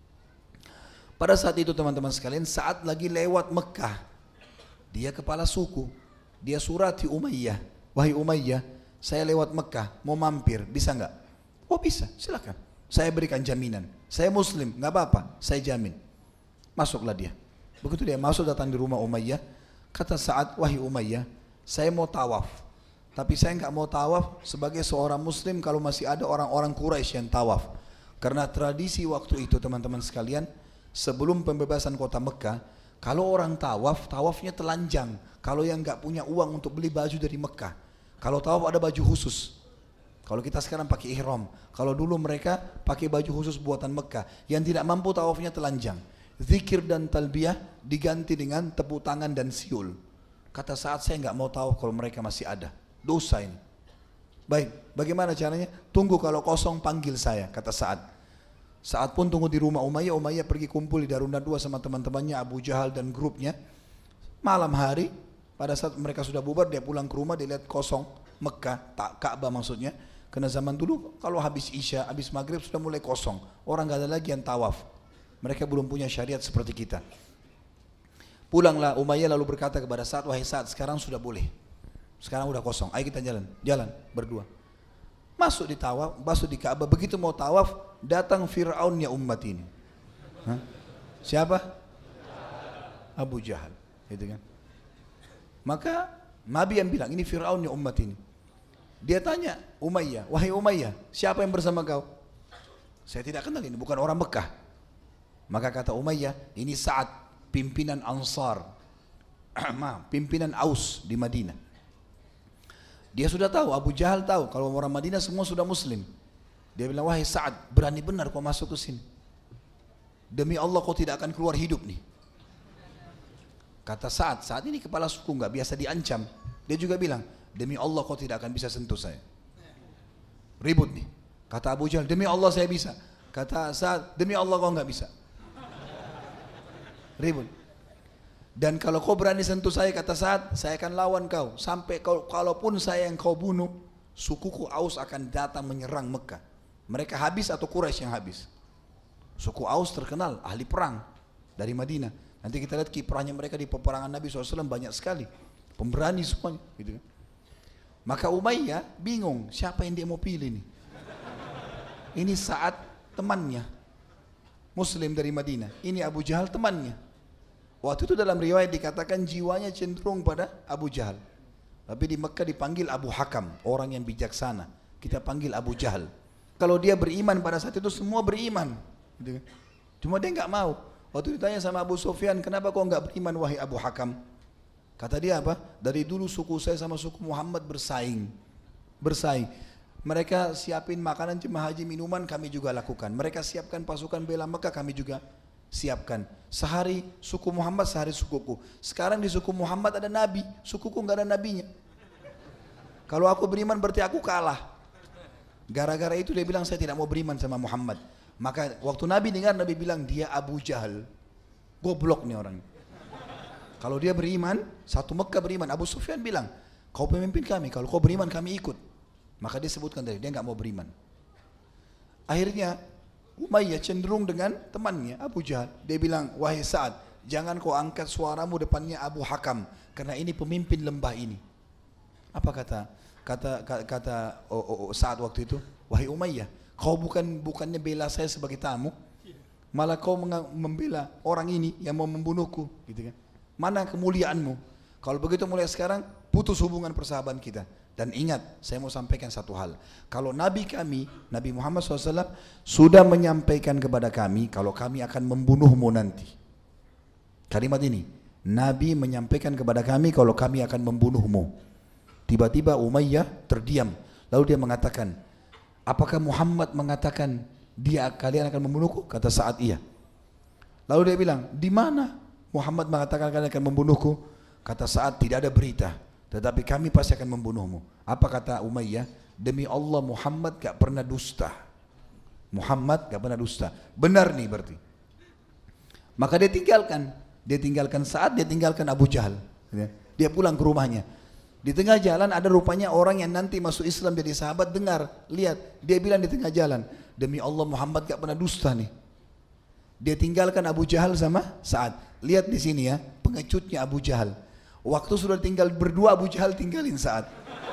Pada saat itu teman-teman sekalian, saat lagi lewat Mekah, dia kepala suku, dia surati Umayyah, wahai Umayyah, saya lewat Mekah, mau mampir, bisa nggak? Oh bisa, silakan. Saya berikan jaminan. Saya Muslim, nggak apa-apa, saya jamin. Masuklah dia. Begitu dia masuk datang di rumah Umayyah, kata Sa'ad, wahai Umayyah, saya mau tawaf. Tapi saya nggak mau tawaf sebagai seorang Muslim kalau masih ada orang-orang Quraisy yang tawaf. Karena tradisi waktu itu teman-teman sekalian, sebelum pembebasan kota Mekah, kalau orang tawaf, tawafnya telanjang. Kalau yang nggak punya uang untuk beli baju dari Mekah, kalau tawaf ada baju khusus. Kalau kita sekarang pakai ihram, kalau dulu mereka pakai baju khusus buatan Mekah. Yang tidak mampu tawafnya telanjang. Zikir dan talbiyah diganti dengan tepuk tangan dan siul. Kata Sa'ad, saya nggak mau tawaf kalau mereka masih ada. Dosa ini. Baik, bagaimana caranya? Tunggu kalau kosong panggil saya, kata Sa'ad. Sa'ad pun tunggu di rumah Umayyah. Umayyah pergi kumpul di Darun Nadwa sama teman-temannya Abu Jahal dan grupnya. Malam hari, pada saat mereka sudah bubar, dia pulang ke rumah, dia lihat kosong Mekah, Ka'bah maksudnya. Karena zaman dulu kalau habis Isya, habis Maghrib sudah mulai kosong. Orang gak ada lagi yang tawaf. Mereka belum punya syariat seperti kita. Pulanglah Umayyah lalu berkata kepada Sa'ad, wahai Sa'ad, sekarang sudah boleh. Sekarang udah kosong, ayo kita jalan berdua. Masuk di tawaf, masuk di Ka'bah. Begitu mau tawaf, datang Fir'aunnya umat ini. Hah? Siapa? Abu Jahal, gitu kan? Maka Nabi yang bilang, ini Fir'aunnya umat ini. Dia tanya Umayyah, wahai Umayyah, siapa yang bersama kau? Saya tidak kenal, ini bukan orang Mekah. Maka kata Umayyah, ini Sa'ad, pimpinan Ansar, pimpinan Aus di Madinah. Dia sudah tahu, Abu Jahal tahu, kalau orang Madinah semua sudah Muslim. Dia bilang, wahai Sa'ad, berani benar kau masuk ke sini. Demi Allah kau tidak akan keluar hidup nih. Kata Sa'ad, Sa'ad ini kepala suku, nggak biasa diancam. Dia juga bilang, demi Allah kau tidak akan bisa sentuh saya. Ribut nih. Kata Abu Jahal, demi Allah saya bisa. Kata Sa'ad, demi Allah kau nggak bisa. Ribut. Dan kalau kau berani sentuh saya, kata Sa'ad, saya akan lawan kau. Sampai kalaupun saya yang kau bunuh, sukuku Aus akan datang menyerang Mekah. Mereka habis atau Quraisy yang habis. Suku Aus terkenal, ahli perang dari Madinah. Nanti kita lihat kiprahnya mereka di peperangan Nabi SAW banyak sekali. Pemberani semuanya. Gitu kan. Maka Umayyah bingung, siapa yang dia mau pilih nih? Ini Sa'ad temannya, Muslim dari Madinah. Ini Abu Jahal temannya. Waktu itu dalam riwayat dikatakan jiwanya cenderung pada Abu Jahal. Tapi di Mekah dipanggil Abu Hakam, orang yang bijaksana. Kita panggil Abu Jahal. Kalau dia beriman pada saat itu semua beriman. Cuma dia nggak mau. Waktu ditanya sama Abu Sufyan, kenapa kau nggak beriman wahai Abu Hakam? Kata dia apa? Dari dulu suku saya sama suku Muhammad bersaing. Mereka siapin makanan jemaah haji, minuman kami juga lakukan. Mereka siapkan pasukan bela Mekah, kami juga siapkan. Sehari suku Muhammad, sehari sukuku. Sekarang di suku Muhammad ada nabi, sukuku nggak ada nabinya. Kalau aku beriman berarti aku kalah. Gara-gara itu dia bilang saya tidak mau beriman sama Muhammad. Maka waktu Nabi dengar, Nabi bilang dia Abu Jahal. Goblok nih orang. Kalau dia beriman, satu Mekah beriman. Abu Sufyan bilang, kau pemimpin kami, kalau kau beriman kami ikut. Maka dia sebutkan tadi, dia nggak mau beriman. Akhirnya Umayyah cenderung dengan temannya Abu Jahal. Dia bilang, wahai Sa'ad, jangan kau angkat suaramu depannya Abu Hakam, karena ini pemimpin lembah ini. Apa kata Sa'ad waktu itu, wahai Umayyah, kau bukannya bela saya sebagai tamu, malah kau membela orang ini yang mau membunuhku, gitu kan? Mana kemuliaanmu? Kalau begitu mulai sekarang putus hubungan persahabatan kita. Dan ingat, saya mau sampaikan satu hal. Kalau Nabi kami, Nabi Muhammad SAW sudah menyampaikan kepada kami kalau kami akan membunuhmu nanti. Kalimat ini, Nabi menyampaikan kepada kami kalau kami akan membunuhmu. Tiba-tiba Umayyah terdiam. Lalu dia mengatakan, apakah Muhammad mengatakan kalian akan membunuhku? Kata Sa'ad, iya. Lalu dia bilang, di mana Muhammad mengatakan kalian akan membunuhku? Kata Sa'ad, tidak ada berita, tetapi kami pasti akan membunuhmu. Apa kata Umayyah? Demi Allah, Muhammad gak pernah dusta. Muhammad gak pernah dusta. Benar nih berarti. Maka dia tinggalkan Sa'ad, dia tinggalkan Abu Jahal. Dia pulang ke rumahnya. Di tengah jalan ada rupanya orang yang nanti masuk Islam jadi sahabat, dengar, lihat. Dia bilang di tengah jalan, demi Allah Muhammad gak pernah dusta nih. Dia tinggalkan Abu Jahal sama Sa'ad. Lihat di sini ya, pengecutnya Abu Jahal. Waktu sudah tinggal berdua, Abu Jahal tinggalin Sa'ad.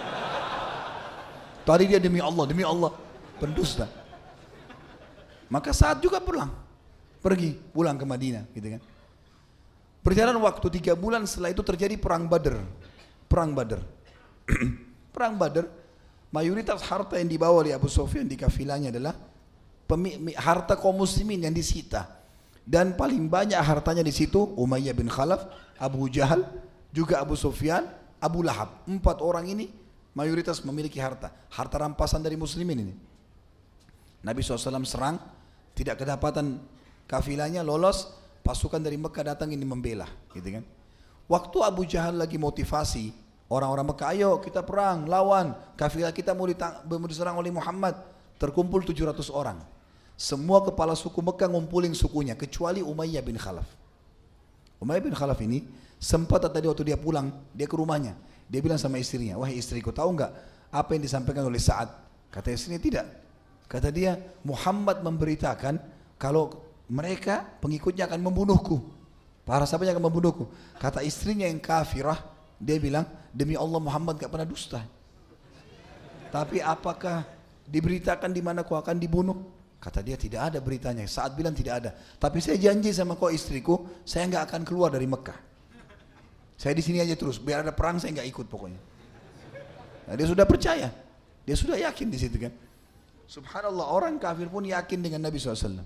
Tadi dia demi Allah, pendusta. Maka Sa'ad juga pulang ke Madinah, gitu kan. Berjalan waktu 3 bulan setelah itu terjadi perang Badar. Perang Badar, mayoritas harta yang dibawa oleh Abu Sufyan di kafilahnya adalah harta kaum muslimin yang disita. Dan paling banyak hartanya di situ Umayyah bin Khalaf, Abu Jahal, juga Abu Sufyan, Abu Lahab. 4 orang ini mayoritas memiliki harta rampasan dari muslimin ini. Nabi SAW serang, tidak kedapatan kafilahnya, lolos, pasukan dari Mekah datang ini membela, gitu kan. Waktu Abu Jahal lagi motivasi orang-orang Mekah, ayo kita perang, lawan, kafilah kita mau diserang oleh Muhammad. Terkumpul 700 orang. Semua kepala suku Mekah ngumpulin sukunya, kecuali Umayyah bin Khalaf. Umayyah bin Khalaf ini sempat tadi waktu dia pulang, dia ke rumahnya. Dia bilang sama istrinya, wahai istriku, tahu nggak apa yang disampaikan oleh Sa'ad? Kata istrinya, tidak. Kata dia, Muhammad memberitakan kalau mereka pengikutnya akan membunuhku. Para sahabatnya akan membunuhku. Kata istrinya yang kafirah, dia bilang, demi Allah Muhammad gak pernah dusta. Tapi apakah diberitakan di mana kau akan dibunuh? Kata dia, tidak ada beritanya. Saat bilang tidak ada. Tapi saya janji sama kau istriku, saya gak akan keluar dari Mekah. Saya di sini aja terus. Biar ada perang saya gak ikut pokoknya. Nah, dia sudah percaya, dia sudah yakin di situ kan. Subhanallah, orang kafir pun yakin dengan Nabi SAW.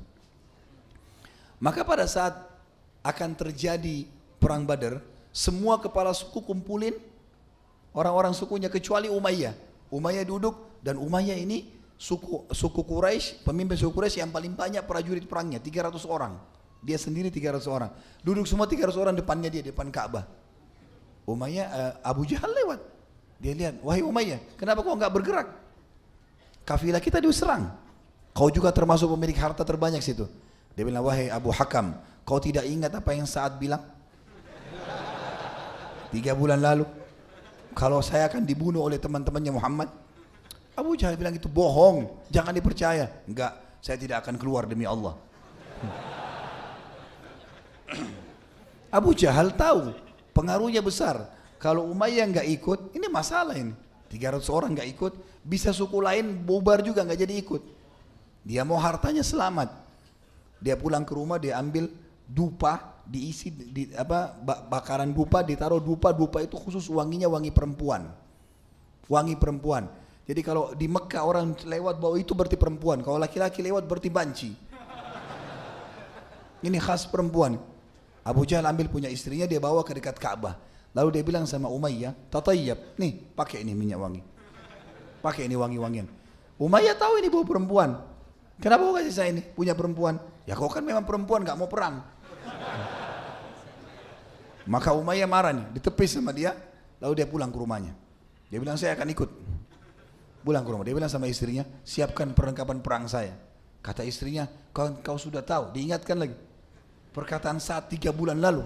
Maka pada saat akan terjadi perang Badar, semua kepala suku kumpulin orang-orang sukunya kecuali Umayyah. Umayyah duduk, dan Umayyah ini suku Quraisy, pemimpin suku Quraisy yang paling banyak prajurit perangnya, 300 orang. Dia sendiri 300 orang. Duduk semua 300 orang depannya dia, depan Ka'bah. Umayyah, Abu Jahal lewat. Dia lihat, wahai Umayyah, kenapa kau enggak bergerak? Kafilah kita diserang. Kau juga termasuk pemilik harta terbanyak situ. Dia bilang, wahai Abu Hakam, kau tidak ingat apa yang Sa'ad bilang 3 bulan lalu, kalau saya akan dibunuh oleh teman-temannya Muhammad? Abu Jahal bilang, itu bohong, jangan dipercaya. Enggak, saya tidak akan keluar demi Allah. Abu Jahal tahu pengaruhnya besar. Kalau Umayyah enggak ikut, ini masalah ini. 300 orang enggak ikut, bisa suku lain bubar juga enggak jadi ikut. Dia mau hartanya selamat. Dia pulang ke rumah, dia ambil dupa, diisi bakaran dupa, ditaruh dupa itu khusus wanginya wangi perempuan. Wangi perempuan. Jadi kalau di Mekah orang lewat bawa itu berarti perempuan, kalau laki-laki lewat berarti banci. Ini khas perempuan. Abu Jahal ambil punya istrinya, dia bawa ke dekat Ka'bah. Lalu dia bilang sama Umayyah, tatayyab, nih pakai ini minyak wangi. Pakai ini wangi-wangian. Umayyah tahu ini bawa perempuan. Kenapa kau kasih saya ini punya perempuan? Ya kau kan memang perempuan, gak mau perang. Maka Umayyah marah nih, ditepis sama dia. Lalu dia pulang ke rumahnya. Dia bilang, saya akan ikut. Pulang ke rumah, dia bilang sama istrinya, siapkan perlengkapan perang saya. Kata istrinya, kau sudah tahu, diingatkan lagi. Perkataan Sa'ad 3 bulan lalu.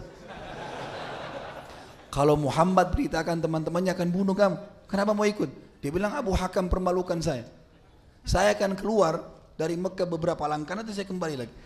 Kalau Muhammad beritakan teman-temannya akan bunuh kamu, kenapa mau ikut? Dia bilang, Abu Hakam permalukan saya. Saya akan keluar dari Mekah beberapa langkah, nanti saya kembali lagi.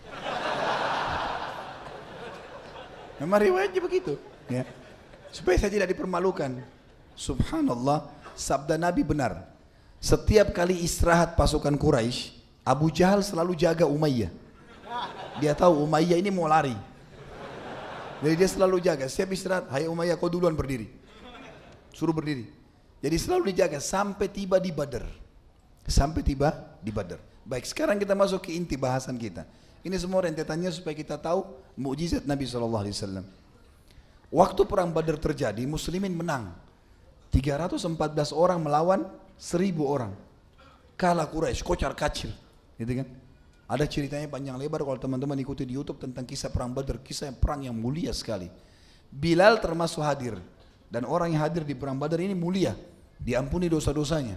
Memang riwayatnya begitu, ya. Supaya saya tidak dipermalukan. Subhanallah, sabda Nabi benar. Setiap kali istirahat pasukan Quraisy, Abu Jahal selalu jaga Umayyah. Dia tahu Umayyah ini mau lari. Jadi dia selalu jaga, setiap istirahat, hai Umayyah kau duluan berdiri. Suruh berdiri. Jadi selalu dijaga sampai tiba di Badar. Sampai tiba di Badar. Baik, sekarang kita masuk ke inti bahasan kita. Ini semua rentetannya supaya kita tahu mukjizat Nabi SAW. Waktu perang Badar terjadi, muslimin menang. 314 orang melawan 1000 orang. Kalah Quraisy, kocar kacir. Gitu kan? Ada ceritanya panjang lebar kalau teman-teman ikuti di YouTube tentang kisah perang Badar, kisah perang yang mulia sekali. Bilal termasuk hadir, dan orang yang hadir di perang Badar ini mulia, diampuni dosa-dosanya.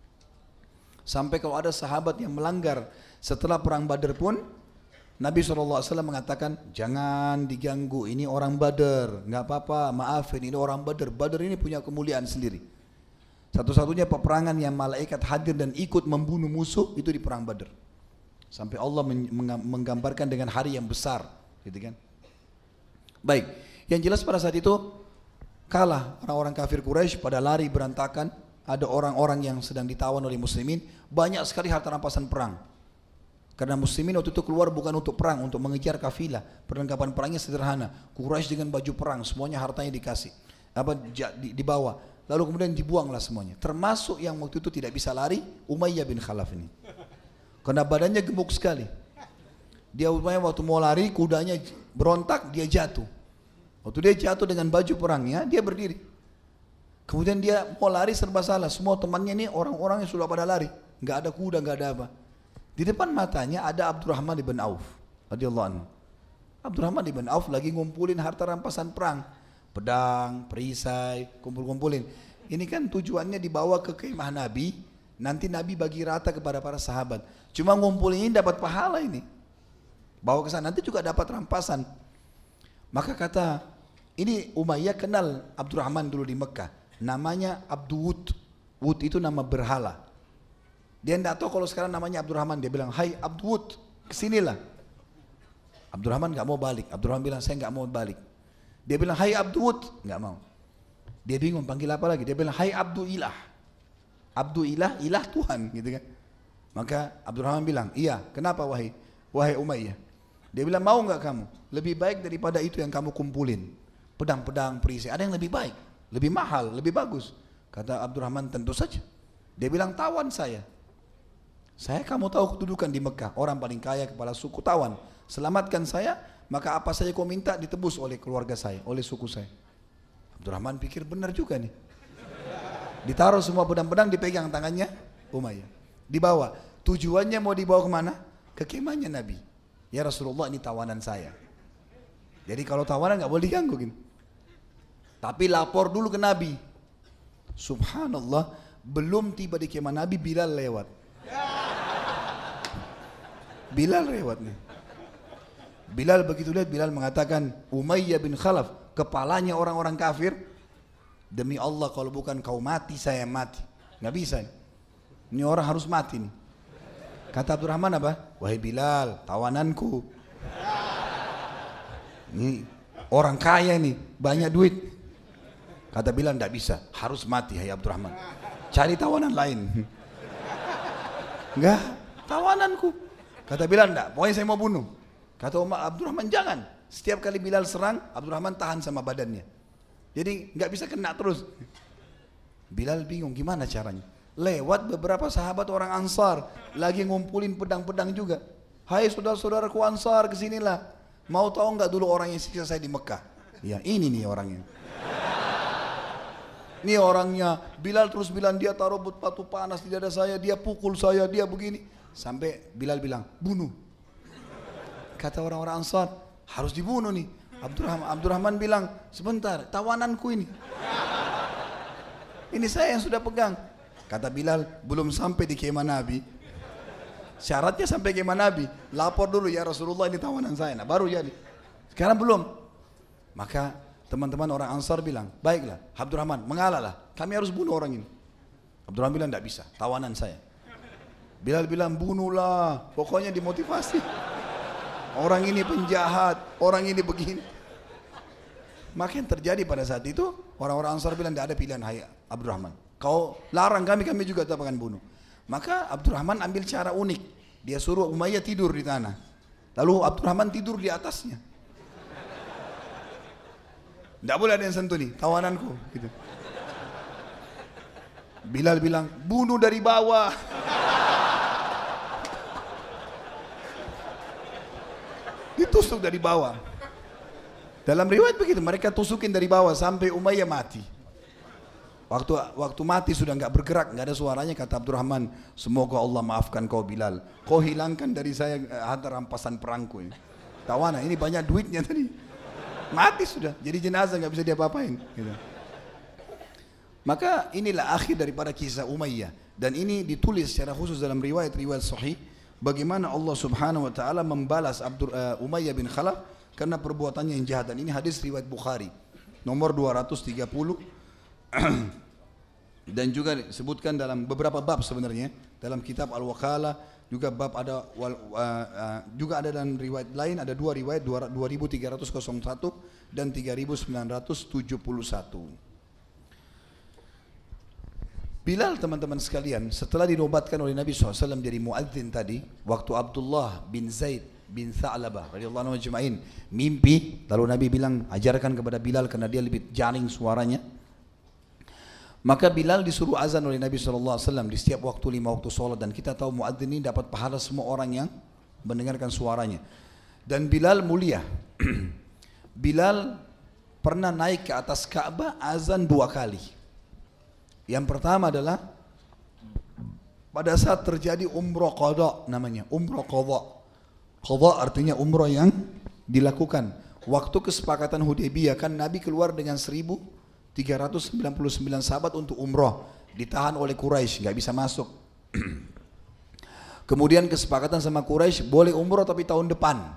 Sampai kalau ada sahabat yang melanggar setelah perang Badar pun, Nabi SAW mengatakan, jangan diganggu, ini orang Badar, nggak apa-apa, maafin, ini orang Badar. Badar ini punya kemuliaan sendiri. Satu-satunya peperangan yang malaikat hadir dan ikut membunuh musuh itu di perang Badar. Sampai Allah menggambarkan dengan hari yang besar, gitu kan? Baik, yang jelas pada saat itu kalah orang-orang kafir Quraisy, pada lari berantakan. Ada orang-orang yang sedang ditawan oleh muslimin, banyak sekali harta rampasan perang. Karena muslimin waktu itu keluar bukan untuk perang, untuk mengejar kafilah. Perlengkapan perangnya sederhana. Quraisy dengan baju perang, semuanya hartanya dikasih, dibawa. Lalu kemudian dibuanglah semuanya. Termasuk yang waktu itu tidak bisa lari, Umayyah bin Khalaf ini. Karena badannya gemuk sekali. Dia Umayyah waktu mau lari, kudanya berontak, dia jatuh. Waktu dia jatuh dengan baju perangnya, dia berdiri. Kemudian dia mau lari serba salah. Semua temannya ini orang-orang yang sudah pada lari. Nggak ada kuda, nggak ada apa. Di depan matanya ada Abdurrahman ibn Auf radhiyallahu anhu. Abdurrahman ibn Auf lagi ngumpulin harta rampasan perang, pedang, perisai, kumpul-kumpulin. Ini kan tujuannya dibawa ke kemah Nabi, nanti Nabi bagi rata kepada para sahabat. Cuma ngumpulin ini dapat pahala ini, bawa ke sana nanti juga dapat rampasan. Maka kata ini Umayyah kenal Abdurrahman dulu di Mekah, namanya Abdul Wud itu nama berhala. Dia tidak tahu kalau sekarang namanya Abdurrahman. Dia bilang, hai Abdul, kesinilah. Abdurrahman nggak mau balik. Abdurrahman bilang, saya nggak mau balik. Dia bilang, hai Abdul, nggak mau. Dia bingung panggil apa lagi. Dia bilang, hai Abdul Ilah. Abdul Ilah, ilah Tuhan, gitu kan. Maka Abdurrahman bilang, iya. Kenapa wahai Umayyah? Dia bilang, mau nggak kamu? Lebih baik daripada itu yang kamu kumpulin. Pedang-pedang, perisai. Ada yang lebih baik, lebih mahal, lebih bagus. Kata Abdurrahman, tentu saja. Dia bilang, tawan saya. Kamu tahu kedudukan di Mekah, orang paling kaya, kepala suku, tawan. Selamatkan saya, maka apa saja kau minta ditebus oleh keluarga saya, oleh suku saya. Abdurrahman pikir benar juga nih. Ditaruh semua pedang-pedang, dipegang tangannya Umayyah. Dibawa. Tujuannya mau dibawa kemana? Ke kemahnya Nabi. Ya Rasulullah, ini tawanan saya. Jadi kalau tawanan nggak boleh diganggu gini. Tapi lapor dulu ke Nabi. Subhanallah, belum tiba di kemah Nabi, Bilal lewat. Bilal lewat nih. Bilal begitu lihat, Bilal mengatakan, Umayyah bin Khalaf, kepalanya orang-orang kafir. Demi Allah kalau bukan kau mati, saya mati. Nggak bisa. Ini orang harus mati nih. Kata Abdurrahman apa? Wahai Bilal, tawananku. Ini orang kaya nih, banyak duit. Kata Bilal, nggak bisa, harus mati hai Abdurrahman. Cari tawanan lain. Enggak, tawananku. Kata Bilal, enggak, pokoknya saya mau bunuh. Kata Abdurrahman, jangan. Setiap kali Bilal serang, Abdurrahman tahan sama badannya. Jadi nggak bisa kena terus. Bilal bingung gimana caranya. Lewat beberapa sahabat orang Ansar, lagi ngumpulin pedang-pedang juga. Hai saudara-saudaraku Ansar, kesinilah. Mau tahu nggak dulu orang yang siksa saya di Mekah? Ya ini nih orangnya. Ini orangnya. Bilal terus bilang, dia taruh batu panas di dada saya, dia pukul saya, dia begini. Sampai Bilal bilang, bunuh. Kata orang-orang Ansar, harus dibunuh nih. Abdurrahman bilang, sebentar, tawananku ini. Ini saya yang sudah pegang. Kata Bilal, belum sampai di kemah Nabi. Syaratnya sampai kemah Nabi. Lapor dulu, ya Rasulullah ini tawanan saya. Nah, baru jadi. Sekarang belum. Maka teman-teman orang Ansar bilang, baiklah Abdurrahman, mengalahlah. Kami harus bunuh orang ini. Abdurrahman bilang, tidak bisa, tawanan saya. Bilal bilang, bunuhlah, pokoknya dimotivasi. Orang ini penjahat, orang ini begini. Maka yang terjadi pada saat itu, orang-orang Ansar bilang, tidak ada pilihan, hai Abdurrahman. Kau larang kami, kami juga tak akan bunuh. Maka Abdurrahman ambil cara unik. Dia suruh Umayyah tidur di tanah. Lalu Abdurrahman tidur di atasnya. Tidak boleh ada yang sentuh nih, tawananku. Gitu. Bilal bilang, bunuh dari bawah. Ditusuk dari bawah. Dalam riwayat begitu, mereka tusukin dari bawah sampai Umayyah mati. Waktu mati sudah nggak bergerak, nggak ada suaranya, kata Abdurrahman, semoga Allah maafkan kau Bilal. Kau hilangkan dari saya harta rampasan perangku ini. Tawana, ini banyak duitnya tadi. Mati sudah, jadi jenazah nggak bisa diapa-apain. Gitu. Maka inilah akhir daripada kisah Umayyah. Dan ini ditulis secara khusus dalam riwayat-riwayat sahih. Bagaimana Allah subhanahu wa ta'ala membalas Umayyah bin Khalaf karena perbuatannya yang jahat. Dan ini hadis riwayat Bukhari nomor 230. Dan juga disebutkan dalam beberapa bab sebenarnya. Dalam kitab Al-Wakalah juga bab ada juga ada dalam riwayat lain, ada dua riwayat, 2301 dan 3971. Bilal, teman-teman sekalian, setelah dinobatkan oleh Nabi SAW jadi muadzin tadi, waktu Abdullah bin Zaid bin Tha'labah radhiyallahu anhu ajma'in mimpi, lalu Nabi bilang ajarkan kepada Bilal karena dia lebih jaring suaranya. Maka Bilal disuruh azan oleh Nabi SAW di setiap waktu 5 waktu sholat, dan kita tahu muadzin ini dapat pahala semua orang yang mendengarkan suaranya. Dan Bilal mulia. Bilal pernah naik ke atas Ka'bah azan 2 kali. Yang pertama adalah pada saat terjadi umrah qadha, namanya umrah qadha. Qadha artinya umrah yang dilakukan. Waktu kesepakatan Hudaybiyah kan Nabi keluar dengan 1399 sahabat untuk umrah, ditahan oleh Quraisy, nggak bisa masuk. Kemudian kesepakatan sama Quraisy boleh umrah tapi tahun depan.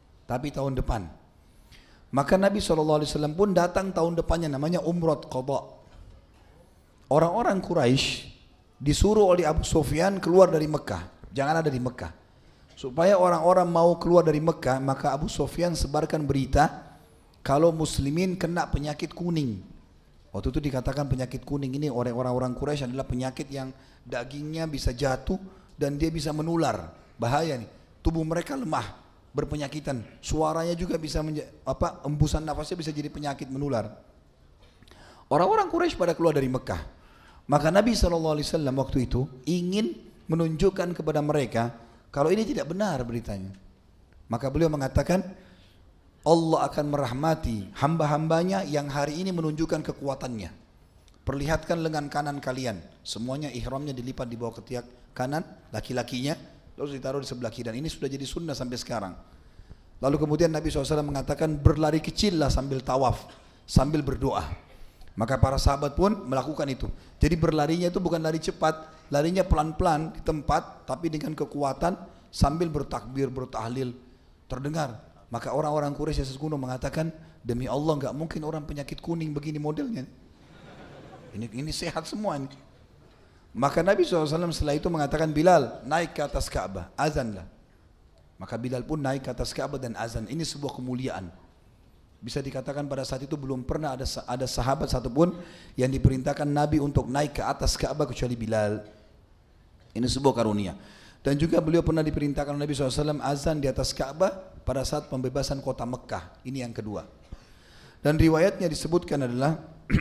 Maka Nabi SAW pun datang tahun depannya, namanya umrah qadha. Orang-orang Quraisy disuruh oleh Abu Sufyan keluar dari Mekah, jangan ada di Mekah. Supaya orang-orang mau keluar dari Mekah, maka Abu Sufyan sebarkan berita kalau muslimin kena penyakit kuning. Waktu itu dikatakan penyakit kuning ini oleh orang-orang Quraisy adalah penyakit yang dagingnya bisa jatuh dan dia bisa menular. Bahaya nih, tubuh mereka lemah, berpenyakitan, suaranya juga bisa embusan nafasnya bisa jadi penyakit menular. Orang-orang Quraisy pada keluar dari Mekah. Maka Nabi SAW waktu itu ingin menunjukkan kepada mereka kalau ini tidak benar beritanya. Maka beliau mengatakan, Allah akan merahmati hamba-hambanya yang hari ini menunjukkan kekuatannya. Perlihatkan lengan kanan kalian, semuanya ihramnya dilipat di bawah ketiak kanan laki-lakinya, lalu ditaruh di sebelah kiri. Dan ini sudah jadi sunnah sampai sekarang. Lalu kemudian Nabi SAW mengatakan, berlari kecillah sambil tawaf, sambil berdoa. Maka para sahabat pun melakukan itu. Jadi berlarinya itu bukan lari cepat, larinya pelan-pelan di tempat, tapi dengan kekuatan sambil bertakbir, bertahlil, terdengar. Maka orang-orang Quraisy yang sekuno mengatakan, demi Allah nggak mungkin orang penyakit kuning begini modelnya. Ini sehat semua ini. Maka Nabi SAW setelah itu mengatakan, Bilal naik ke atas Ka'bah, azanlah. Maka Bilal pun naik ke atas Ka'bah dan azan. Ini sebuah kemuliaan. Bisa dikatakan pada saat itu belum pernah ada sahabat satupun yang diperintahkan Nabi untuk naik ke atas Ka'bah kecuali Bilal. Ini sebuah karunia. Dan juga beliau pernah diperintahkan Nabi SAW azan di atas Ka'bah pada saat pembebasan kota Mekkah. Ini yang kedua. Dan riwayatnya disebutkan adalah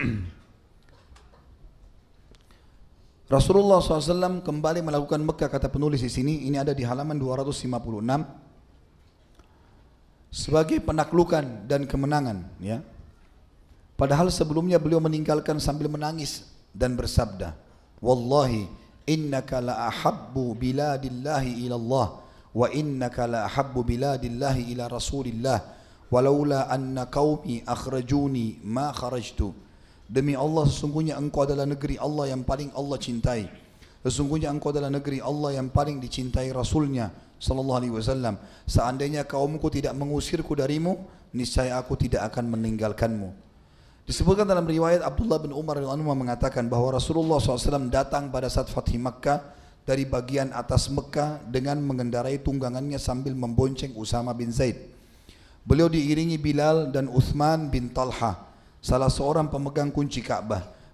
Rasulullah SAW kembali melakukan Mekkah, kata penulis di sini. Ini ada di halaman 256. Sebagai penaklukan dan kemenangan, ya. Padahal sebelumnya beliau meninggalkan sambil menangis dan bersabda, Wallahi innaka la ahabbu biladillahi ila Allah wa innaka la ahabbu biladillahi ila Rasulillah walaula anna qaumi akhrajuni ma kharajtu. Demi Allah, sesungguhnya engkau adalah negeri Allah yang paling Allah cintai. Sesungguhnya engkau adalah negeri Allah yang paling dicintai Rasulnya sallallahu alaihi wasallam. Seandainya kaumku tidak mengusirku darimu, niscaya aku tidak akan meninggalkanmu. Disebutkan dalam riwayat Abdullah bin Umar radhiyallahu anhu mengatakan bahwa Rasulullah SAW datang pada saat Fath Makkah dari bagian atas Mekah dengan mengendarai tunggangannya sambil membonceng Usama bin Zaid. Beliau diiringi Bilal dan Uthman bin Talha, salah seorang pemegang kunci Ka'bah.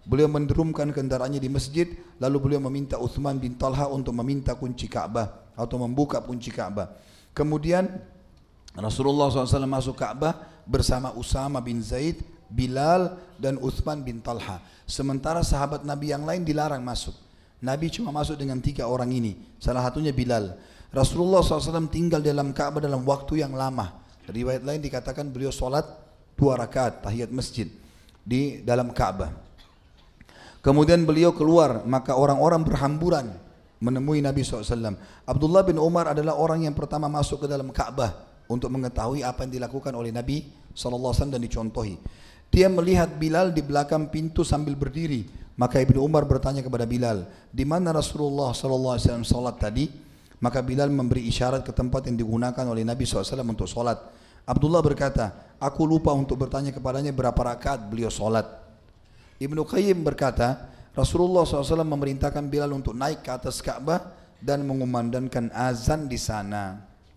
Beliau menderumkan kendaraannya di masjid, lalu beliau meminta Uthman bin Talha untuk meminta kunci Ka'bah atau membuka kunci Ka'bah. Kemudian Rasulullah SAW masuk Ka'bah bersama Usama bin Zaid, Bilal dan Uthman bin Talha. Sementara sahabat Nabi yang lain dilarang masuk. Nabi cuma masuk dengan 3 orang ini, salah satunya Bilal. Rasulullah SAW tinggal dalam Ka'bah dalam waktu yang lama. Riwayat lain dikatakan beliau sholat 2 rakaat tahiyat masjid di dalam Ka'bah. Kemudian beliau keluar, maka orang-orang berhamburan menemui Nabi SAW. Abdullah bin Umar adalah orang yang pertama masuk ke dalam Ka'bah untuk mengetahui apa yang dilakukan oleh Nabi SAW dan dicontohi. Dia melihat Bilal di belakang pintu sambil berdiri. Maka Ibnu Umar bertanya kepada Bilal, di mana Rasulullah SAW salat tadi? Maka Bilal memberi isyarat ke tempat yang digunakan oleh Nabi SAW untuk salat. Abdullah berkata, aku lupa untuk bertanya kepadanya berapa rakaat beliau salat. Ibnu Qayyim berkata, Rasulullah SAW memerintahkan Bilal untuk naik ke atas Ka'bah dan mengumandangkan azan di sana.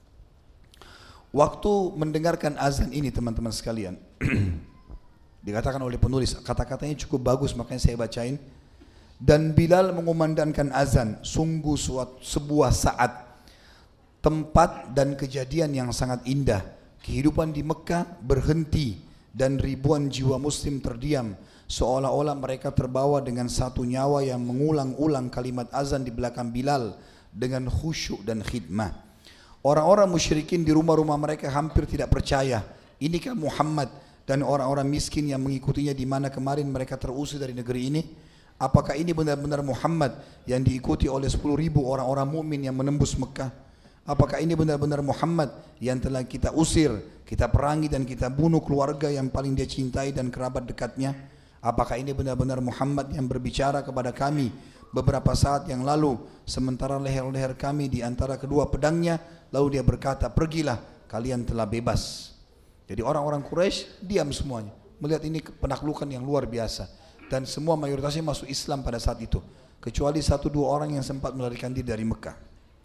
Waktu mendengarkan azan ini teman-teman sekalian, dikatakan oleh penulis, kata-katanya cukup bagus makanya saya bacain. Dan Bilal mengumandangkan azan, sungguh sebuah saat, tempat dan kejadian yang sangat indah. Kehidupan di Mekah berhenti dan ribuan jiwa muslim terdiam, seolah-olah mereka terbawa dengan satu nyawa yang mengulang-ulang kalimat azan di belakang Bilal dengan khusyuk dan khidmah. Orang-orang musyrikin di rumah-rumah mereka hampir tidak percaya, inikah Muhammad? Dan orang-orang miskin yang mengikutinya di mana kemarin mereka terusir dari negeri ini? Apakah ini benar-benar Muhammad yang diikuti oleh 10.000 orang-orang mukmin yang menembus Mekah? Apakah ini benar-benar Muhammad yang telah kita usir, kita perangi dan kita bunuh keluarga yang paling dia cintai dan kerabat dekatnya? Apakah ini benar-benar Muhammad yang berbicara kepada kami beberapa saat yang lalu, sementara leher-leher kami di antara kedua pedangnya, lalu dia berkata, pergilah, kalian telah bebas. Jadi orang-orang Quraisy diam semuanya, melihat ini penaklukan yang luar biasa, dan semua mayoritasnya masuk Islam pada saat itu, kecuali 1-2 orang yang sempat melarikan diri dari Mekah.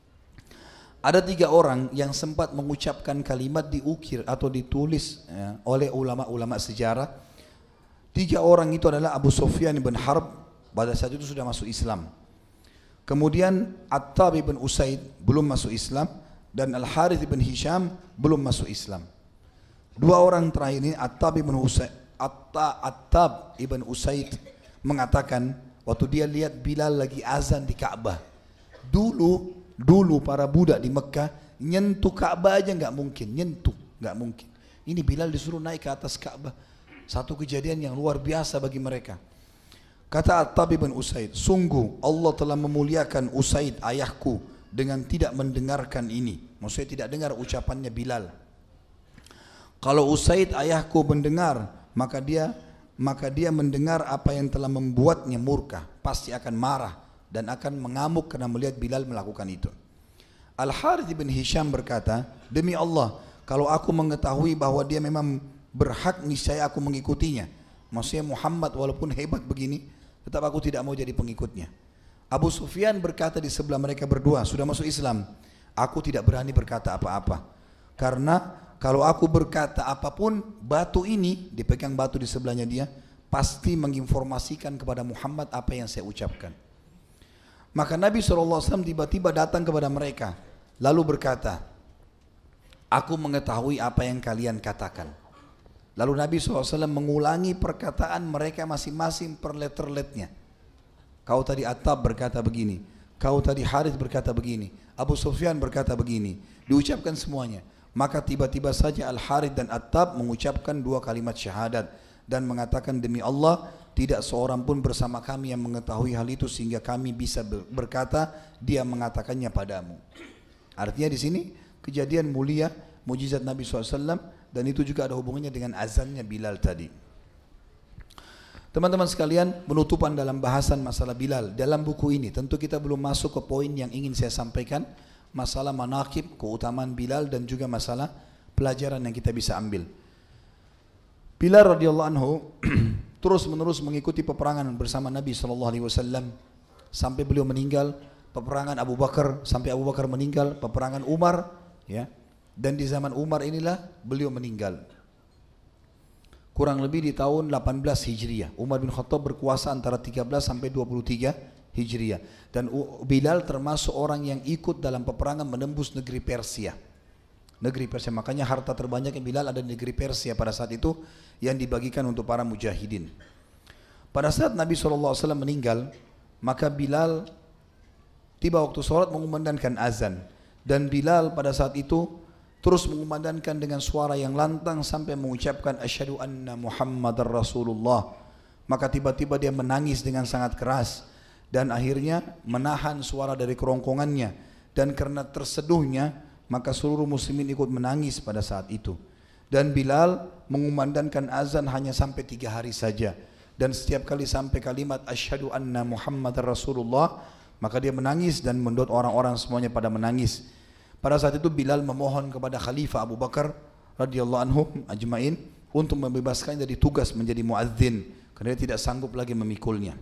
Ada 3 orang yang sempat mengucapkan kalimat diukir atau ditulis oleh ulama-ulama sejarah. 3 orang itu adalah Abu Sufyan bin Harb, pada saat itu sudah masuk Islam. Kemudian Attab bin Usaid belum masuk Islam, dan Al-Harith bin Hisham belum masuk Islam. 2 orang terakhir ini, Attab ibn Usaid mengatakan waktu dia lihat Bilal lagi azan di Ka'bah, dulu para budak di Mekah nyentuh Ka'bah aja nggak mungkin, nggak mungkin. Ini Bilal disuruh naik ke atas Ka'bah, satu kejadian yang luar biasa bagi mereka. Kata Attab bin Usaid, sungguh Allah telah memuliakan Usaid ayahku dengan tidak mendengarkan ini. Maksudnya tidak dengar ucapannya Bilal. Kalau Usaid ayahku mendengar, maka dia mendengar apa yang telah membuatnya murka, pasti akan marah dan akan mengamuk karena melihat Bilal melakukan itu. Al-Harith bin Hisham berkata, demi Allah, kalau aku mengetahui bahwa dia memang berhak, niscaya aku mengikutinya. Maksudnya Muhammad walaupun hebat begini, tetap aku tidak mau jadi pengikutnya. Abu Sufyan berkata di sebelah mereka berdua, sudah masuk Islam, aku tidak berani berkata apa-apa, karena kalau aku berkata apapun, batu ini, dipegang batu di sebelahnya dia, pasti menginformasikan kepada Muhammad apa yang saya ucapkan. Maka Nabi SAW tiba-tiba datang kepada mereka, lalu berkata, aku mengetahui apa yang kalian katakan. Lalu Nabi SAW mengulangi perkataan mereka masing-masing per letter-letnya. Kau tadi Attab berkata begini, kau tadi Harith berkata begini, Abu Sufyan berkata begini, diucapkan semuanya. Maka tiba-tiba saja Al-Harith dan Attab mengucapkan 2 kalimat syahadat dan mengatakan, demi Allah, tidak seorang pun bersama kami yang mengetahui hal itu sehingga kami bisa berkata dia mengatakannya padamu. Artinya di sini kejadian mulia, mujizat Nabi SAW, dan itu juga ada hubungannya dengan azannya Bilal tadi. Teman-teman sekalian, penutupan dalam bahasan masalah Bilal dalam buku ini, tentu kita belum masuk ke poin yang ingin saya sampaikan, masalah manaqib, keutamaan Bilal, dan juga masalah pelajaran yang kita bisa ambil. Bilal radhiyallahu anhu terus menerus mengikuti peperangan bersama Nabi SAW sampai beliau meninggal. Peperangan Abu Bakar sampai Abu Bakar meninggal, peperangan Umar, ya. Dan di zaman Umar inilah beliau meninggal. kurang lebih di tahun 18 Hijriah. Umar bin Khattab berkuasa antara 13 sampai 23 Hijriah. Dan Bilal termasuk orang yang ikut dalam peperangan menembus negeri Persia. Negeri Persia, makanya harta terbanyak yang Bilal ada di negeri Persia pada saat itu yang dibagikan untuk para mujahidin. Pada saat Nabi SAW meninggal, maka Bilal tiba waktu sholat mengumandangkan azan. Dan Bilal pada saat itu terus mengumandangkan dengan suara yang lantang sampai mengucapkan asyhadu anna Muhammadar Rasulullah. Maka tiba-tiba dia menangis dengan sangat keras dan akhirnya menahan suara dari kerongkongannya, dan karena terseduhnya maka seluruh muslimin ikut menangis pada saat itu. Dan Bilal mengumandangkan azan hanya sampai 3 hari saja, dan setiap kali sampai kalimat asyhadu anna Muhammadar Rasulullah maka dia menangis dan membuat orang-orang semuanya pada menangis. Pada saat itu Bilal memohon kepada Khalifah Abu Bakar radhiyallahu anhu ajmain untuk membebaskannya dari tugas menjadi muadzin karena dia tidak sanggup lagi memikulnya.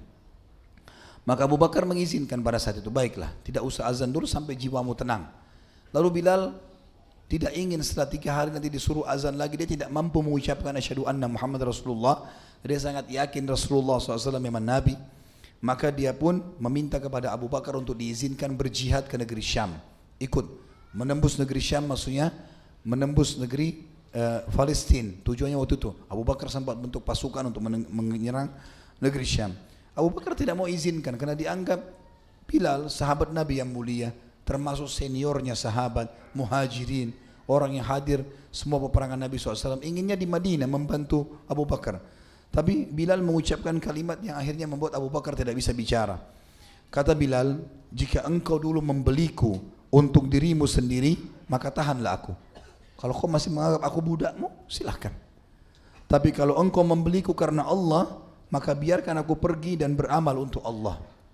Maka Abu Bakar mengizinkan pada saat itu, baiklah, tidak usah azan dulu sampai jiwamu tenang. Lalu Bilal tidak ingin setelah 3 hari nanti disuruh azan lagi, dia tidak mampu mengucapkan asyhadu anna Muhammad Rasulullah. Dia sangat yakin Rasulullah SAW memang Nabi. Maka dia pun meminta kepada Abu Bakar untuk diizinkan berjihad ke negeri Syam, ikut menembus negeri Syam, maksudnya menembus negeri Palestina. Tujuannya waktu itu Abu Bakar sempat bentuk pasukan untuk menyerang negeri Syam. Abu Bakar tidak mau izinkan karena dianggap Bilal sahabat Nabi yang mulia, termasuk seniornya sahabat muhajirin, orang yang hadir semua peperangan Nabi SAW, inginnya di Madinah membantu Abu Bakar. Tapi Bilal mengucapkan kalimat yang akhirnya membuat Abu Bakar tidak bisa bicara. Kata Bilal, jika engkau dulu membeliku untuk dirimu sendiri, maka tahanlah aku. Kalau kau masih menganggap aku budakmu, silahkan. Tapi kalau engkau membeliku karena Allah, maka biarkan aku pergi dan beramal untuk Allah.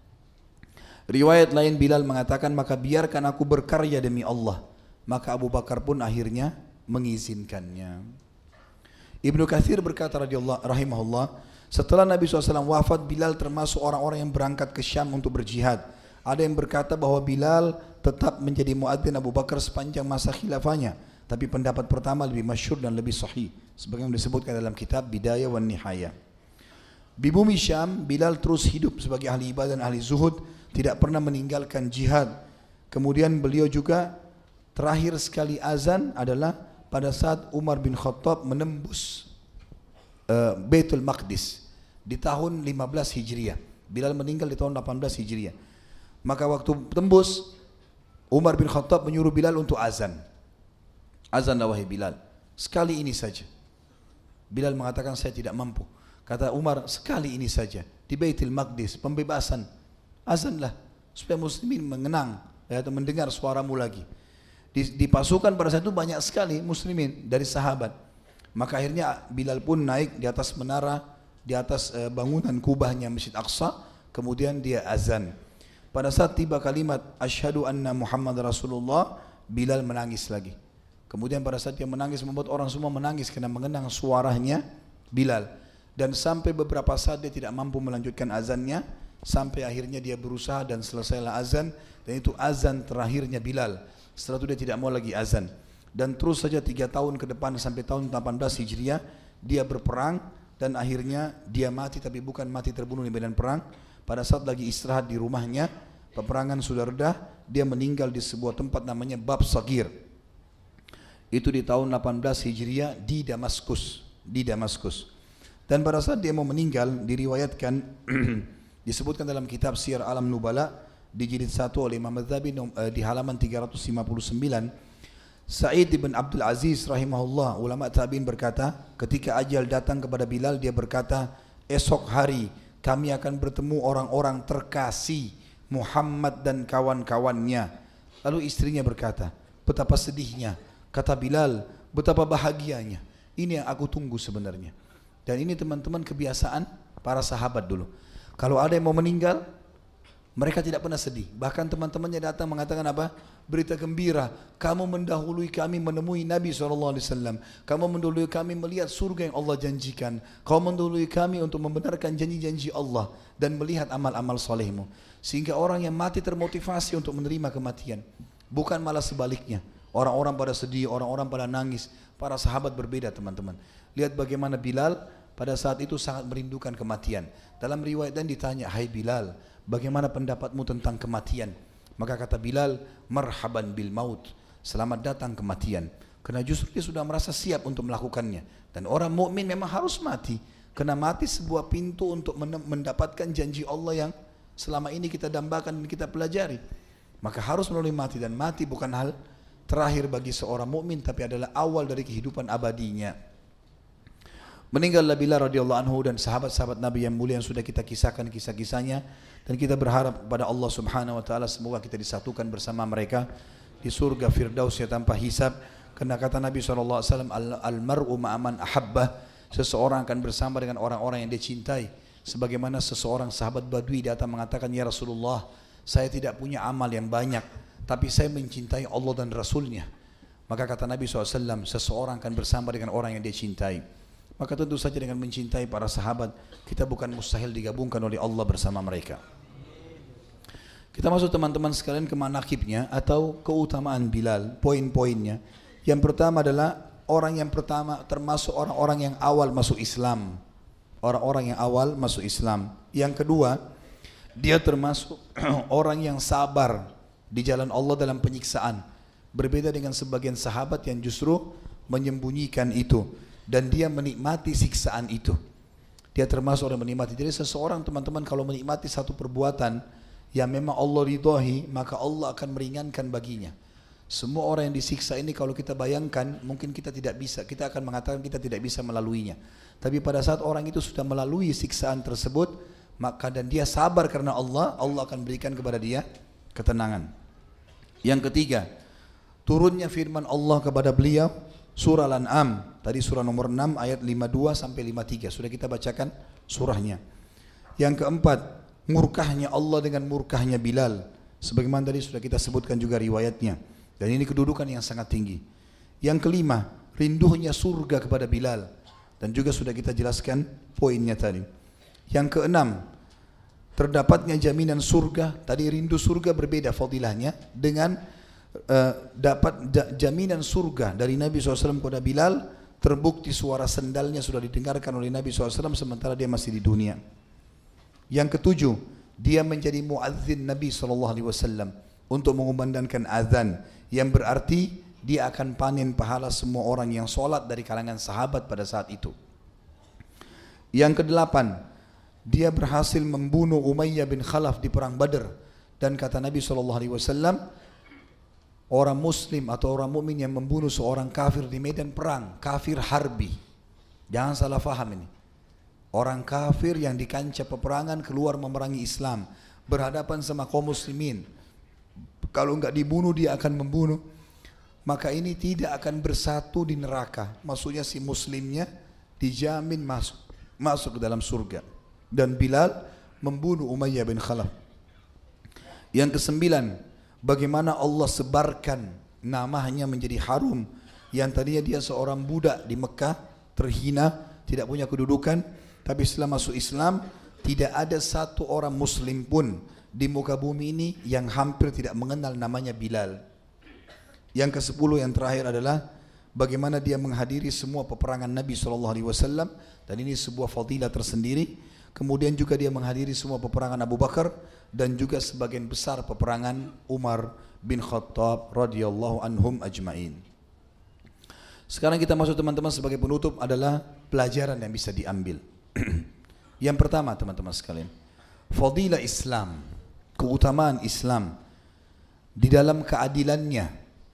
Riwayat lain Bilal mengatakan, maka biarkan aku berkarya demi Allah. Maka Abu Bakar pun akhirnya mengizinkannya. Ibnu Katsir berkata rahimahullah, setelah Nabi SAW wafat, Bilal termasuk orang-orang yang berangkat ke Syam untuk berjihad. Ada yang berkata bahwa Bilal tetap menjadi muadzin Abu Bakar sepanjang masa khilafahnya. Tapi pendapat pertama lebih masyhur dan lebih sahih, sebagaimana disebutkan dalam kitab Bidayah wan Nihayah. Di bumi Syam, Bilal terus hidup sebagai ahli ibadah dan ahli zuhud, tidak pernah meninggalkan jihad. Kemudian beliau juga terakhir sekali azan adalah pada saat Umar bin Khattab menembus Baitul Maqdis di tahun 15 Hijriah. Bilal meninggal di tahun 18 Hijriah. Maka waktu tembus, Umar bin Khattab menyuruh Bilal untuk azan. Azanlah wahai Bilal, sekali ini saja. Bilal mengatakan saya tidak mampu. Kata Umar, sekali ini saja di Baitul Maqdis, pembebasan. Azanlah supaya muslimin mengenang atau mendengar suaramu lagi. Di pasukan pada saat itu banyak sekali muslimin dari sahabat. Maka akhirnya Bilal pun naik di atas menara, di atas bangunan kubahnya Masjid Aqsa, kemudian dia azan. Pada saat tiba kalimat asyhadu anna Muhammad Rasulullah, Bilal menangis lagi. Kemudian pada saat dia menangis membuat orang semua menangis karena mengenang suaranya Bilal. Dan sampai beberapa saat dia tidak mampu melanjutkan azannya, sampai akhirnya dia berusaha dan selesailah azan, dan itu azan terakhirnya Bilal. Setelah itu dia tidak mau lagi azan. Dan terus saja 3 tahun ke depan sampai tahun 18 Hijriah dia berperang, dan akhirnya dia mati, tapi bukan mati terbunuh di medan perang. Pada saat lagi istirahat di rumahnya, peperangan sudah reda, dia meninggal di sebuah tempat namanya Bab Sagir. Itu di tahun 18 Hijriah di Damaskus. Dan pada saat dia mau meninggal, diriwayatkan disebutkan dalam kitab Siyar Alam Nubala di jilid 1 oleh Imam Adz-Dzahabi di halaman 359, Sa'id bin Abdul Aziz rahimahullah, ulama tabi'in berkata, ketika ajal datang kepada Bilal, dia berkata, esok hari kami akan bertemu orang-orang terkasih Muhammad dan kawan-kawannya. Lalu istrinya berkata, betapa sedihnya. Kata Bilal, betapa bahagianya. Ini yang aku tunggu sebenarnya. Dan ini teman-teman kebiasaan para sahabat dulu. Kalau ada yang mau meninggal, mereka tidak pernah sedih. Bahkan teman-temannya datang mengatakan apa? Berita gembira, kamu mendahului kami menemui Nabi SAW. Kamu mendahului kami melihat surga yang Allah janjikan. Kamu mendahului kami untuk membenarkan janji-janji Allah dan melihat amal-amal solehmu. Sehingga orang yang mati termotivasi untuk menerima kematian. Bukan malah sebaliknya. Orang-orang pada sedih, orang-orang pada nangis. Para sahabat berbeda teman-teman. Lihat bagaimana Bilal pada saat itu sangat merindukan kematian. Dalam riwayat dan ditanya, hai Bilal, bagaimana pendapatmu tentang kematian? Maka kata Bilal, marhaban bil maut, selamat datang kematian. Karena justru dia sudah merasa siap untuk melakukannya. Dan orang mukmin memang harus mati. Karena mati sebuah pintu untuk mendapatkan janji Allah yang selama ini kita dambakan dan kita pelajari. Maka harus melalui mati, dan mati bukan hal terakhir bagi seorang mukmin, tapi adalah awal dari kehidupan abadinya. Meninggallah Bilal radhiyallahu anhu dan sahabat-sahabat Nabi yang mulia yang sudah kita kisahkan kisah-kisahnya, dan kita berharap kepada Allah Subhanahu wa taala semoga kita disatukan bersama mereka di surga Firdaus ya tanpa hisab. Karena kata Nabi SAW, al-mar'u ma'aman ahabbah, seseorang akan bersama dengan orang-orang yang dia cintai. Sebagaimana seseorang sahabat Badui datang mengatakan, ya Rasulullah, saya tidak punya amal yang banyak, tapi saya mencintai Allah dan Rasulnya. Maka kata Nabi SAW, seseorang akan bersama dengan orang yang dia cintai. Maka tentu saja dengan mencintai para sahabat, kita bukan mustahil digabungkan oleh Allah bersama mereka. Kita masuk teman-teman sekalian ke manakibnya atau keutamaan Bilal, poin-poinnya. Yang pertama adalah orang yang pertama termasuk orang-orang yang awal masuk Islam. Orang-orang yang awal masuk Islam. Yang kedua, dia termasuk orang yang sabar di jalan Allah dalam penyiksaan. Berbeda dengan sebagian sahabat yang justru menyembunyikan itu. Dan dia menikmati siksaan itu. Dia termasuk orang menikmati. Jadi seseorang teman-teman kalau menikmati satu perbuatan yang memang Allah ridhoi, maka Allah akan meringankan baginya. Semua orang yang disiksa ini kalau kita bayangkan mungkin kita tidak bisa, kita akan mengatakan kita tidak bisa melaluinya. Tapi pada saat orang itu sudah melalui siksaan tersebut, maka dan dia sabar karena Allah, Allah akan berikan kepada dia ketenangan. Yang ketiga, turunnya firman Allah kepada beliau surah Al-An'am, tadi surah nomor 6 ayat 52 sampai 53, sudah kita bacakan surahnya. Yang keempat, murkahnya Allah dengan murkahnya Bilal, sebagaimana tadi sudah kita sebutkan juga riwayatnya. Dan ini kedudukan yang sangat tinggi. Yang kelima, rindunya surga kepada Bilal, dan juga sudah kita jelaskan poinnya tadi. Yang keenam, terdapatnya jaminan surga. Tadi rindu surga berbeda fadilahnya dengan dapat jaminan surga dari Nabi SAW kepada Bilal. Terbukti suara sendalnya sudah didengarkan oleh Nabi SAW sementara dia masih di dunia. Yang ketujuh, dia menjadi muadzin Nabi SAW untuk mengumandangkan azan, yang berarti dia akan panen pahala semua orang yang sholat dari kalangan sahabat pada saat itu. Yang kedelapan, dia berhasil membunuh Umayyah bin Khalaf di perang Badr, dan kata Nabi SAW, orang muslim atau orang mukmin yang membunuh seorang kafir di medan perang, kafir harbi, jangan salah faham ini, orang kafir yang di kancah peperangan keluar memerangi Islam, berhadapan sama kaum muslimin, kalau enggak dibunuh dia akan membunuh, maka ini tidak akan bersatu di neraka. Maksudnya si muslimnya dijamin masuk ke dalam surga. Dan Bilal membunuh Umayyah bin Khalaf. Yang kesembilan, bagaimana Allah sebarkan namanya menjadi harum, yang tadinya dia seorang budak di Mekah, terhina, tidak punya kedudukan, tapi setelah masuk Islam tidak ada satu orang muslim pun di muka bumi ini yang hampir tidak mengenal namanya Bilal. Yang ke-10 yang terakhir adalah bagaimana dia menghadiri semua peperangan Nabi SAW, dan ini sebuah fadilah tersendiri. Kemudian juga dia menghadiri semua peperangan Abu Bakar dan juga sebagian besar peperangan Umar bin Khattab radhiyallahu anhum ajma'in. Sekarang kita masuk teman-teman sebagai penutup adalah pelajaran yang bisa diambil. Yang pertama teman-teman sekalian, fadilah Islam, keutamaan Islam di dalam keadilannya,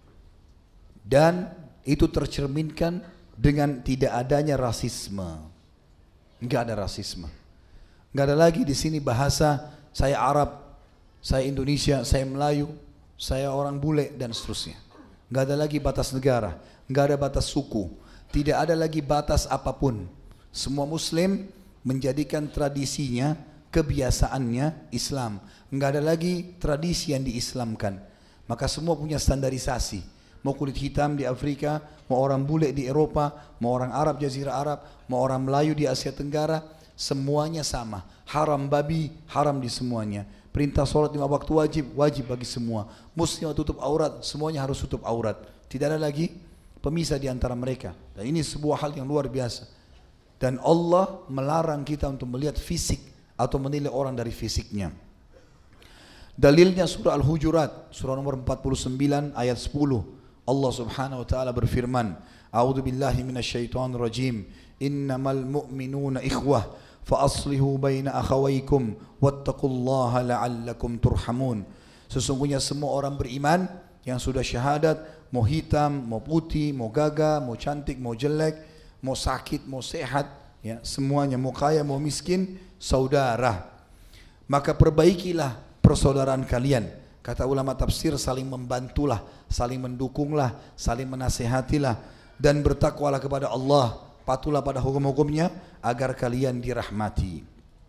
dan itu tercerminkan dengan tidak adanya rasisme. Enggak ada rasisme. Enggak ada lagi di sini bahasa saya Arab, saya Indonesia, saya Melayu, saya orang bule dan seterusnya. Enggak ada lagi batas negara, enggak ada batas suku, tidak ada lagi batas apapun. Semua muslim menjadikan tradisinya, kebiasaannya Islam. Enggak ada lagi tradisi yang diislamkan. Maka semua punya standarisasi. Mau kulit hitam di Afrika, mau orang bule di Eropa, mau orang Arab Jazirah Arab, mau orang Melayu di Asia Tenggara, semuanya sama. Haram babi, haram di semuanya. Perintah sholat 5 waktu wajib, wajib bagi semua. Muslim tutup aurat, semuanya harus tutup aurat. Tidak ada lagi pemisah di antara mereka. Dan ini sebuah hal yang luar biasa. Dan Allah melarang kita untuk melihat fisik atau menilai orang dari fisiknya. Dalilnya surah Al-Hujurat, surah nomor 49 ayat 10. Allah Subhanahu wa taala berfirman, A'udzu billahi minasyaitonir rajim. Innamal mu'minuna ikhwah fa aslihu baina akhawaykum wattaqullaha la'allakum turhamun. Sesungguhnya semua orang beriman yang sudah syahadat, mau hitam, mau putih, mau gagah, mau cantik, mau jelek, mau sakit, mau sehat, ya, semuanya, mau kaya, mau miskin, saudara. Maka perbaikilah persaudaraan kalian. Kata ulama tafsir, saling membantulah, saling mendukunglah, saling menasehatilah, dan bertakwalah kepada Allah, patuhlah pada hukum-hukumnya agar kalian dirahmati.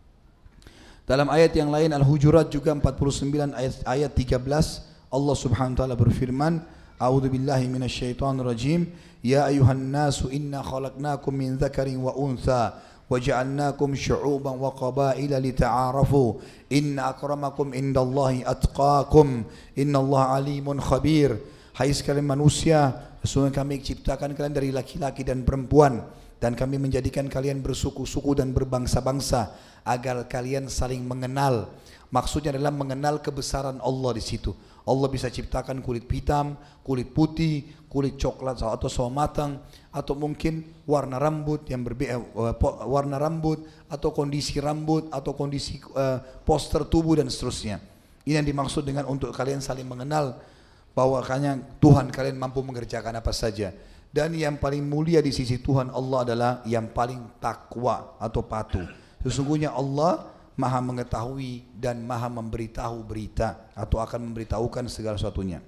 Dalam ayat yang lain Al-Hujurat juga 49 ayat 13, Allah Subhanahu wa taala berfirman, A'udzu billahi minasyaitonir rajim. Ya ayuhan nasu inna khalaqnakum min dzakarin wa untha waja'alnakum syu'uban wa qabaila lita'arafu inna akramakum indallahi atqakum innallaha alimun khabir. Hai sekalian manusia, sesungguhnya kami ciptakan kalian dari laki-laki dan perempuan, dan kami menjadikan kalian bersuku-suku dan berbangsa-bangsa agar kalian saling mengenal. Maksudnya adalah mengenal kebesaran Allah di situ. Allah bisa ciptakan kulit hitam, kulit putih, kulit coklat atau sawo matang, atau mungkin warna rambut yang berbeda, warna rambut atau kondisi rambut atau kondisi poster tubuh dan seterusnya. Ini yang dimaksud dengan untuk kalian saling mengenal bahwa Tuhan kalian mampu mengerjakan apa saja. Dan yang paling mulia di sisi Tuhan Allah adalah yang paling takwa atau patuh. Sesungguhnya Allah Maha mengetahui dan Maha memberitahu berita atau akan memberitahukan segala sesuatunya.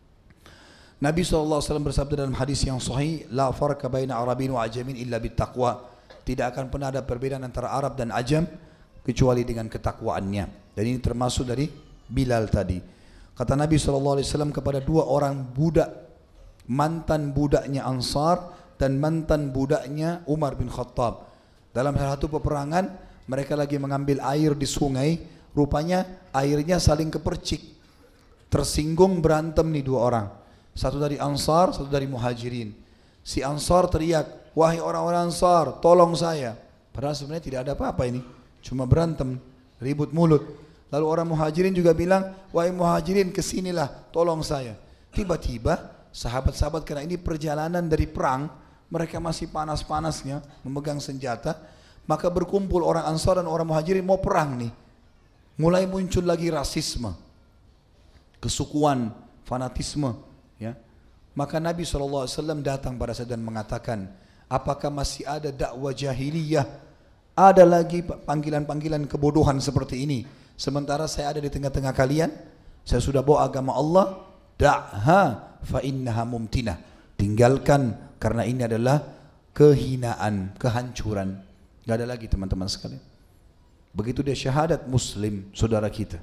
Nabi SAW bersabda dalam hadis yang sahih, La farqa baina Arabin wa Ajamin illa bittaqwa. Tidak akan pernah ada perbedaan antara Arab dan Ajam kecuali dengan ketakwaannya. Dan ini termasuk dari Bilal tadi. Kata Nabi SAW kepada dua orang budak, mantan budaknya Ansar dan mantan budaknya Umar bin Khattab. Dalam salah satu peperangan, mereka lagi mengambil air di sungai, rupanya airnya saling kepercik. Tersinggung, berantem nih dua orang. Satu dari Ansar, satu dari Muhajirin. Si Ansar teriak, wahai orang-orang Ansar, tolong saya. Padahal sebenarnya tidak ada apa-apa ini, cuma berantem, ribut mulut. Lalu orang Muhajirin juga bilang, wahai Muhajirin kesinilah, tolong saya. Tiba-tiba sahabat-sahabat, karena ini perjalanan dari perang, mereka masih panas-panasnya memegang senjata. Maka berkumpul orang Ansar dan orang Muhajirin mau perang nih. Mulai muncul lagi rasisme, kesukuan, fanatisme, ya. Maka Nabi SAW datang pada saya dan mengatakan, apakah masih ada dakwah jahiliyah? Ada lagi panggilan-panggilan kebodohan seperti ini. Sementara saya ada di tengah-tengah kalian, saya sudah bawa agama Allah. Da'ha fa innaha mumtinah. Tinggalkan karena ini adalah kehinaan, kehancuran. Gak ada lagi teman-teman sekalian. Begitu dia syahadat muslim, saudara kita.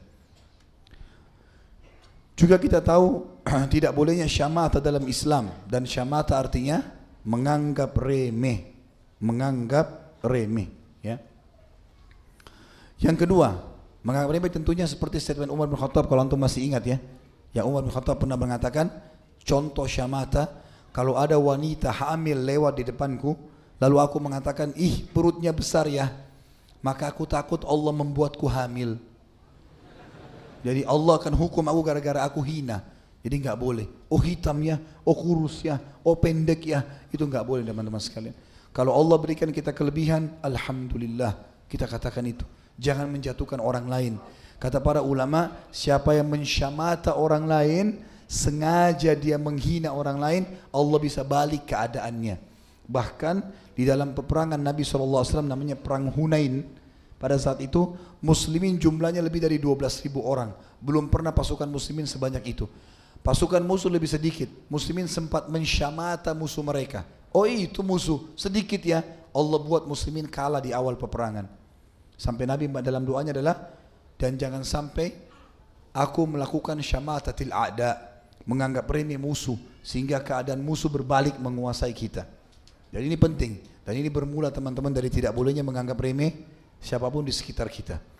Juga kita tahu tidak bolehnya syamata dalam Islam. Dan syamata artinya menganggap remeh. Menganggap remeh, ya. Yang kedua, menganggap remeh tentunya seperti statement Umar bin Khattab, kalau antum masih ingat ya. Yang Umar bin Khattab pernah mengatakan, contoh syamata, kalau ada wanita hamil lewat di depanku, lalu aku mengatakan, ih perutnya besar ya, maka aku takut Allah membuatku hamil. Jadi Allah akan hukum aku gara-gara aku hina. Jadi nggak boleh. Oh hitam ya, oh kurus ya, oh pendek ya, itu nggak boleh teman-teman sekalian. Kalau Allah berikan kita kelebihan, alhamdulillah, kita katakan itu. Jangan menjatuhkan orang lain. Kata para ulama, siapa yang mensyamata orang lain, sengaja dia menghina orang lain, Allah bisa balik keadaannya. Bahkan di dalam peperangan Nabi SAW namanya perang Hunain, pada saat itu muslimin jumlahnya lebih dari 12.000 orang. Belum pernah pasukan muslimin sebanyak itu. Pasukan musuh lebih sedikit. Muslimin sempat mensyamata musuh mereka. Oh itu musuh, sedikit ya. Allah buat muslimin kalah di awal peperangan. Sampai Nabi dalam doanya adalah, dan jangan sampai aku melakukan syamatatil a'da, menganggap remeh musuh, sehingga keadaan musuh berbalik menguasai kita. Dan ini penting. Dan ini bermula teman-teman dari tidak bolehnya menganggap remeh siapapun di sekitar kita.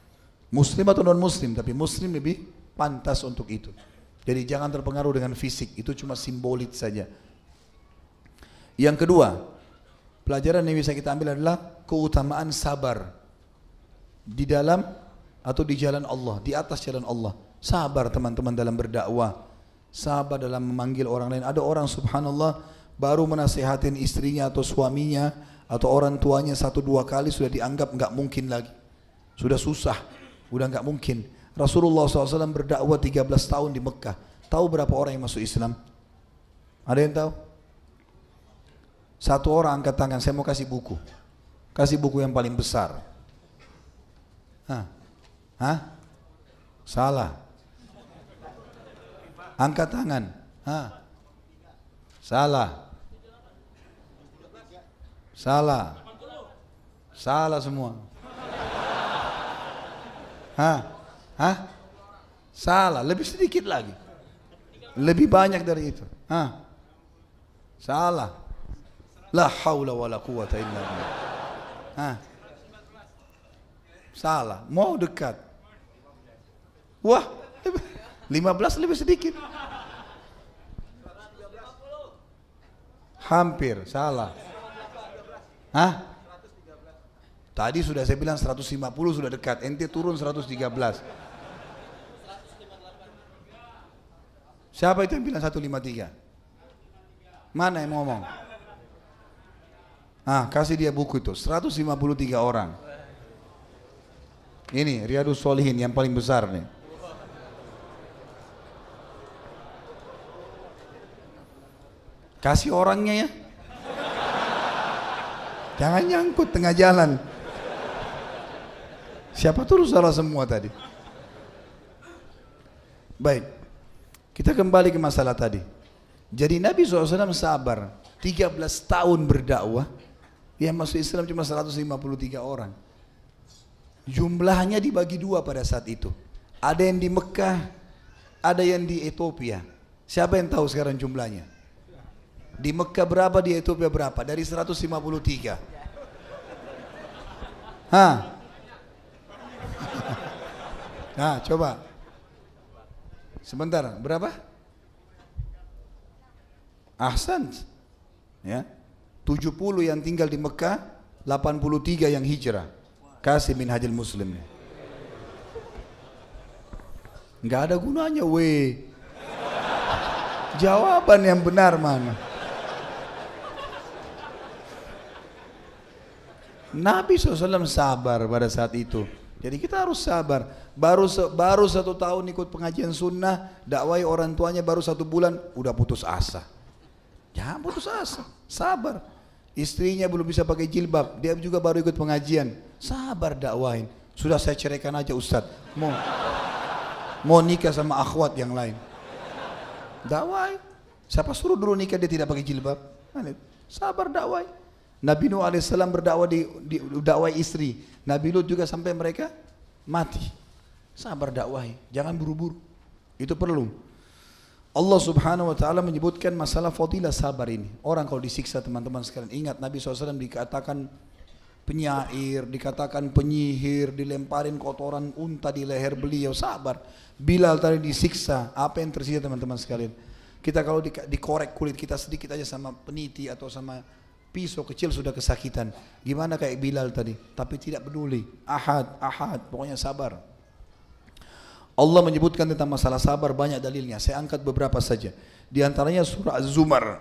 Muslim atau non muslim, tapi muslim lebih pantas untuk itu. Jadi jangan terpengaruh dengan fisik, itu cuma simbolik saja. Yang kedua, pelajaran yang bisa kita ambil adalah keutamaan sabar di dalam atau di jalan Allah, di atas jalan Allah. Sabar teman-teman dalam berdakwah, sabar dalam memanggil orang lain. Ada orang subhanallah baru menasihatin istrinya atau suaminya atau orang tuanya 1-2 kali sudah dianggap nggak mungkin lagi, sudah susah, udah nggak mungkin. Rasulullah SAW berdakwah 13 tahun di Mekah. Tahu berapa orang yang masuk Islam? Ada yang tahu? Satu orang angkat tangan, saya mau kasih buku. Kasih buku yang paling besar. Hah? Salah. Angkat tangan. Salah. Salah. Salah semua. Salah, lebih sedikit lagi. Lebih banyak dari itu. Salah. La haula wala quwata illa billah. Salah, mau dekat. Wah, 15 lebih sedikit. Hampir, salah. Tadi sudah saya bilang 150 sudah dekat, ente turun 113. Siapa itu yang bilang 153? Mana yang ngomong? Kasih dia buku itu, 153 orang. Ini Riyadus Shalihin yang paling besar nih. Kasih orangnya ya. Jangan nyangkut tengah jalan. Siapa tuh salah semua tadi. Baik, kita kembali ke masalah tadi. Jadi Nabi SAW sabar 13 tahun berdakwah. Yang masuk Islam cuma 153 orang. Jumlahnya dibagi 2 pada saat itu. Ada yang di Mekah, ada yang di Ethiopia. Siapa yang tahu sekarang jumlahnya? Di Mekah berapa, di Ethiopia berapa? Dari 153. Coba. Sebentar, berapa? Ahsan. Ya. 70 yang tinggal di Mekah, 83 yang hijrah. Kasih Minhajul Muslim. Nggak ada gunanya, weh. Jawaban yang benar mana? Nabi SAW sabar pada saat itu. Jadi kita harus sabar. Baru 1 tahun ikut pengajian sunnah, dakwai orang tuanya baru 1 bulan, udah putus asa. Jangan putus asa, sabar. Istrinya belum bisa pakai jilbab, dia juga baru ikut pengajian. Sabar dakwain. Sudah saya ceraikan aja Ustadz. Mau nikah sama akhwat yang lain. Dakwai. Siapa suruh dulu nikah dia tidak pakai jilbab? Sabar dakwai. Nabi Nuh AS berdakwah di dakwai istri. Nabi Lut juga sampai mereka mati. Sabar dakwai. Jangan buru-buru. Itu perlu. Allah Subhanahu wa ta'ala menyebutkan masalah fadilah sabar ini. Orang kalau disiksa teman-teman sekalian, ingat Nabi SAW dikatakan penyair, dikatakan penyihir, dilemparin kotoran unta di leher beliau, sabar. Bilal tadi disiksa, apa yang tersisa teman-teman sekalian? Kita kalau dikorek kulit kita sedikit aja sama peniti atau sama pisau kecil sudah kesakitan. Gimana kayak Bilal tadi? Tapi tidak peduli. Ahad, pokoknya sabar. Allah menyebutkan tentang masalah sabar banyak dalilnya. Saya angkat beberapa saja. Di antaranya surah Az-Zumar.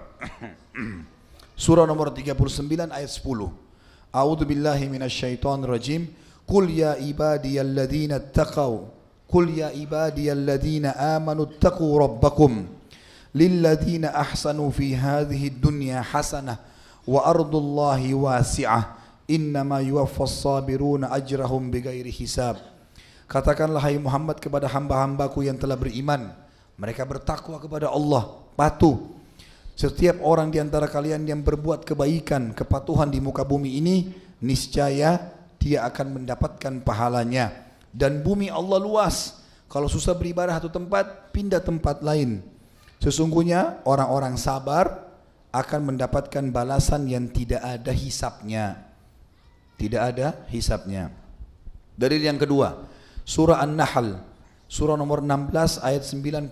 Surah nomor 39 ayat 10. A'udzu billahi minasyaitonir rajim. Qul ya ibadiyalladzina taqaw. Qul ya ibadiyalladzina amanu taqu rabbakum. Lilladzina ahsanu fi hadhihi dunya hasanah wa ardullahi wasi'ah. Innama yuwaffas sabiruna ajrahum bighairi hisab. Katakanlah hai Muhammad kepada hamba-hambaku yang telah beriman, mereka bertakwa kepada Allah, patuh. Setiap orang di antara kalian yang berbuat kebaikan, kepatuhan di muka bumi ini, niscaya dia akan mendapatkan pahalanya. Dan bumi Allah luas. Kalau susah beribadah satu tempat, pindah tempat lain. Sesungguhnya orang-orang sabar akan mendapatkan balasan yang tidak ada hisapnya. Tidak ada hisapnya. Dalil yang kedua, Surah An-Nahl, surah nomor 16 ayat 96.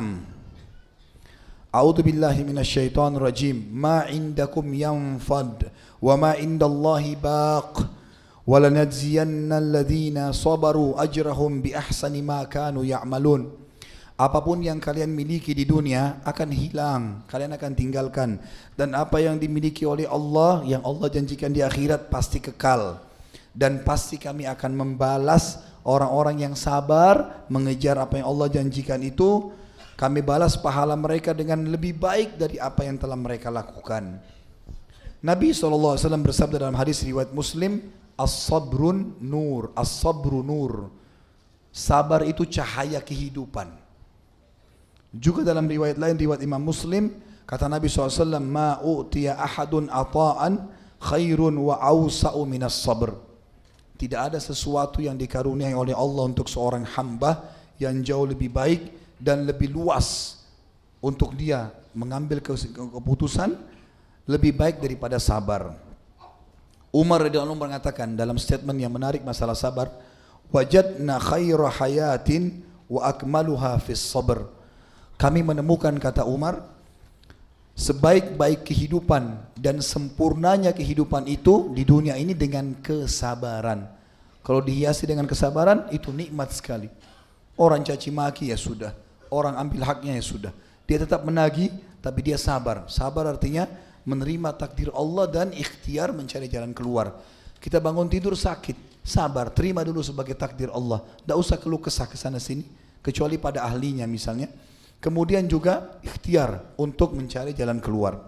A'udzu billahi minasyaitonir rajim. Ma indakum yanfad wa ma indallahi baq. Wa lanajziyanna alladhina sabaru ajrahum bi ahsani ma kanu ya'malun. Apapun yang kalian miliki di dunia akan hilang, kalian akan tinggalkan, dan apa yang dimiliki oleh Allah, yang Allah janjikan di akhirat pasti kekal, dan pasti kami akan membalas orang-orang yang sabar mengejar apa yang Allah janjikan itu. Kami balas pahala mereka dengan lebih baik dari apa yang telah mereka lakukan. Nabi SAW bersabda dalam hadis riwayat Muslim, as-sabrun nur, as-sabru nur. Sabar itu cahaya kehidupan. Juga dalam riwayat lain, riwayat Imam Muslim, kata Nabi SAW, ma u'tiya ahadun ata'an khairun wa awsa'u minas sabr. Tidak ada sesuatu yang dikaruniai oleh Allah untuk seorang hamba yang jauh lebih baik dan lebih luas untuk dia mengambil keputusan lebih baik daripada sabar. Umar radhiyallahu anhu mengatakan dalam statement yang menarik masalah sabar, wajadna khaira hayatin wa akmaluha fis sabr. Kami menemukan, kata Umar, sebaik-baik kehidupan dan sempurnanya kehidupan itu di dunia ini dengan kesabaran. Kalau dihiasi dengan kesabaran itu nikmat sekali. Orang caci maki ya sudah, orang ambil haknya ya sudah, dia tetap menagih tapi dia sabar. Sabar artinya menerima takdir Allah dan ikhtiar mencari jalan keluar. Kita bangun tidur sakit, sabar, terima dulu sebagai takdir Allah. Tidak usah keluh kesah ke sana sini, kecuali pada ahlinya misalnya. Kemudian juga ikhtiar untuk mencari jalan keluar.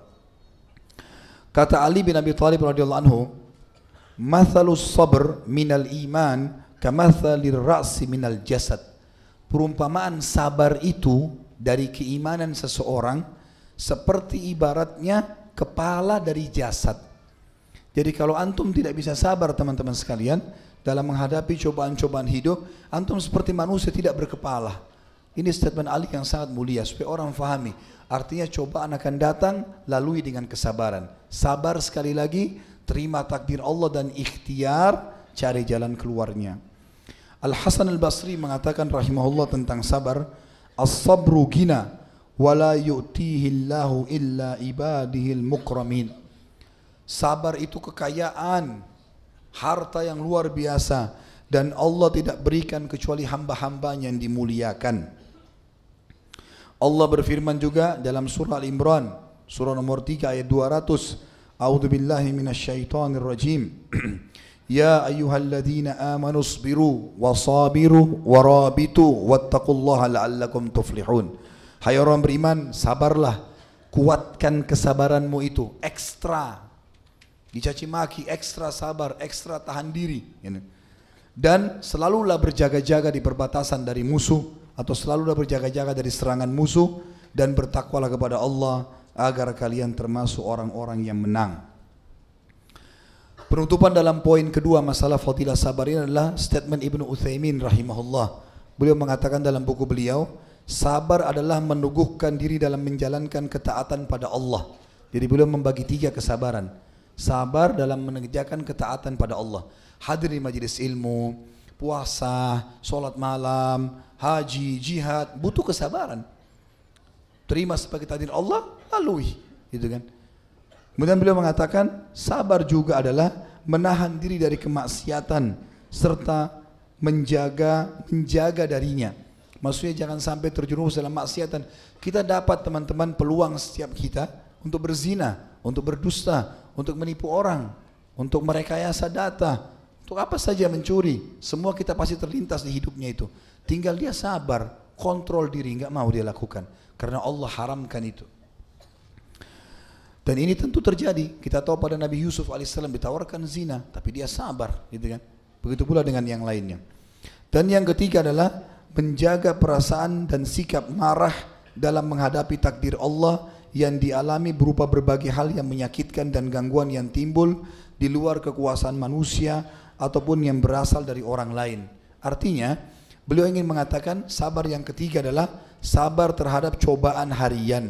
Kata Ali bin Abi Thalib radhiyallahu anhu, mathalus sabr minal iman kamathalir ra'si minal jasad. Perumpamaan sabar itu dari keimanan seseorang seperti ibaratnya kepala dari jasad. Jadi kalau antum tidak bisa sabar teman-teman sekalian dalam menghadapi cobaan-cobaan hidup, antum seperti manusia tidak berkepala. Ini statement Ali yang sangat mulia supaya orang fahami. Artinya cobaan akan datang, lalui dengan kesabaran. Sabar sekali lagi, terima takdir Allah dan ikhtiar cari jalan keluarnya. Al-Hasan al-Basri mengatakan rahimahullah tentang sabar, as-sabru gina wala yu'tihi Allahu illa ibadihil mukramin. Sabar itu kekayaan, harta yang luar biasa, dan Allah tidak berikan kecuali hamba-hambanya yang dimuliakan. Allah berfirman juga dalam surah Al-Imran, surah nomor 3 ayat 200, A'udzu billahi minasyaitonir rajim. Ya ayyuhalladzina amanu sabiru wasabiru warabitu wattaqullaha la'allakum tuflihun. Hai orang beriman, sabarlah, kuatkan kesabaranmu itu, ekstra. Dicaci maki, ekstra sabar, ekstra tahan diri. Dan selalulah berjaga-jaga di perbatasan dari musuh, atau selalulah berjaga-jaga dari serangan musuh, dan bertakwalah kepada Allah agar kalian termasuk orang-orang yang menang. Penutupan dalam poin kedua masalah fadilah sabar ini adalah statement Ibnu Utsaimin rahimahullah. Beliau mengatakan dalam buku beliau, sabar adalah meneguhkan diri dalam menjalankan ketaatan pada Allah. Jadi beliau membagi 3 kesabaran. Sabar dalam mengerjakan ketaatan pada Allah, hadir di majelis ilmu, puasa, sholat malam, haji, jihad, butuh kesabaran. Terima sebagai takdir Allah, lalui, gitu kan. Kemudian beliau mengatakan sabar juga adalah menahan diri dari kemaksiatan serta menjaga darinya. Maksudnya jangan sampai terjerumus dalam maksiatan. Kita dapat teman-teman peluang setiap kita untuk berzina, untuk berdusta, untuk menipu orang, untuk merekayasa data, untuk apa saja, mencuri. Semua kita pasti terlintas di hidupnya itu. Tinggal dia sabar, kontrol diri, nggak mau dia lakukan karena Allah haramkan itu. Dan ini tentu terjadi. Kita tahu pada Nabi Yusuf alaihissalam ditawarkan zina, tapi dia sabar, gitu kan. Begitu pula dengan yang lainnya. Dan yang ketiga adalah menjaga perasaan dan sikap marah dalam menghadapi takdir Allah yang dialami berupa berbagai hal yang menyakitkan dan gangguan yang timbul di luar kekuasaan manusia ataupun yang berasal dari orang lain. Artinya, beliau ingin mengatakan sabar yang ketiga adalah sabar terhadap cobaan harian.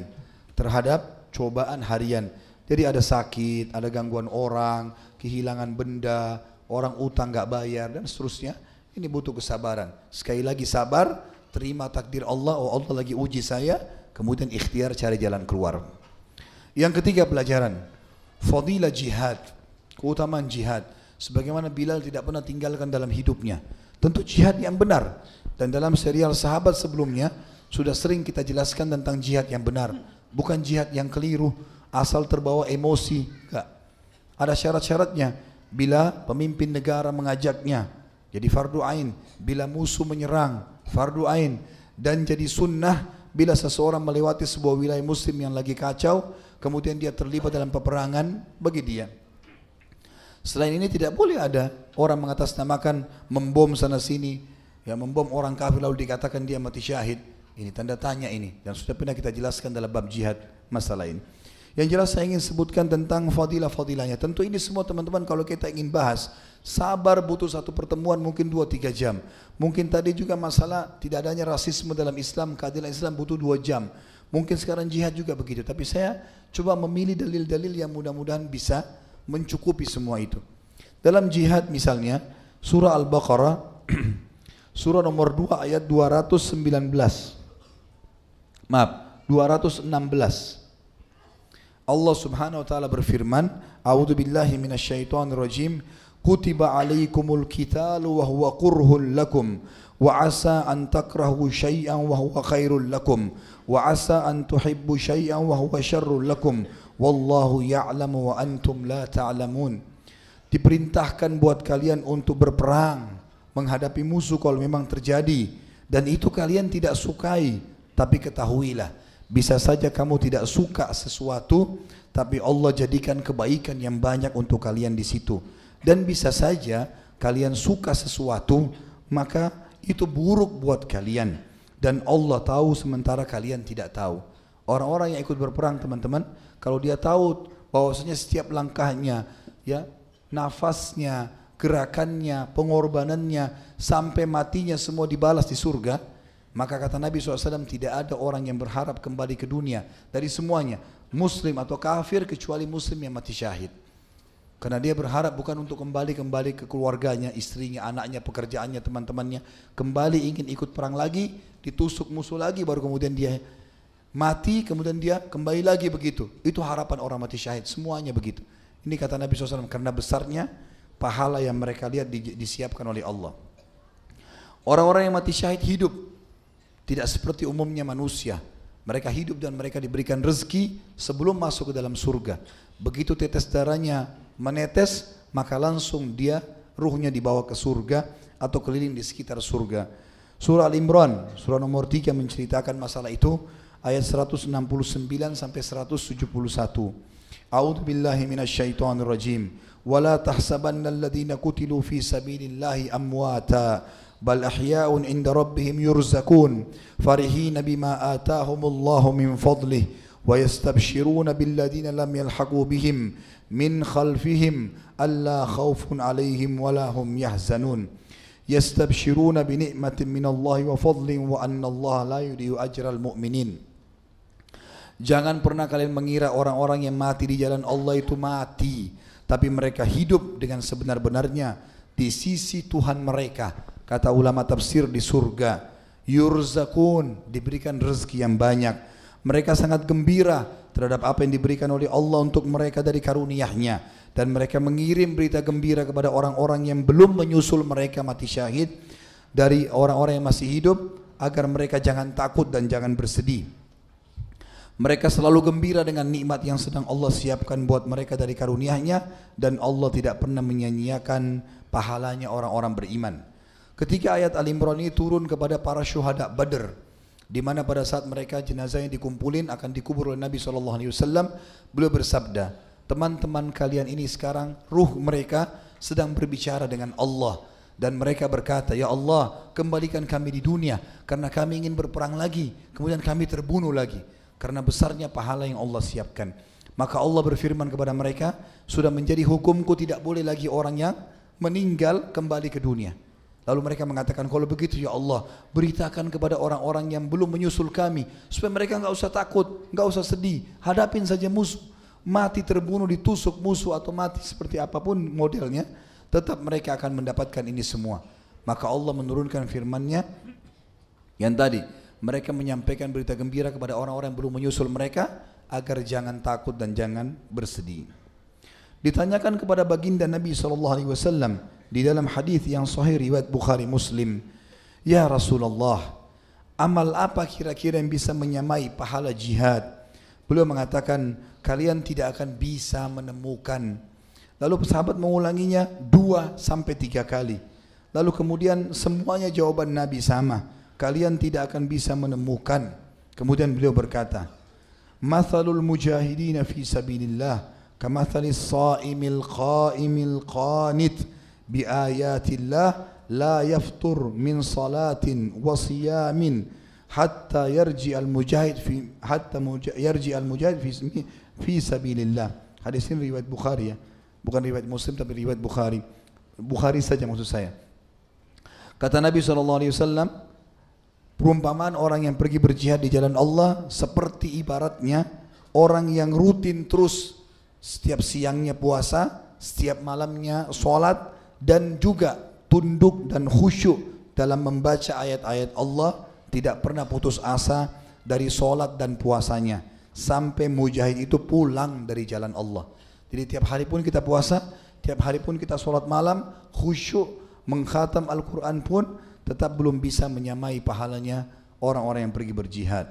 Jadi ada sakit, ada gangguan orang, kehilangan benda, orang utang gak bayar dan seterusnya. Ini butuh kesabaran. Sekali lagi sabar, terima takdir Allah. Oh Allah lagi uji saya, kemudian ikhtiar cari jalan keluar. Yang ketiga pelajaran, fadilah jihad, keutamaan jihad. Sebagaimana Bilal tidak pernah tinggalkan dalam hidupnya. Tentu jihad yang benar. Dan dalam serial sahabat sebelumnya sudah sering kita jelaskan tentang jihad yang benar. Bukan jihad yang keliru, asal terbawa emosi. Enggak. Ada syarat-syaratnya. Bila pemimpin negara mengajaknya, jadi fardu ain. Bila musuh menyerang, fardu ain. Dan jadi sunnah bila seseorang melewati sebuah wilayah muslim yang lagi kacau, kemudian dia terlibat dalam peperangan, bagi dia. Selain ini tidak boleh ada orang mengatasnamakan membom sana sini, ya membom orang kafir lalu dikatakan dia mati syahid. Ini tanda tanya ini, dan sudah pernah kita jelaskan dalam bab jihad masalah ini. Yang jelas saya ingin sebutkan tentang fadilah-fadilahnya. Tentu ini semua teman-teman kalau kita ingin bahas, sabar butuh satu pertemuan mungkin 2-3 jam. Mungkin tadi juga masalah tidak adanya rasisme dalam Islam, keadilan Islam butuh 2 jam. Mungkin sekarang jihad juga begitu. Tapi saya coba memilih dalil-dalil yang mudah-mudahan bisa mencukupi semua itu. Dalam jihad misalnya, surah Al-Baqarah, surah nomor 2 ayat 219. Maaf, 216. Allah Subhanahu wa taala berfirman, A'udzu billahi minasyaitonir rajim. Kutiba 'alaikumul qitalu wa huwa kurhun lakum wa 'asa an takrahu syai'an wa huwa khairul lakum wa 'asa an tuhibbu syai'an wa huwa syarrul lakum wallahu ya'lamu wa antum la ta'lamun. Diperintahkan buat kalian untuk berperang menghadapi musuh kalau memang terjadi, dan itu kalian tidak sukai, tapi ketahuilah bisa saja kamu tidak suka sesuatu, tapi Allah jadikan kebaikan yang banyak untuk kalian di situ. Dan bisa saja kalian suka sesuatu, maka itu buruk buat kalian. Dan Allah tahu sementara kalian tidak tahu. Orang-orang yang ikut berperang teman-teman, kalau dia tahu bahwasanya setiap langkahnya, ya, nafasnya, gerakannya, pengorbanannya, sampai matinya semua dibalas di surga, maka kata Nabi SAW tidak ada orang yang berharap kembali ke dunia dari semuanya, muslim atau kafir, kecuali muslim yang mati syahid. Karena dia berharap bukan untuk kembali ke keluarganya, istrinya, anaknya, pekerjaannya, teman-temannya, kembali ingin ikut perang lagi, ditusuk musuh lagi, baru kemudian dia mati, kemudian dia kembali lagi begitu. Itu harapan orang mati syahid, semuanya begitu. Ini kata Nabi SAW, karena besarnya pahala yang mereka lihat disiapkan oleh Allah. Orang-orang yang mati syahid hidup tidak seperti umumnya manusia. Mereka hidup dan mereka diberikan rezeki sebelum masuk ke dalam surga. Begitu tetes darahnya menetes, maka langsung dia ruhnya dibawa ke surga atau keliling di sekitar surga. Surah Al-Imran, surah nomor 3 menceritakan masalah itu, ayat 169 sampai 171. A'udzu billahi minasyaitonir rajim. Wala tahsabanna alladziina qutilu fi sabilillahi amwata bal ahya'un 'inda rabbihim yurzakun farihina bima ataahumullahu min fadlihi wa yastabshiruna billadzina lam yalhaqu bihim min khalfihim alla khaufun 'alaihim wa la hum yahzanun yastabshiruna bi ni'matin minallahi wa fadlin wa anna Allah la yudhi'u ajral mu'minin. Jangan pernah kalian mengira orang-orang yang mati di jalan Allah itu mati, tapi mereka hidup dengan sebenar-benarnya di sisi Tuhan mereka. Kata ulama tafsir di surga, yurzakun, diberikan rezeki yang banyak. Mereka sangat gembira terhadap apa yang diberikan oleh Allah untuk mereka dari karunia-Nya, dan mereka mengirim berita gembira kepada orang-orang yang belum menyusul mereka mati syahid dari orang-orang yang masih hidup, agar mereka jangan takut dan jangan bersedih. Mereka selalu gembira dengan nikmat yang sedang Allah siapkan buat mereka dari karunia-Nya, dan Allah tidak pernah menyia-nyiakan pahalanya orang-orang beriman. Ketika ayat Al-Imran ini turun kepada para syuhada Badr, di mana pada saat mereka jenazahnya dikumpulin akan dikubur oleh Nabi SAW, beliau bersabda, teman-teman kalian ini sekarang ruh mereka sedang berbicara dengan Allah, dan mereka berkata, ya Allah, kembalikan kami di dunia karena kami ingin berperang lagi, kemudian kami terbunuh lagi, karena besarnya pahala yang Allah siapkan. Maka Allah berfirman kepada mereka, sudah menjadi hukumku tidak boleh lagi orang yang meninggal kembali ke dunia. Lalu mereka mengatakan, kalau begitu ya Allah, beritakan kepada orang-orang yang belum menyusul kami, supaya mereka enggak usah takut, enggak usah sedih, hadapin saja musuh, mati terbunuh, ditusuk musuh atau mati seperti apapun modelnya, tetap mereka akan mendapatkan ini semua. Maka Allah menurunkan firman-Nya yang tadi, mereka menyampaikan berita gembira kepada orang-orang yang belum menyusul mereka agar jangan takut dan jangan bersedih. Ditanyakan kepada baginda Nabi SAW di dalam hadis yang sahih riwayat Bukhari Muslim, "Ya Rasulullah, amal apa kira-kira yang bisa menyamai pahala jihad?" Beliau mengatakan, kalian tidak akan bisa menemukan. Lalu sahabat mengulanginya 2 sampai 3 kali. Lalu kemudian semuanya jawaban Nabi sama, kalian tidak akan bisa menemukan. Kemudian beliau berkata, "Mathalul mujahidina fi sabilillah kamathalis saimil qaimil qanit bi ayatillah la yaftur min salatin wa siyamin hatta yarji al mujahid fi sabilillah." Hadis ini riwayat Bukhari ya. Bukan riwayat Muslim tapi riwayat Bukhari. Bukhari saja maksud saya. Kata Nabi SAW, perumpamaan orang yang pergi berjihad di jalan Allah seperti ibaratnya orang yang rutin terus setiap siangnya puasa, setiap malamnya sholat, dan juga tunduk dan khusyuk dalam membaca ayat-ayat Allah, tidak pernah putus asa dari sholat dan puasanya sampai mujahid itu pulang dari jalan Allah. Jadi tiap hari pun kita puasa, tiap hari pun kita sholat malam, khusyuk, mengkhatam Al-Quran pun tetap belum bisa menyamai pahalanya orang-orang yang pergi berjihad.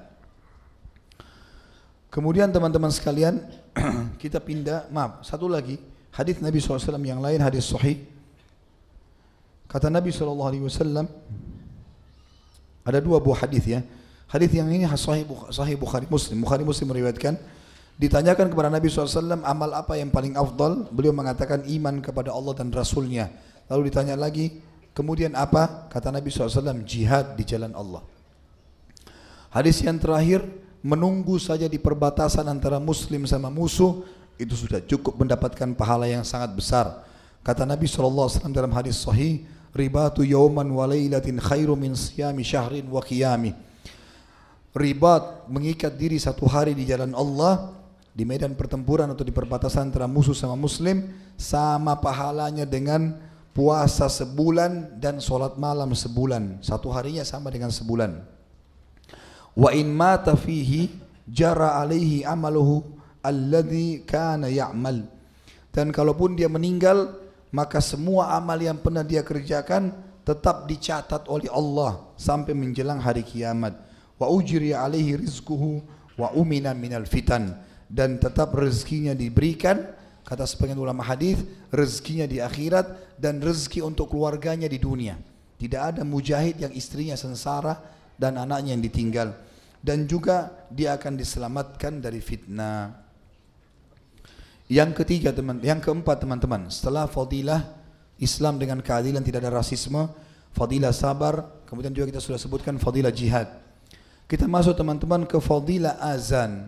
Kemudian teman-teman sekalian, kita pindah, satu lagi, hadis Nabi SAW yang lain, hadis sahih. Kata Nabi SAW, ada 2 buah hadis ya. Hadis yang ini sahih Bukhari Muslim. Bukhari Muslim meriwayatkan, ditanyakan kepada Nabi SAW, amal apa yang paling afdal? Beliau mengatakan iman kepada Allah dan Rasulnya. Lalu ditanya lagi, kemudian apa? Kata Nabi SAW, jihad di jalan Allah. Hadis yang terakhir, menunggu saja di perbatasan antara muslim sama musuh, itu sudah cukup mendapatkan pahala yang sangat besar. Kata Nabi SAW dalam hadis sahih, ribatu yawman wa laylatin khairu min siyami syahrin wa qiyami. Ribat, mengikat diri 1 hari di jalan Allah, di medan pertempuran atau di perbatasan antara musuh sama muslim, sama pahalanya dengan puasa sebulan dan sholat malam sebulan. 1 harinya sama dengan sebulan. Wa in mata fihi jara alaihi amaluhu alladhi kana ya'mal. Dan kalaupun dia meninggal, maka semua amal yang pernah dia kerjakan tetap dicatat oleh Allah sampai menjelang hari kiamat. Wa ujri alaihi rizquhu wa umina minal fitan. Dan tetap rezekinya diberikan. Kata sebagian ulama hadis, rezekinya di akhirat dan rezeki untuk keluarganya di dunia. Tidak ada mujahid yang istrinya sengsara dan anaknya yang ditinggal. Dan juga dia akan diselamatkan dari fitnah. Yang keempat teman-teman, setelah fadilah Islam dengan keadilan, tidak ada rasisme, fadilah sabar, kemudian juga kita sudah sebutkan fadilah jihad. Kita masuk teman-teman ke fadilah azan.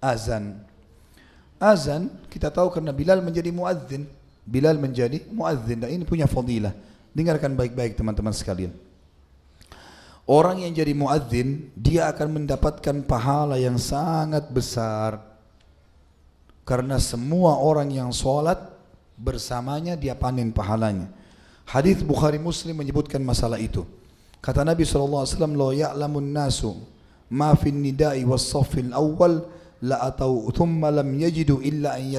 Azan kita tahu karena Bilal menjadi muadzin. Bilal menjadi muadzin dan ini punya fadilah. Dengarkan baik-baik teman-teman sekalian. Orang yang jadi muadzin, dia akan mendapatkan pahala yang sangat besar. Karena semua orang yang sholat bersamanya dia panen pahalanya. Hadis Bukhari Muslim menyebutkan masalah itu. Kata Nabi SAW, "Lo ya'lamun nasu ma fin nida'i was saffil awal la atau thumma lam yajidu illa an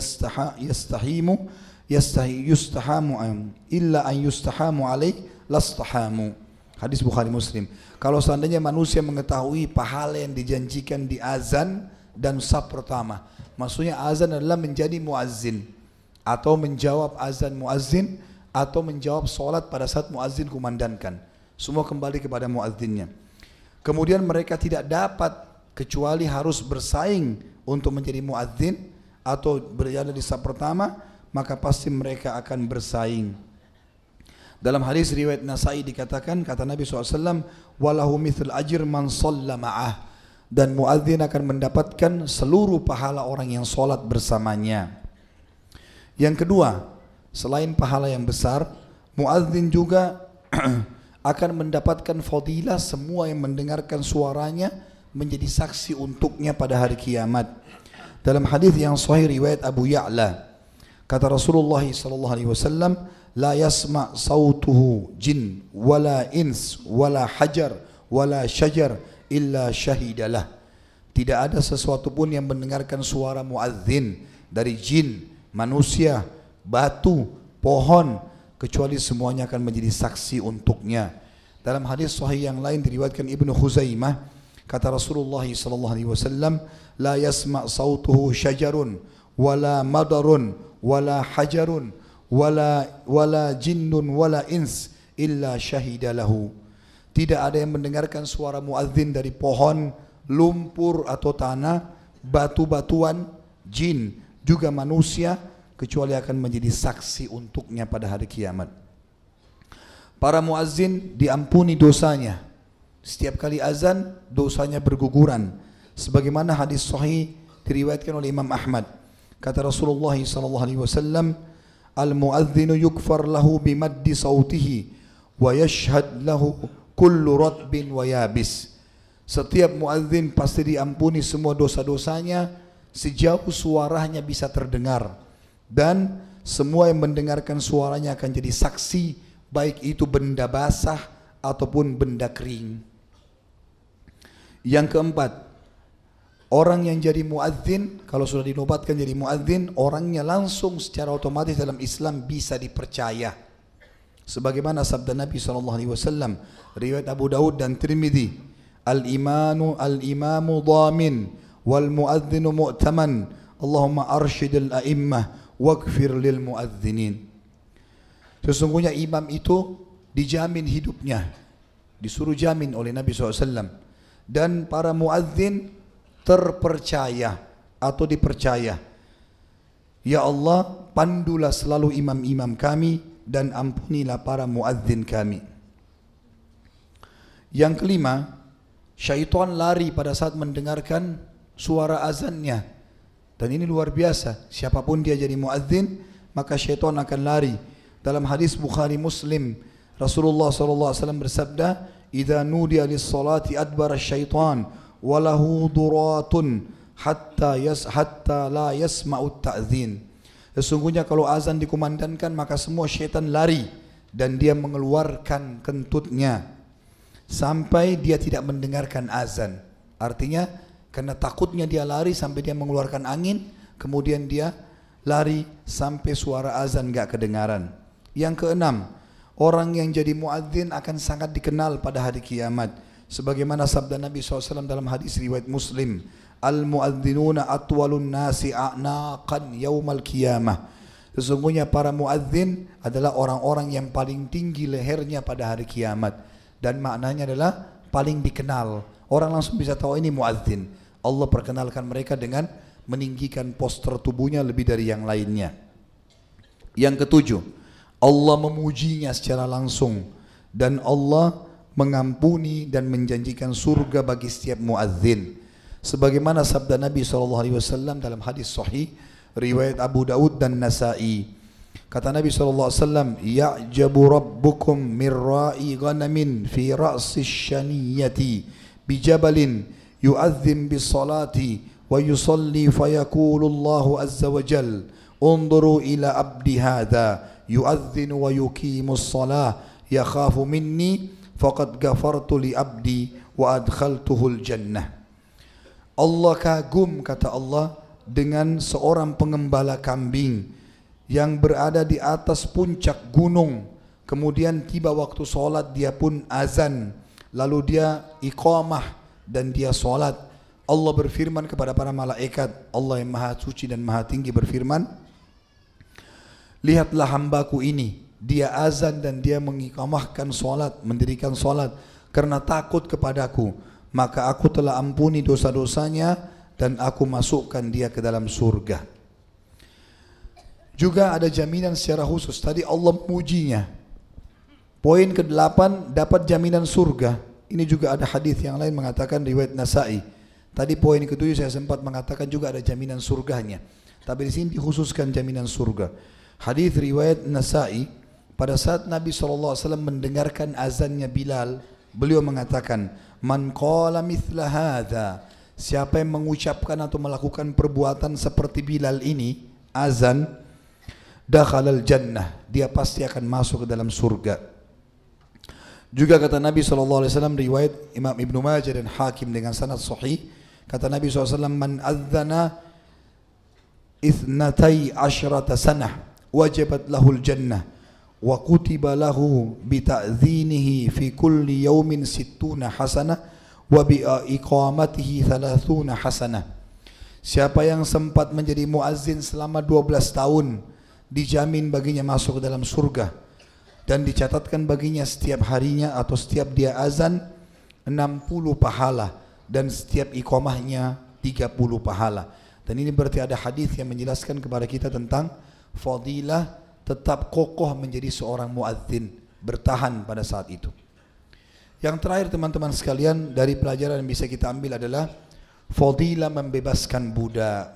yustahamu alaih lastahamu." Hadis Bukhari Muslim. Kalau seandainya manusia mengetahui pahala yang dijanjikan di azan dan saf pertama, maksudnya azan adalah menjadi muazzin atau menjawab azan muazzin atau menjawab solat pada saat muazzin kumandangkan. Semua kembali kepada muazzinnya. Kemudian mereka tidak dapat kecuali harus bersaing untuk menjadi muazzin atau berada di saf pertama, maka pasti mereka akan bersaing. Dalam hadis riwayat Nasai dikatakan, kata Nabi SAW, walahu mithl ajr man shalla ma'ah, dan muadzin akan mendapatkan seluruh pahala orang yang sholat bersamanya. Yang kedua, selain pahala yang besar, muadzin juga akan mendapatkan fadilah semua yang mendengarkan suaranya menjadi saksi untuknya pada hari kiamat. Dalam hadis yang sahih riwayat Abu Ya'la, kata Rasulullah SAW, la yasma' sautuhu jin wala ins wala hajar wala syajar illa syahidalah. Tidak ada sesuatu pun yang mendengarkan suara muadzin dari jin, manusia, batu, pohon, kecuali semuanya akan menjadi saksi untuknya. Dalam hadis sahih yang lain diriwayatkan Ibnu Khuzaimah, kata Rasulullah sallallahu alaihi wasallam, la yasma' sautuhu syajarun wala madarun wala hajarun wala jinnun wala ins illa syahida lahu. Tidak ada yang mendengarkan suara muadzin dari pohon, lumpur atau tanah, batu-batuan, jin, juga manusia, kecuali akan menjadi saksi untuknya pada hari kiamat. Para muazzin diampuni dosanya. Setiap kali azan dosanya berguguran. Sebagaimana hadis sahih diriwayatkan oleh Imam Ahmad. Kata Rasulullah SAW, al-muadzinu yukfar lahu bimaddi sautihi wa yashhad lahu kullu ratbin wa yabis. Setiap muadzin pasti diampuni semua dosa-dosanya sejauh suaranya bisa terdengar, dan semua yang mendengarkan suaranya akan jadi saksi, baik itu benda basah ataupun benda kering. Yang keempat, orang yang jadi muadzin, kalau sudah dinobatkan jadi muadzin, orangnya langsung secara otomatis dalam Islam bisa dipercaya. Sebagaimana sabda Nabi SAW, riwayat Abu Daud dan Tirmidzi, al-imamu dhamin wal muadzinu mu'taman, Allahumma arsyidil a'immah waghfir lil muadzinin. Sesungguhnya imam itu dijamin hidupnya, disuruh jamin oleh Nabi SAW, dan para muadzin terpercaya atau dipercaya. Ya Allah, pandulah selalu imam-imam kami dan ampunilah para muadzin kami. Yang kelima, syaitan lari pada saat mendengarkan suara azannya. Dan ini luar biasa, siapapun dia jadi muadzin, maka syaitan akan lari. Dalam hadis Bukhari Muslim, Rasulullah SAW bersabda, "Idza nudiya lis-salati adbara syaitan wa lahu duratun hatta la yasma'u ta'dzin." Sesungguhnya kalau azan dikumandangkan, maka semua syaitan lari dan dia mengeluarkan kentutnya sampai dia tidak mendengarkan azan. Artinya karena takutnya dia lari sampai dia mengeluarkan angin, kemudian dia lari sampai suara azan gak kedengaran. Yang keenam, orang yang jadi muadzin akan sangat dikenal pada hari kiamat. Sebagaimana sabda Nabi SAW dalam hadis riwayat Muslim, al-muadzinuna atwalun nasi a'naqan yaumal qiyamah. Sesungguhnya para muadzin adalah orang-orang yang paling tinggi lehernya pada hari kiamat. Dan maknanya adalah paling dikenal. Orang langsung bisa tahu ini muadzin. Allah perkenalkan mereka dengan meninggikan poster tubuhnya lebih dari yang lainnya. Yang ketujuh, Allah memujinya secara langsung, dan Allah mengampuni dan menjanjikan surga bagi setiap muadzin. Sebagaimana sabda Nabi SAW dalam hadis sahih riwayat Abu Daud dan Nasa'i. Kata Nabi SAW, "Ya'jabu rabbukum min ra'i ghanamin fi ra'si syaniyati bijabalin yu'adzim bis salati wa yusalli fayaqulu Allahu azza wa jal unzuru ila abdi hadha yu'adzinu wa yuqimus salah yakhafu minni faqad ghafartu li abdi wa adkhaltuhul jannah." Allah kagum, kata Allah, dengan seorang pengembala kambing yang berada di atas puncak gunung, kemudian tiba waktu solat dia pun azan, lalu dia iqamah dan dia solat. Allah berfirman kepada para malaikat, Allah yang maha suci dan maha tinggi berfirman, "Lihatlah hambaku ini, dia azan dan dia mengiqamahkan solat, mendirikan solat karena takut kepadaku, maka aku telah ampuni dosa-dosanya dan aku masukkan dia ke dalam surga." Juga ada jaminan secara khusus. Tadi Allah memujinya. Poin ke-8, dapat jaminan surga. Ini juga ada hadis yang lain mengatakan riwayat Nasa'i. Tadi poin ke-7 saya sempat mengatakan juga ada jaminan surganya. Tapi di sini dikhususkan jaminan surga. Hadis riwayat Nasa'i, pada saat Nabi SAW mendengarkan azannya Bilal, beliau mengatakan, "Man qala mithla hadha." Siapa yang mengucapkan atau melakukan perbuatan seperti Bilal ini, azan, dakhalal jannah, dia pasti akan masuk ke dalam surga. Juga kata Nabi SAW, riwayat Imam Ibnu Majah dan Hakim dengan sanad sahih, kata Nabi SAW, man adzana ithnatai asyrata sanah wajabat lahul jannah wa kutiba lahu bita'dhinihi fi kulli yawmin sittuna hasanah wa bi iqamatihi thalathuna hasanah. Siapa yang sempat menjadi muazzin selama 12 tahun, dijamin baginya masuk ke dalam surga, dan dicatatkan baginya setiap harinya atau setiap dia azan 60 pahala, dan setiap iqamahnya 30 pahala. Dan ini berarti ada hadis yang menjelaskan kepada kita tentang fadilah tetap kokoh menjadi seorang muadzin, bertahan pada saat itu. Yang terakhir teman-teman sekalian, dari pelajaran yang bisa kita ambil adalah fadilah membebaskan budak.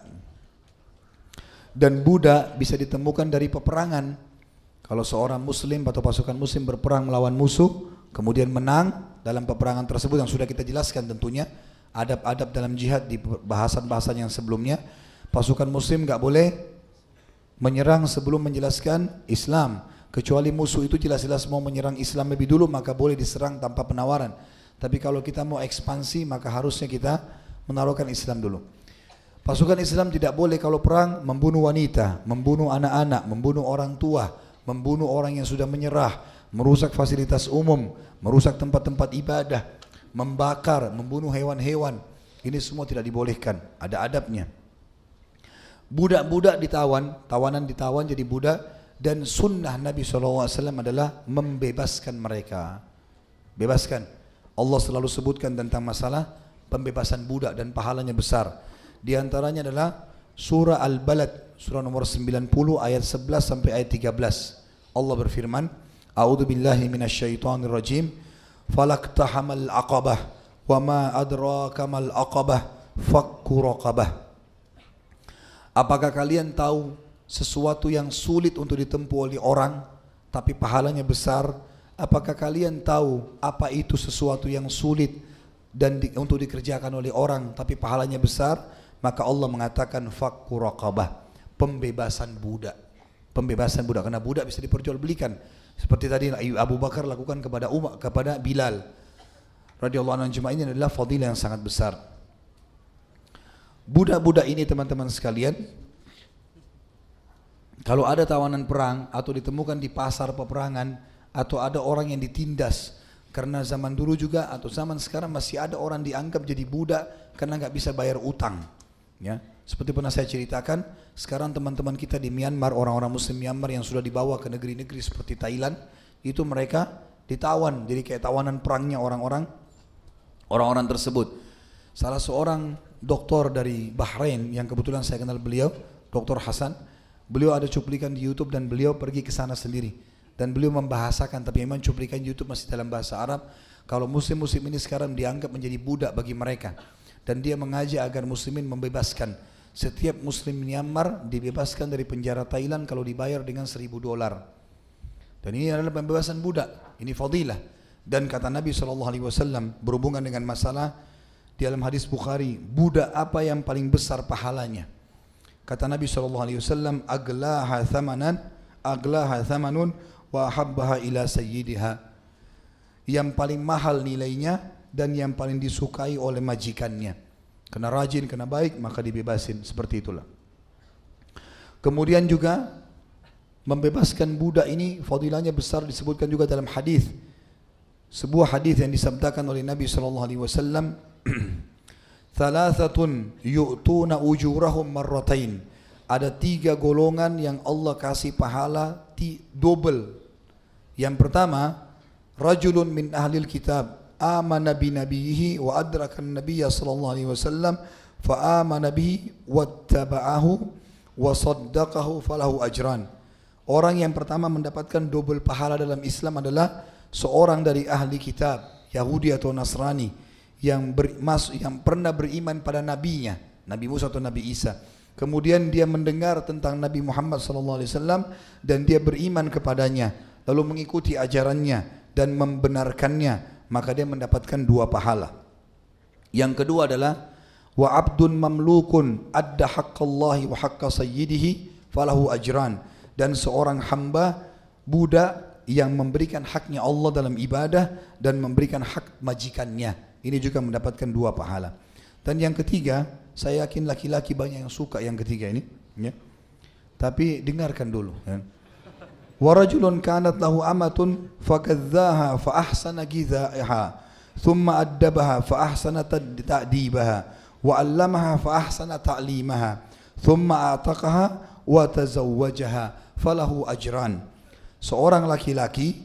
Dan budak bisa ditemukan dari peperangan. Kalau seorang muslim atau pasukan muslim berperang melawan musuh, kemudian menang dalam peperangan tersebut yang sudah kita jelaskan tentunya, adab-adab dalam jihad di bahasan-bahasan yang sebelumnya, pasukan muslim gak boleh menyerang sebelum menjelaskan Islam, kecuali musuh itu jelas-jelas mau menyerang Islam lebih dulu, maka boleh diserang tanpa penawaran. Tapi kalau kita mau ekspansi, maka harusnya kita menaruhkan Islam dulu. Pasukan Islam tidak boleh kalau perang membunuh wanita, membunuh anak-anak, membunuh orang tua, membunuh orang yang sudah menyerah, merusak fasilitas umum, merusak tempat-tempat ibadah, membakar, membunuh hewan-hewan. Ini semua tidak dibolehkan, ada adabnya. Budak-budak ditawan, tawanan ditawan jadi budak, dan sunnah Nabi SAW adalah membebaskan mereka. Bebaskan. Allah selalu sebutkan tentang masalah pembebasan budak dan pahalanya besar. Di antaranya adalah surah Al-Balad, surah nomor 90 ayat 11 sampai ayat 13. Allah berfirman, A'udzu billahi minasyaitonir rajim. Falaqtahamal aqabah wa ma adraka mal aqabah fakku raqabah. Apakah kalian tahu sesuatu yang sulit untuk ditempuh oleh orang tapi pahalanya besar? Apakah kalian tahu apa itu sesuatu yang sulit dan untuk dikerjakan oleh orang tapi pahalanya besar? Maka Allah mengatakan fakku raqabah, pembebasan budak. Pembebasan budak, karena budak bisa diperjualbelikan. Seperti tadi Abu Bakar lakukan kepada Bilal radhiyallahu anhu. Ini adalah fadilah yang sangat besar. Budak-budak ini teman-teman sekalian, kalau ada tawanan perang atau ditemukan di pasar peperangan, atau ada orang yang ditindas, karena zaman dulu juga atau zaman sekarang masih ada orang dianggap jadi budak karena nggak bisa bayar utang. Ya, seperti pernah saya ceritakan, sekarang teman-teman kita di Myanmar, orang-orang muslim Myanmar yang sudah dibawa ke negeri-negeri seperti Thailand, itu mereka ditawan, jadi kayak tawanan perangnya orang-orang tersebut. Salah seorang doktor dari Bahrain yang kebetulan saya kenal beliau, Dr. Hasan, beliau ada cuplikan di YouTube dan beliau pergi ke sana sendiri. Dan beliau membahasakan, tapi memang cuplikan YouTube masih dalam bahasa Arab, kalau muslim-muslim ini sekarang dianggap menjadi budak bagi mereka. Dan dia mengajak agar muslimin membebaskan. Setiap muslim Myanmar dibebaskan dari penjara Thailand kalau dibayar dengan $1.000. Dan ini adalah pembebasan budak. Ini fadilah. Dan kata Nabi SAW berhubungan dengan masalah di dalam hadis Bukhari, budak apa yang paling besar pahalanya? Kata Nabi SAW, aglaha thamanun wa habbaha ila sayyidiha. Yang paling mahal nilainya dan yang paling disukai oleh majikannya. Kena rajin, kena baik, maka dibebasin. Seperti itulah. Kemudian juga membebaskan budak ini fadilahnya besar, disebutkan juga dalam hadis. Sebuah hadis yang disabdakan oleh Nabi SAW, thalathatun yu'tuna ujurahum marratain. Ada 3 golongan yang Allah kasih pahala double. Yang pertama, rajulun min ahlil kitab amana bi nabiyhi wa adraka an-nabiyya sallallahu alaihi wasallam fa amana bihi wattaba'ahu wa saddaqahu falahu ajran. Orang yang pertama mendapatkan double pahala dalam Islam adalah seorang dari ahli kitab, Yahudi atau Nasrani, yang pernah beriman pada nabinya, Nabi Musa atau Nabi Isa. Kemudian dia mendengar tentang Nabi Muhammad sallallahu alaihi wasallam dan dia beriman kepadanya, lalu mengikuti ajarannya dan membenarkannya, maka dia mendapatkan 2 pahala. Yang kedua adalah wa abdun mamlukun adda haqqallahi wa haqqa sayyidihi falahu ajran. dan seorang hamba budak yang memberikan haknya Allah dalam ibadah dan memberikan hak majikannya. Ini juga mendapatkan 2 pahala. Dan yang ketiga, saya yakin laki-laki banyak yang suka yang ketiga ini, ya. Tapi dengarkan dulu, ya. Warajulun kanat lahu amatun fakadzaha fa ahsana gidaaha thumma addabaha fa ahsana ta'dibaha wa 'allamaha fa ahsana ta'limaha thumma a'taqaha wa tazawwajaha falahu ajran. Seorang laki-laki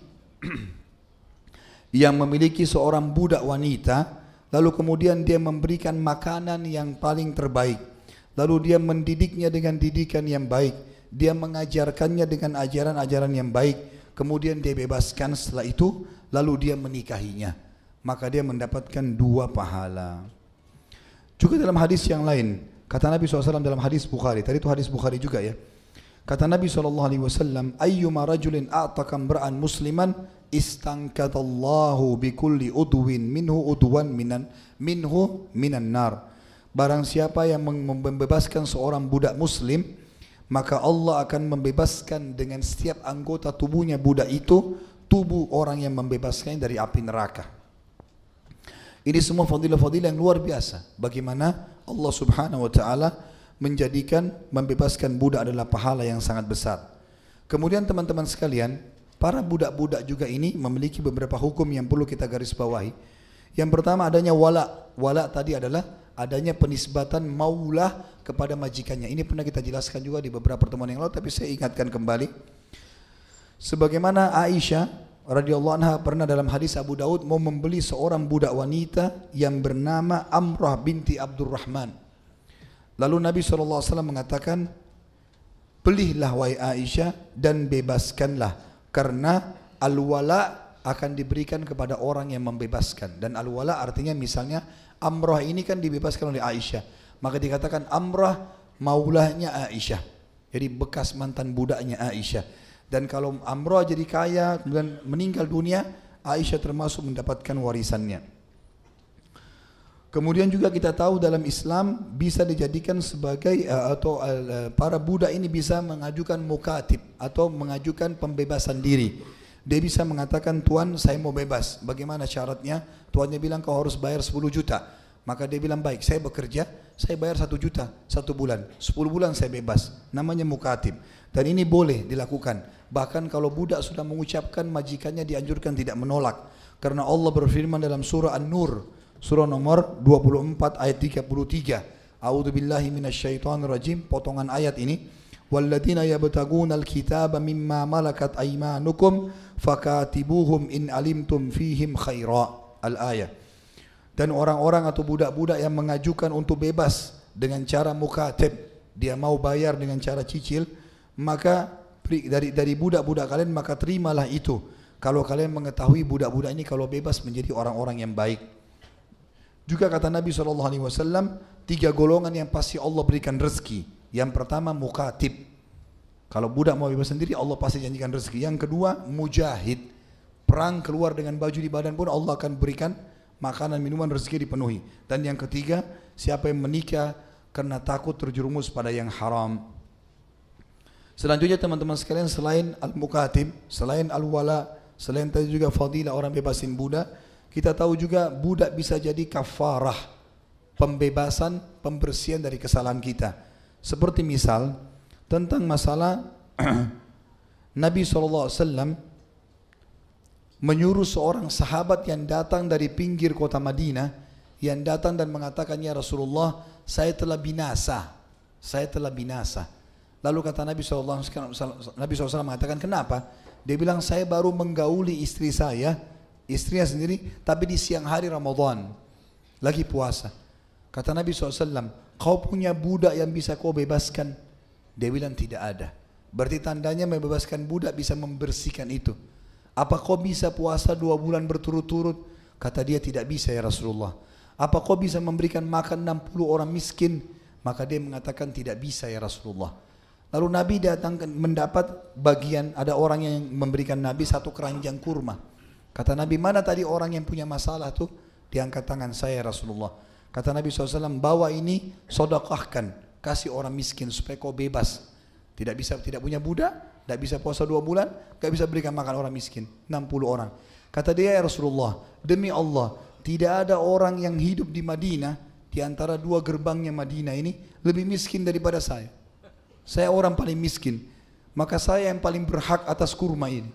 yang memiliki seorang budak wanita, lalu kemudian dia memberikan makanan yang paling terbaik, lalu dia mendidiknya dengan didikan yang baik, dia mengajarkannya dengan ajaran-ajaran yang baik, kemudian dia bebaskan setelah itu, lalu dia menikahinya, maka dia mendapatkan 2 pahala. Juga dalam hadis yang lain, kata Nabi SAW dalam hadis Bukhari, tadi itu hadis Bukhari juga ya, kata Nabi SAW, ayyuma rajulin a'taqa imra'an musliman istankadallahu bikulli udwin minhu udwan minan nar. Barang siapa yang membebaskan seorang budak muslim, maka Allah akan membebaskan dengan setiap anggota tubuhnya budak itu, tubuh orang yang membebaskannya dari api neraka. Ini semua fadilah-fadilah yang luar biasa. Bagaimana Allah Subhanahu wa taala menjadikan membebaskan budak adalah pahala yang sangat besar. Kemudian teman-teman sekalian, para budak-budak juga ini memiliki beberapa hukum yang perlu kita garis bawahi. Yang pertama adanya wala. Wala tadi adalah adanya penisbatan maulah kepada majikannya. Ini pernah kita jelaskan juga di beberapa pertemuan yang lalu, tapi saya ingatkan kembali. Sebagaimana Aisyah radhiyallahu anha pernah dalam hadis Abu Daud mau membeli seorang budak wanita yang bernama Amrah binti Abdurrahman. Lalu Nabi SAW mengatakan, belilah wahai Aisyah dan bebaskanlah, karena al-wala akan diberikan kepada orang yang membebaskan. Dan al-wala artinya misalnya Amrah ini kan dibebaskan oleh Aisyah, maka dikatakan Amrah maulahnya Aisyah, jadi bekas mantan budaknya Aisyah. Dan kalau Amrah jadi kaya kemudian meninggal dunia, Aisyah termasuk mendapatkan warisannya. Kemudian juga kita tahu dalam Islam bisa dijadikan sebagai para budak ini bisa mengajukan mukatib atau mengajukan pembebasan diri. Dia bisa mengatakan, Tuan saya mau bebas, bagaimana syaratnya? Tuannya bilang kau harus bayar 10 juta. Maka dia bilang baik, saya bekerja, saya bayar 1 juta 1 bulan, 10 bulan saya bebas. Namanya mukatib. Dan ini boleh dilakukan. Bahkan kalau budak sudah mengucapkan, majikannya dianjurkan tidak menolak. Karena Allah berfirman dalam surah An-Nur, surah nomor 24 ayat 33. A'udzubillahi minasyaitonirrajim, potongan ayat ini. Walladzina yabtaguna alkitaba mimma malakat aymanukum fakatibuhum in alimtum fihim khaira. Al-ayah. Dan orang-orang atau budak-budak yang mengajukan untuk bebas dengan cara mukatib, dia mau bayar dengan cara cicil, maka dari budak-budak kalian maka terimalah itu. Kalau kalian mengetahui budak-budak ini kalau bebas menjadi orang-orang yang baik. Juga kata Nabi SAW, 3 golongan yang pasti Allah berikan rezeki. Yang pertama mukatib, kalau budak mau bebas sendiri Allah pasti janjikan rezeki. Yang kedua mujahid, perang keluar dengan baju di badan pun Allah akan berikan makanan, minuman, rezeki dipenuhi. Dan yang ketiga, siapa yang menikah karena takut terjerumus pada yang haram. Selanjutnya teman-teman sekalian, selain al-mukatib, selain al-wala, selain tadi juga fadilah orang bebasin budak, kita tahu juga budak bisa jadi kafarah, pembebasan, pembersihan dari kesalahan kita. Seperti misal tentang masalah Nabi SAW menyuruh seorang sahabat yang datang dari pinggir kota Madinah, yang datang dan mengatakan, ya Rasulullah, saya telah binasa, saya telah binasa. Lalu kata Nabi SAW mengatakan, kenapa? Dia bilang, saya baru menggauli istri saya, istrinya sendiri, tapi di siang hari Ramadan, lagi puasa. Kata Nabi SAW, kau punya budak yang bisa kau bebaskan? Dia bilang tidak ada. Berarti tandanya membebaskan budak bisa membersihkan itu. Apa kau bisa puasa 2 bulan berturut-turut? Kata dia tidak bisa ya Rasulullah. Apa kau bisa memberikan makan 60 orang miskin? Maka dia mengatakan tidak bisa ya Rasulullah. Lalu Nabi datang mendapat bagian, ada orang yang memberikan Nabi 1 keranjang kurma. Kata Nabi, mana tadi orang yang punya masalah tuh? Diangkat tangan, saya ya Rasulullah. Kata Nabi SAW, bawa ini, sodakahkan, kasih orang miskin supaya kau bebas. Tidak punya budak, Tidak bisa puasa 2 bulan, tidak bisa berikan makan orang miskin. 60 orang. Kata dia, ya Rasulullah, demi Allah, tidak ada orang yang hidup di Madinah, di antara 2 gerbangnya Madinah ini, lebih miskin daripada saya. Saya orang paling miskin. Maka saya yang paling berhak atas kurma ini.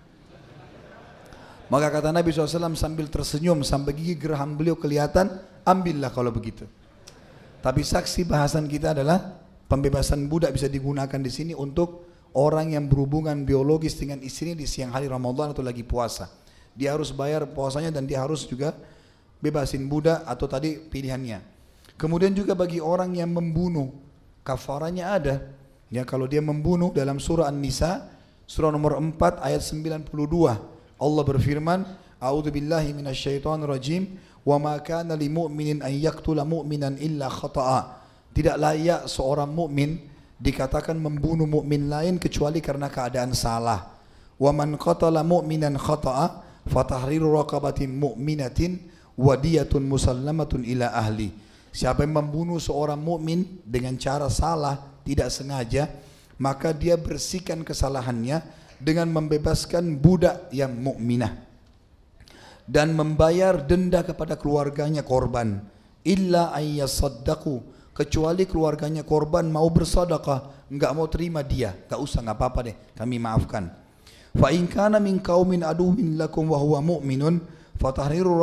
Maka kata Nabi SAW sambil tersenyum, sampai gigi geraham beliau kelihatan, ambillah kalau begitu. Tapi saksi bahasan kita adalah, pembebasan budak bisa digunakan di sini untuk orang yang berhubungan biologis dengan istrinya di siang hari Ramadan atau lagi puasa. Dia harus bayar puasanya dan dia harus juga bebasin budak atau tadi pilihannya. Kemudian juga bagi orang yang membunuh, kafaranya ada. Ya, kalau dia membunuh dalam surah An-Nisa, surah nomor 4 ayat 92, Allah berfirman, A'udzu billahi minasyaitonir rajim, wa ma kana lil mu'minin an yaqtula mu'minan illa khata'a. Tidak layak seorang mukmin dikatakan membunuh mukmin lain kecuali karena keadaan salah. Wa man qatala mu'minan khata'a fatahriru raqabatin mu'minatin wa diyatun musallamatun ila ahli. Siapa yang membunuh seorang mukmin dengan cara salah, tidak sengaja, maka dia bersihkan kesalahannya dengan membebaskan budak yang mukminah dan membayar denda kepada keluarganya korban. Illa ayyasaddaqu, kecuali keluarganya korban mau bersedekah, enggak mau terima dia, enggak usah, enggak apa-apa deh, kami maafkan. Fa in kana min qaumin aduwwin lakum wa huwa mu'minun fatahriru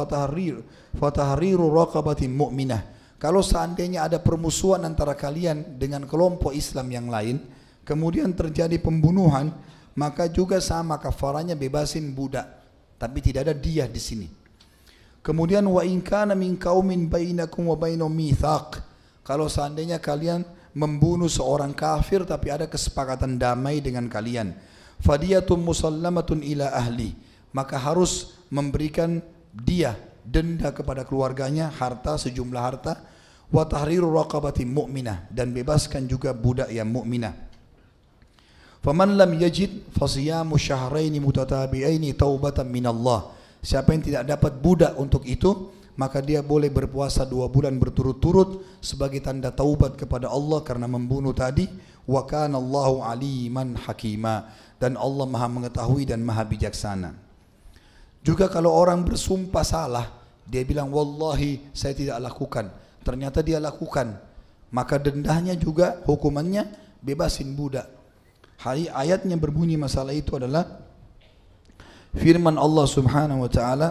raqabatin mu'minah. Kalau seandainya ada permusuhan antara kalian dengan kelompok Islam yang lain, kemudian terjadi pembunuhan, maka juga sama kafaranya bebasin budak, tapi tidak ada diyah di sini. Kemudian wa in kana min qaumin bainakum wa bainahum mitsaq, kalau seandainya kalian membunuh seorang kafir tapi ada kesepakatan damai dengan kalian, fadiyatun musallamatun ila ahli, maka harus memberikan diyah, denda kepada keluarganya, harta, sejumlah harta, wa tahriru raqabatin mu'minah, dan bebaskan juga budak yang mukminah. Faman lam yajid fasiyamu syahraini mutatabi'aini taubatan minallah. Siapa yang tidak dapat budak untuk itu, maka dia boleh berpuasa 2 bulan berturut-turut sebagai tanda taubat kepada Allah karena membunuh tadi. Wa kana Allahu aliman hakima, dan Allah Maha mengetahui dan Maha bijaksana. Juga kalau orang bersumpah salah, dia bilang wallahi saya tidak lakukan, ternyata dia lakukan, maka dendanya juga hukumannya bebasin budak. Ayatnya berbunyi masalah itu adalah firman Allah Subhanahu wa taala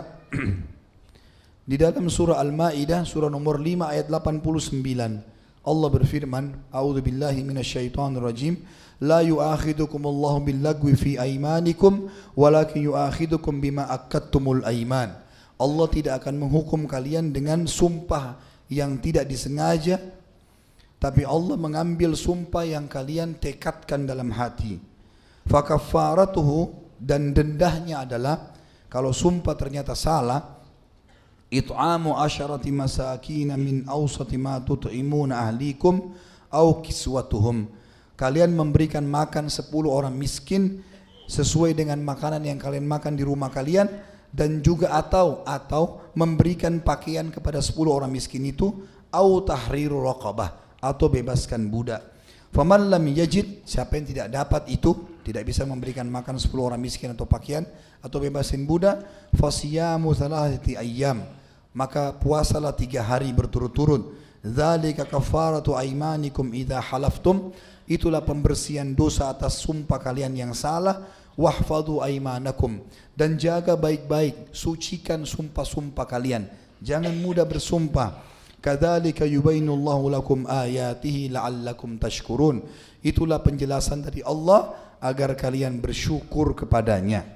di dalam surah Al-Maidah surah nomor 5 ayat 89. Allah berfirman, A'udzu billahi minasyaitonir rajim, la yu'akhidukumullahu billagwi fi aymanikum walakin yu'akhidukum bima aqadtumul ayman. Allah tidak akan menghukum kalian dengan sumpah yang tidak disengaja, tapi Allah mengambil sumpah yang kalian tekadkan dalam hati. Fakaffaratuhu, dan dendahnya adalah kalau sumpah ternyata salah, it'amu asyarati masakin min awsati ma tut'imuna ahlikum au kiswatuhum. Kalian memberikan makan 10 orang miskin sesuai dengan makanan yang kalian makan di rumah kalian, dan juga atau memberikan pakaian kepada 10 orang miskin itu, au tahriru raqabah, atau bebaskan budak. Faman lam yajid, siapa yang tidak dapat itu, tidak bisa memberikan makan 10 orang miskin atau pakaian atau bebasin budak, fasiyamu thalathati ayyam, maka puasalah 3 hari berturut-turut. Dzalika kafaratu aymanikum idza halaftum, itulah pembersihan dosa atas sumpah kalian yang salah. Wahfadhu aymanakum, dan jaga baik-baik, sucikan sumpah-sumpah kalian, jangan mudah bersumpah. Kadzalika yubainullahu lakum ayatihi la'allakum tashkurun, itulah penjelasan dari Allah agar kalian bersyukur kepadanya.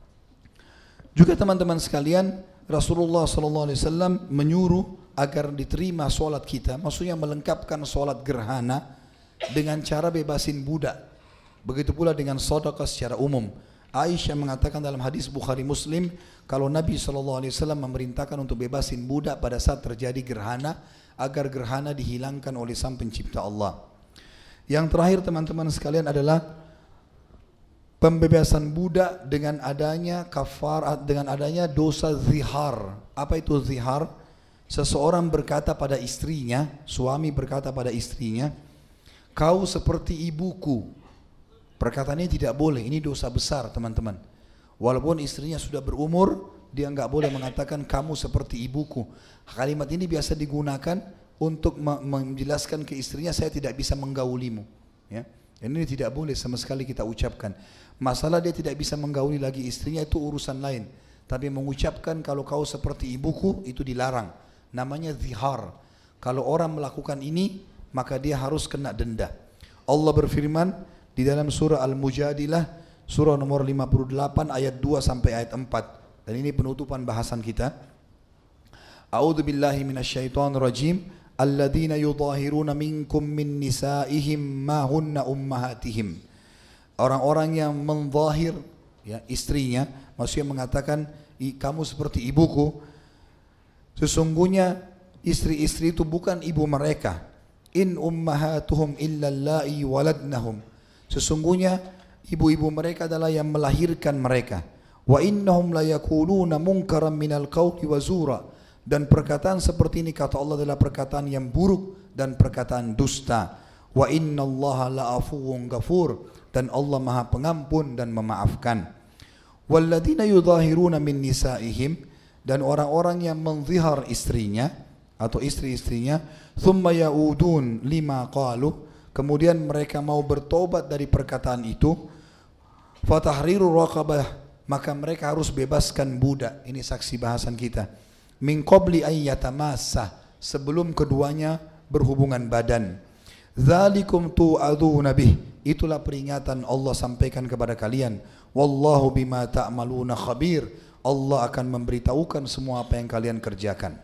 Juga teman-teman sekalian, Rasulullah SAW menyuruh agar diterima solat kita, maksudnya melengkapkan solat gerhana dengan cara bebasin budak. Begitu pula dengan sedekah secara umum. Aisyah mengatakan dalam hadis Bukhari Muslim, kalau Nabi SAW memerintahkan untuk bebasin budak pada saat terjadi gerhana, agar gerhana dihilangkan oleh Sang Pencipta Allah. Yang terakhir teman-teman sekalian adalah pembebasan budak dengan adanya kafarat, dengan adanya dosa zihar. Apa itu zihar? Seseorang berkata pada istrinya, suami berkata pada istrinya, kau seperti ibuku, Perkataan ini tidak boleh, ini dosa besar teman-teman. Walaupun istrinya sudah berumur, dia nggak boleh mengatakan kamu seperti ibuku. Kalimat ini biasa digunakan untuk menjelaskan ke istrinya, saya tidak bisa menggaulimu. Ya. Ini tidak boleh sama sekali kita ucapkan. Masalah dia tidak bisa menggauli lagi istrinya itu urusan lain. Tapi mengucapkan kalau kau seperti ibuku itu dilarang. Namanya zihar. Kalau orang melakukan ini, maka dia harus kena denda. Allah berfirman di dalam surah Al-Mujadilah, surah nomor 58 ayat 2 sampai ayat 4. Dan ini penutupan bahasan kita. A'udzu billahi minasyaitonir rajim. Alladzina yudhahiruna minkum min nisaihim ma hunna ummahatihim. Orang-orang yang menzahir ya istrinya, maksudnya mengatakan kamu seperti ibuku. Sesungguhnya istri-istri itu bukan ibu mereka. In ummahatuhum illa allai waladnahum. Sesungguhnya ibu-ibu mereka adalah yang melahirkan mereka. Wa innahum la yaquluna munkaran minal qawli wa zura. Dan perkataan seperti ini kata Allah adalah perkataan yang buruk dan perkataan dusta. Wa innallaha la'afuwun ghafur. Dan Allah Maha Pengampun dan memaafkan. Walladzina yudhahiruna min nisaihim, dan orang-orang yang menzihar istrinya atau istri-istrinya, thumma yaudun lima qalu, kemudian mereka mau bertobat dari perkataan itu, fatahriru raqabah, maka mereka harus bebaskan budak. Ini saksi bahasan kita. Min qabli ayyatamassa, sebelum keduanya berhubungan badan. Dzalikum tu'adzuna bih, itulah peringatan Allah sampaikan kepada kalian. Wallahu bima ta'maluna khabir, Allah akan memberitahukan semua apa yang kalian kerjakan.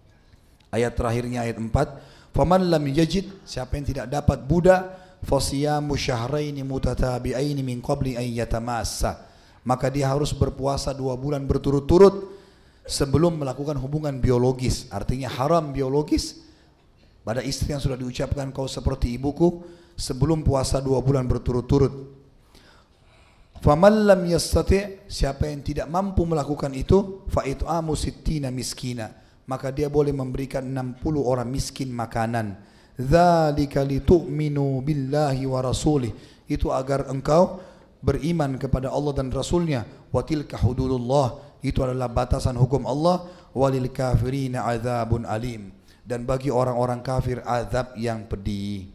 Ayat terakhirnya ayat 4, faman lam yajid, siapa yang tidak dapat budak, fasiyamu syahraini mutatabi'aini min qabli an yatamassa, maka dia harus berpuasa 2 bulan berturut-turut sebelum melakukan hubungan biologis. Artinya haram biologis pada istri yang sudah diucapkan kau seperti ibuku sebelum puasa 2 bulan berturut-turut. Faman lam yastati', siapa yang tidak mampu melakukan itu, fa it'amu sittina miskina, maka dia boleh memberikan 60 orang miskin makanan. Dzalika litu'minu billahi wa rasulih, itu agar engkau beriman kepada Allah dan Rasulnya. Wa tilka hududullah, itu adalah batasan hukum Allah. Walil kafirina adzabun alim, dan bagi orang-orang kafir azab yang pedih.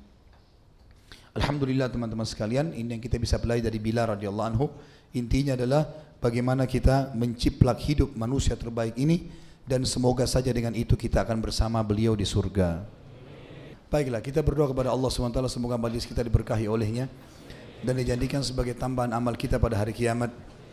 Alhamdulillah teman-teman sekalian, ini yang kita bisa pelajari dari Bilal radhiyallahu anhu. Intinya adalah bagaimana kita menciplak hidup manusia terbaik ini, dan semoga saja dengan itu kita akan bersama beliau di surga. Baiklah, kita berdoa kepada Allah SWT, semoga majelis kita diberkahi olehnya dan dijadikan sebagai tambahan amal kita pada hari kiamat.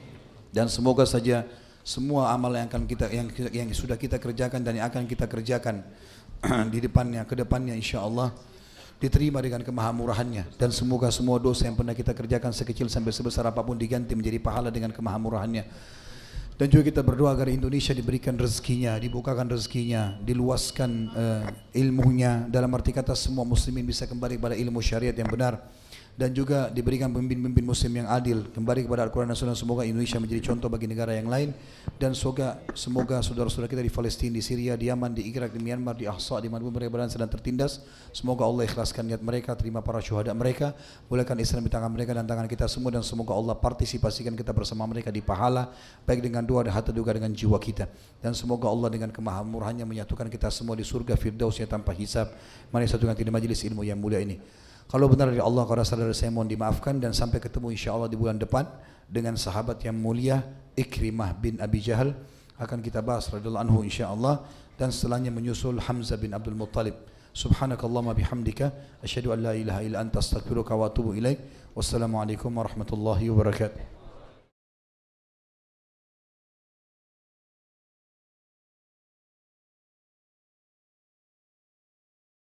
Dan semoga saja semua amal yang akan kita yang sudah kita kerjakan dan yang akan kita kerjakan di depannya, ke depannya insyaallah diterima dengan kemahamurahannya, dan semoga semua dosa yang pernah kita kerjakan sekecil sampai sebesar apapun diganti menjadi pahala dengan kemahamurahannya. Dan juga kita berdoa agar Indonesia diberikan rezekinya, dibukakan rezekinya, diluaskan ilmunya, dalam arti kata semua muslimin bisa kembali kepada ilmu syariat yang benar, dan juga diberikan pemimpin-pemimpin muslim yang adil, kembali kepada Al-Quran dan Sunnah. Semoga Indonesia menjadi contoh bagi negara yang lain, dan semoga saudara-saudara kita di Palestina, di Syria, di Yaman, di Irak, di Myanmar, di Ahsa, di mana mereka berada sedang tertindas, semoga Allah ikhlaskan niat mereka, terima para syuhada mereka, bolehkan Islam di tangan mereka dan tangan kita semua, dan semoga Allah partisipasikan kita bersama mereka di pahala, baik dengan doa dan harta juga dengan jiwa kita. Dan semoga Allah dengan kemahamurahannya menyatukan kita semua di surga firdausnya tanpa hisab. Mari satukan di majelis ilmu yang mulia ini. Kalau benar dari Allah, kalau saudara saya mohon dimaafkan, dan sampai ketemu insyaallah di bulan depan dengan sahabat yang mulia Ikrimah bin Abi Jahal akan kita bahas radhiyallahu anhu insyaallah, dan setelahnya menyusul Hamzah bin Abdul Muttalib. Subhanakallahumma bihamdika asyhadu an la ilaha illa anta astaghfiruka wa atubu ilaik. Wassalamualaikum warahmatullahi wabarakatuh.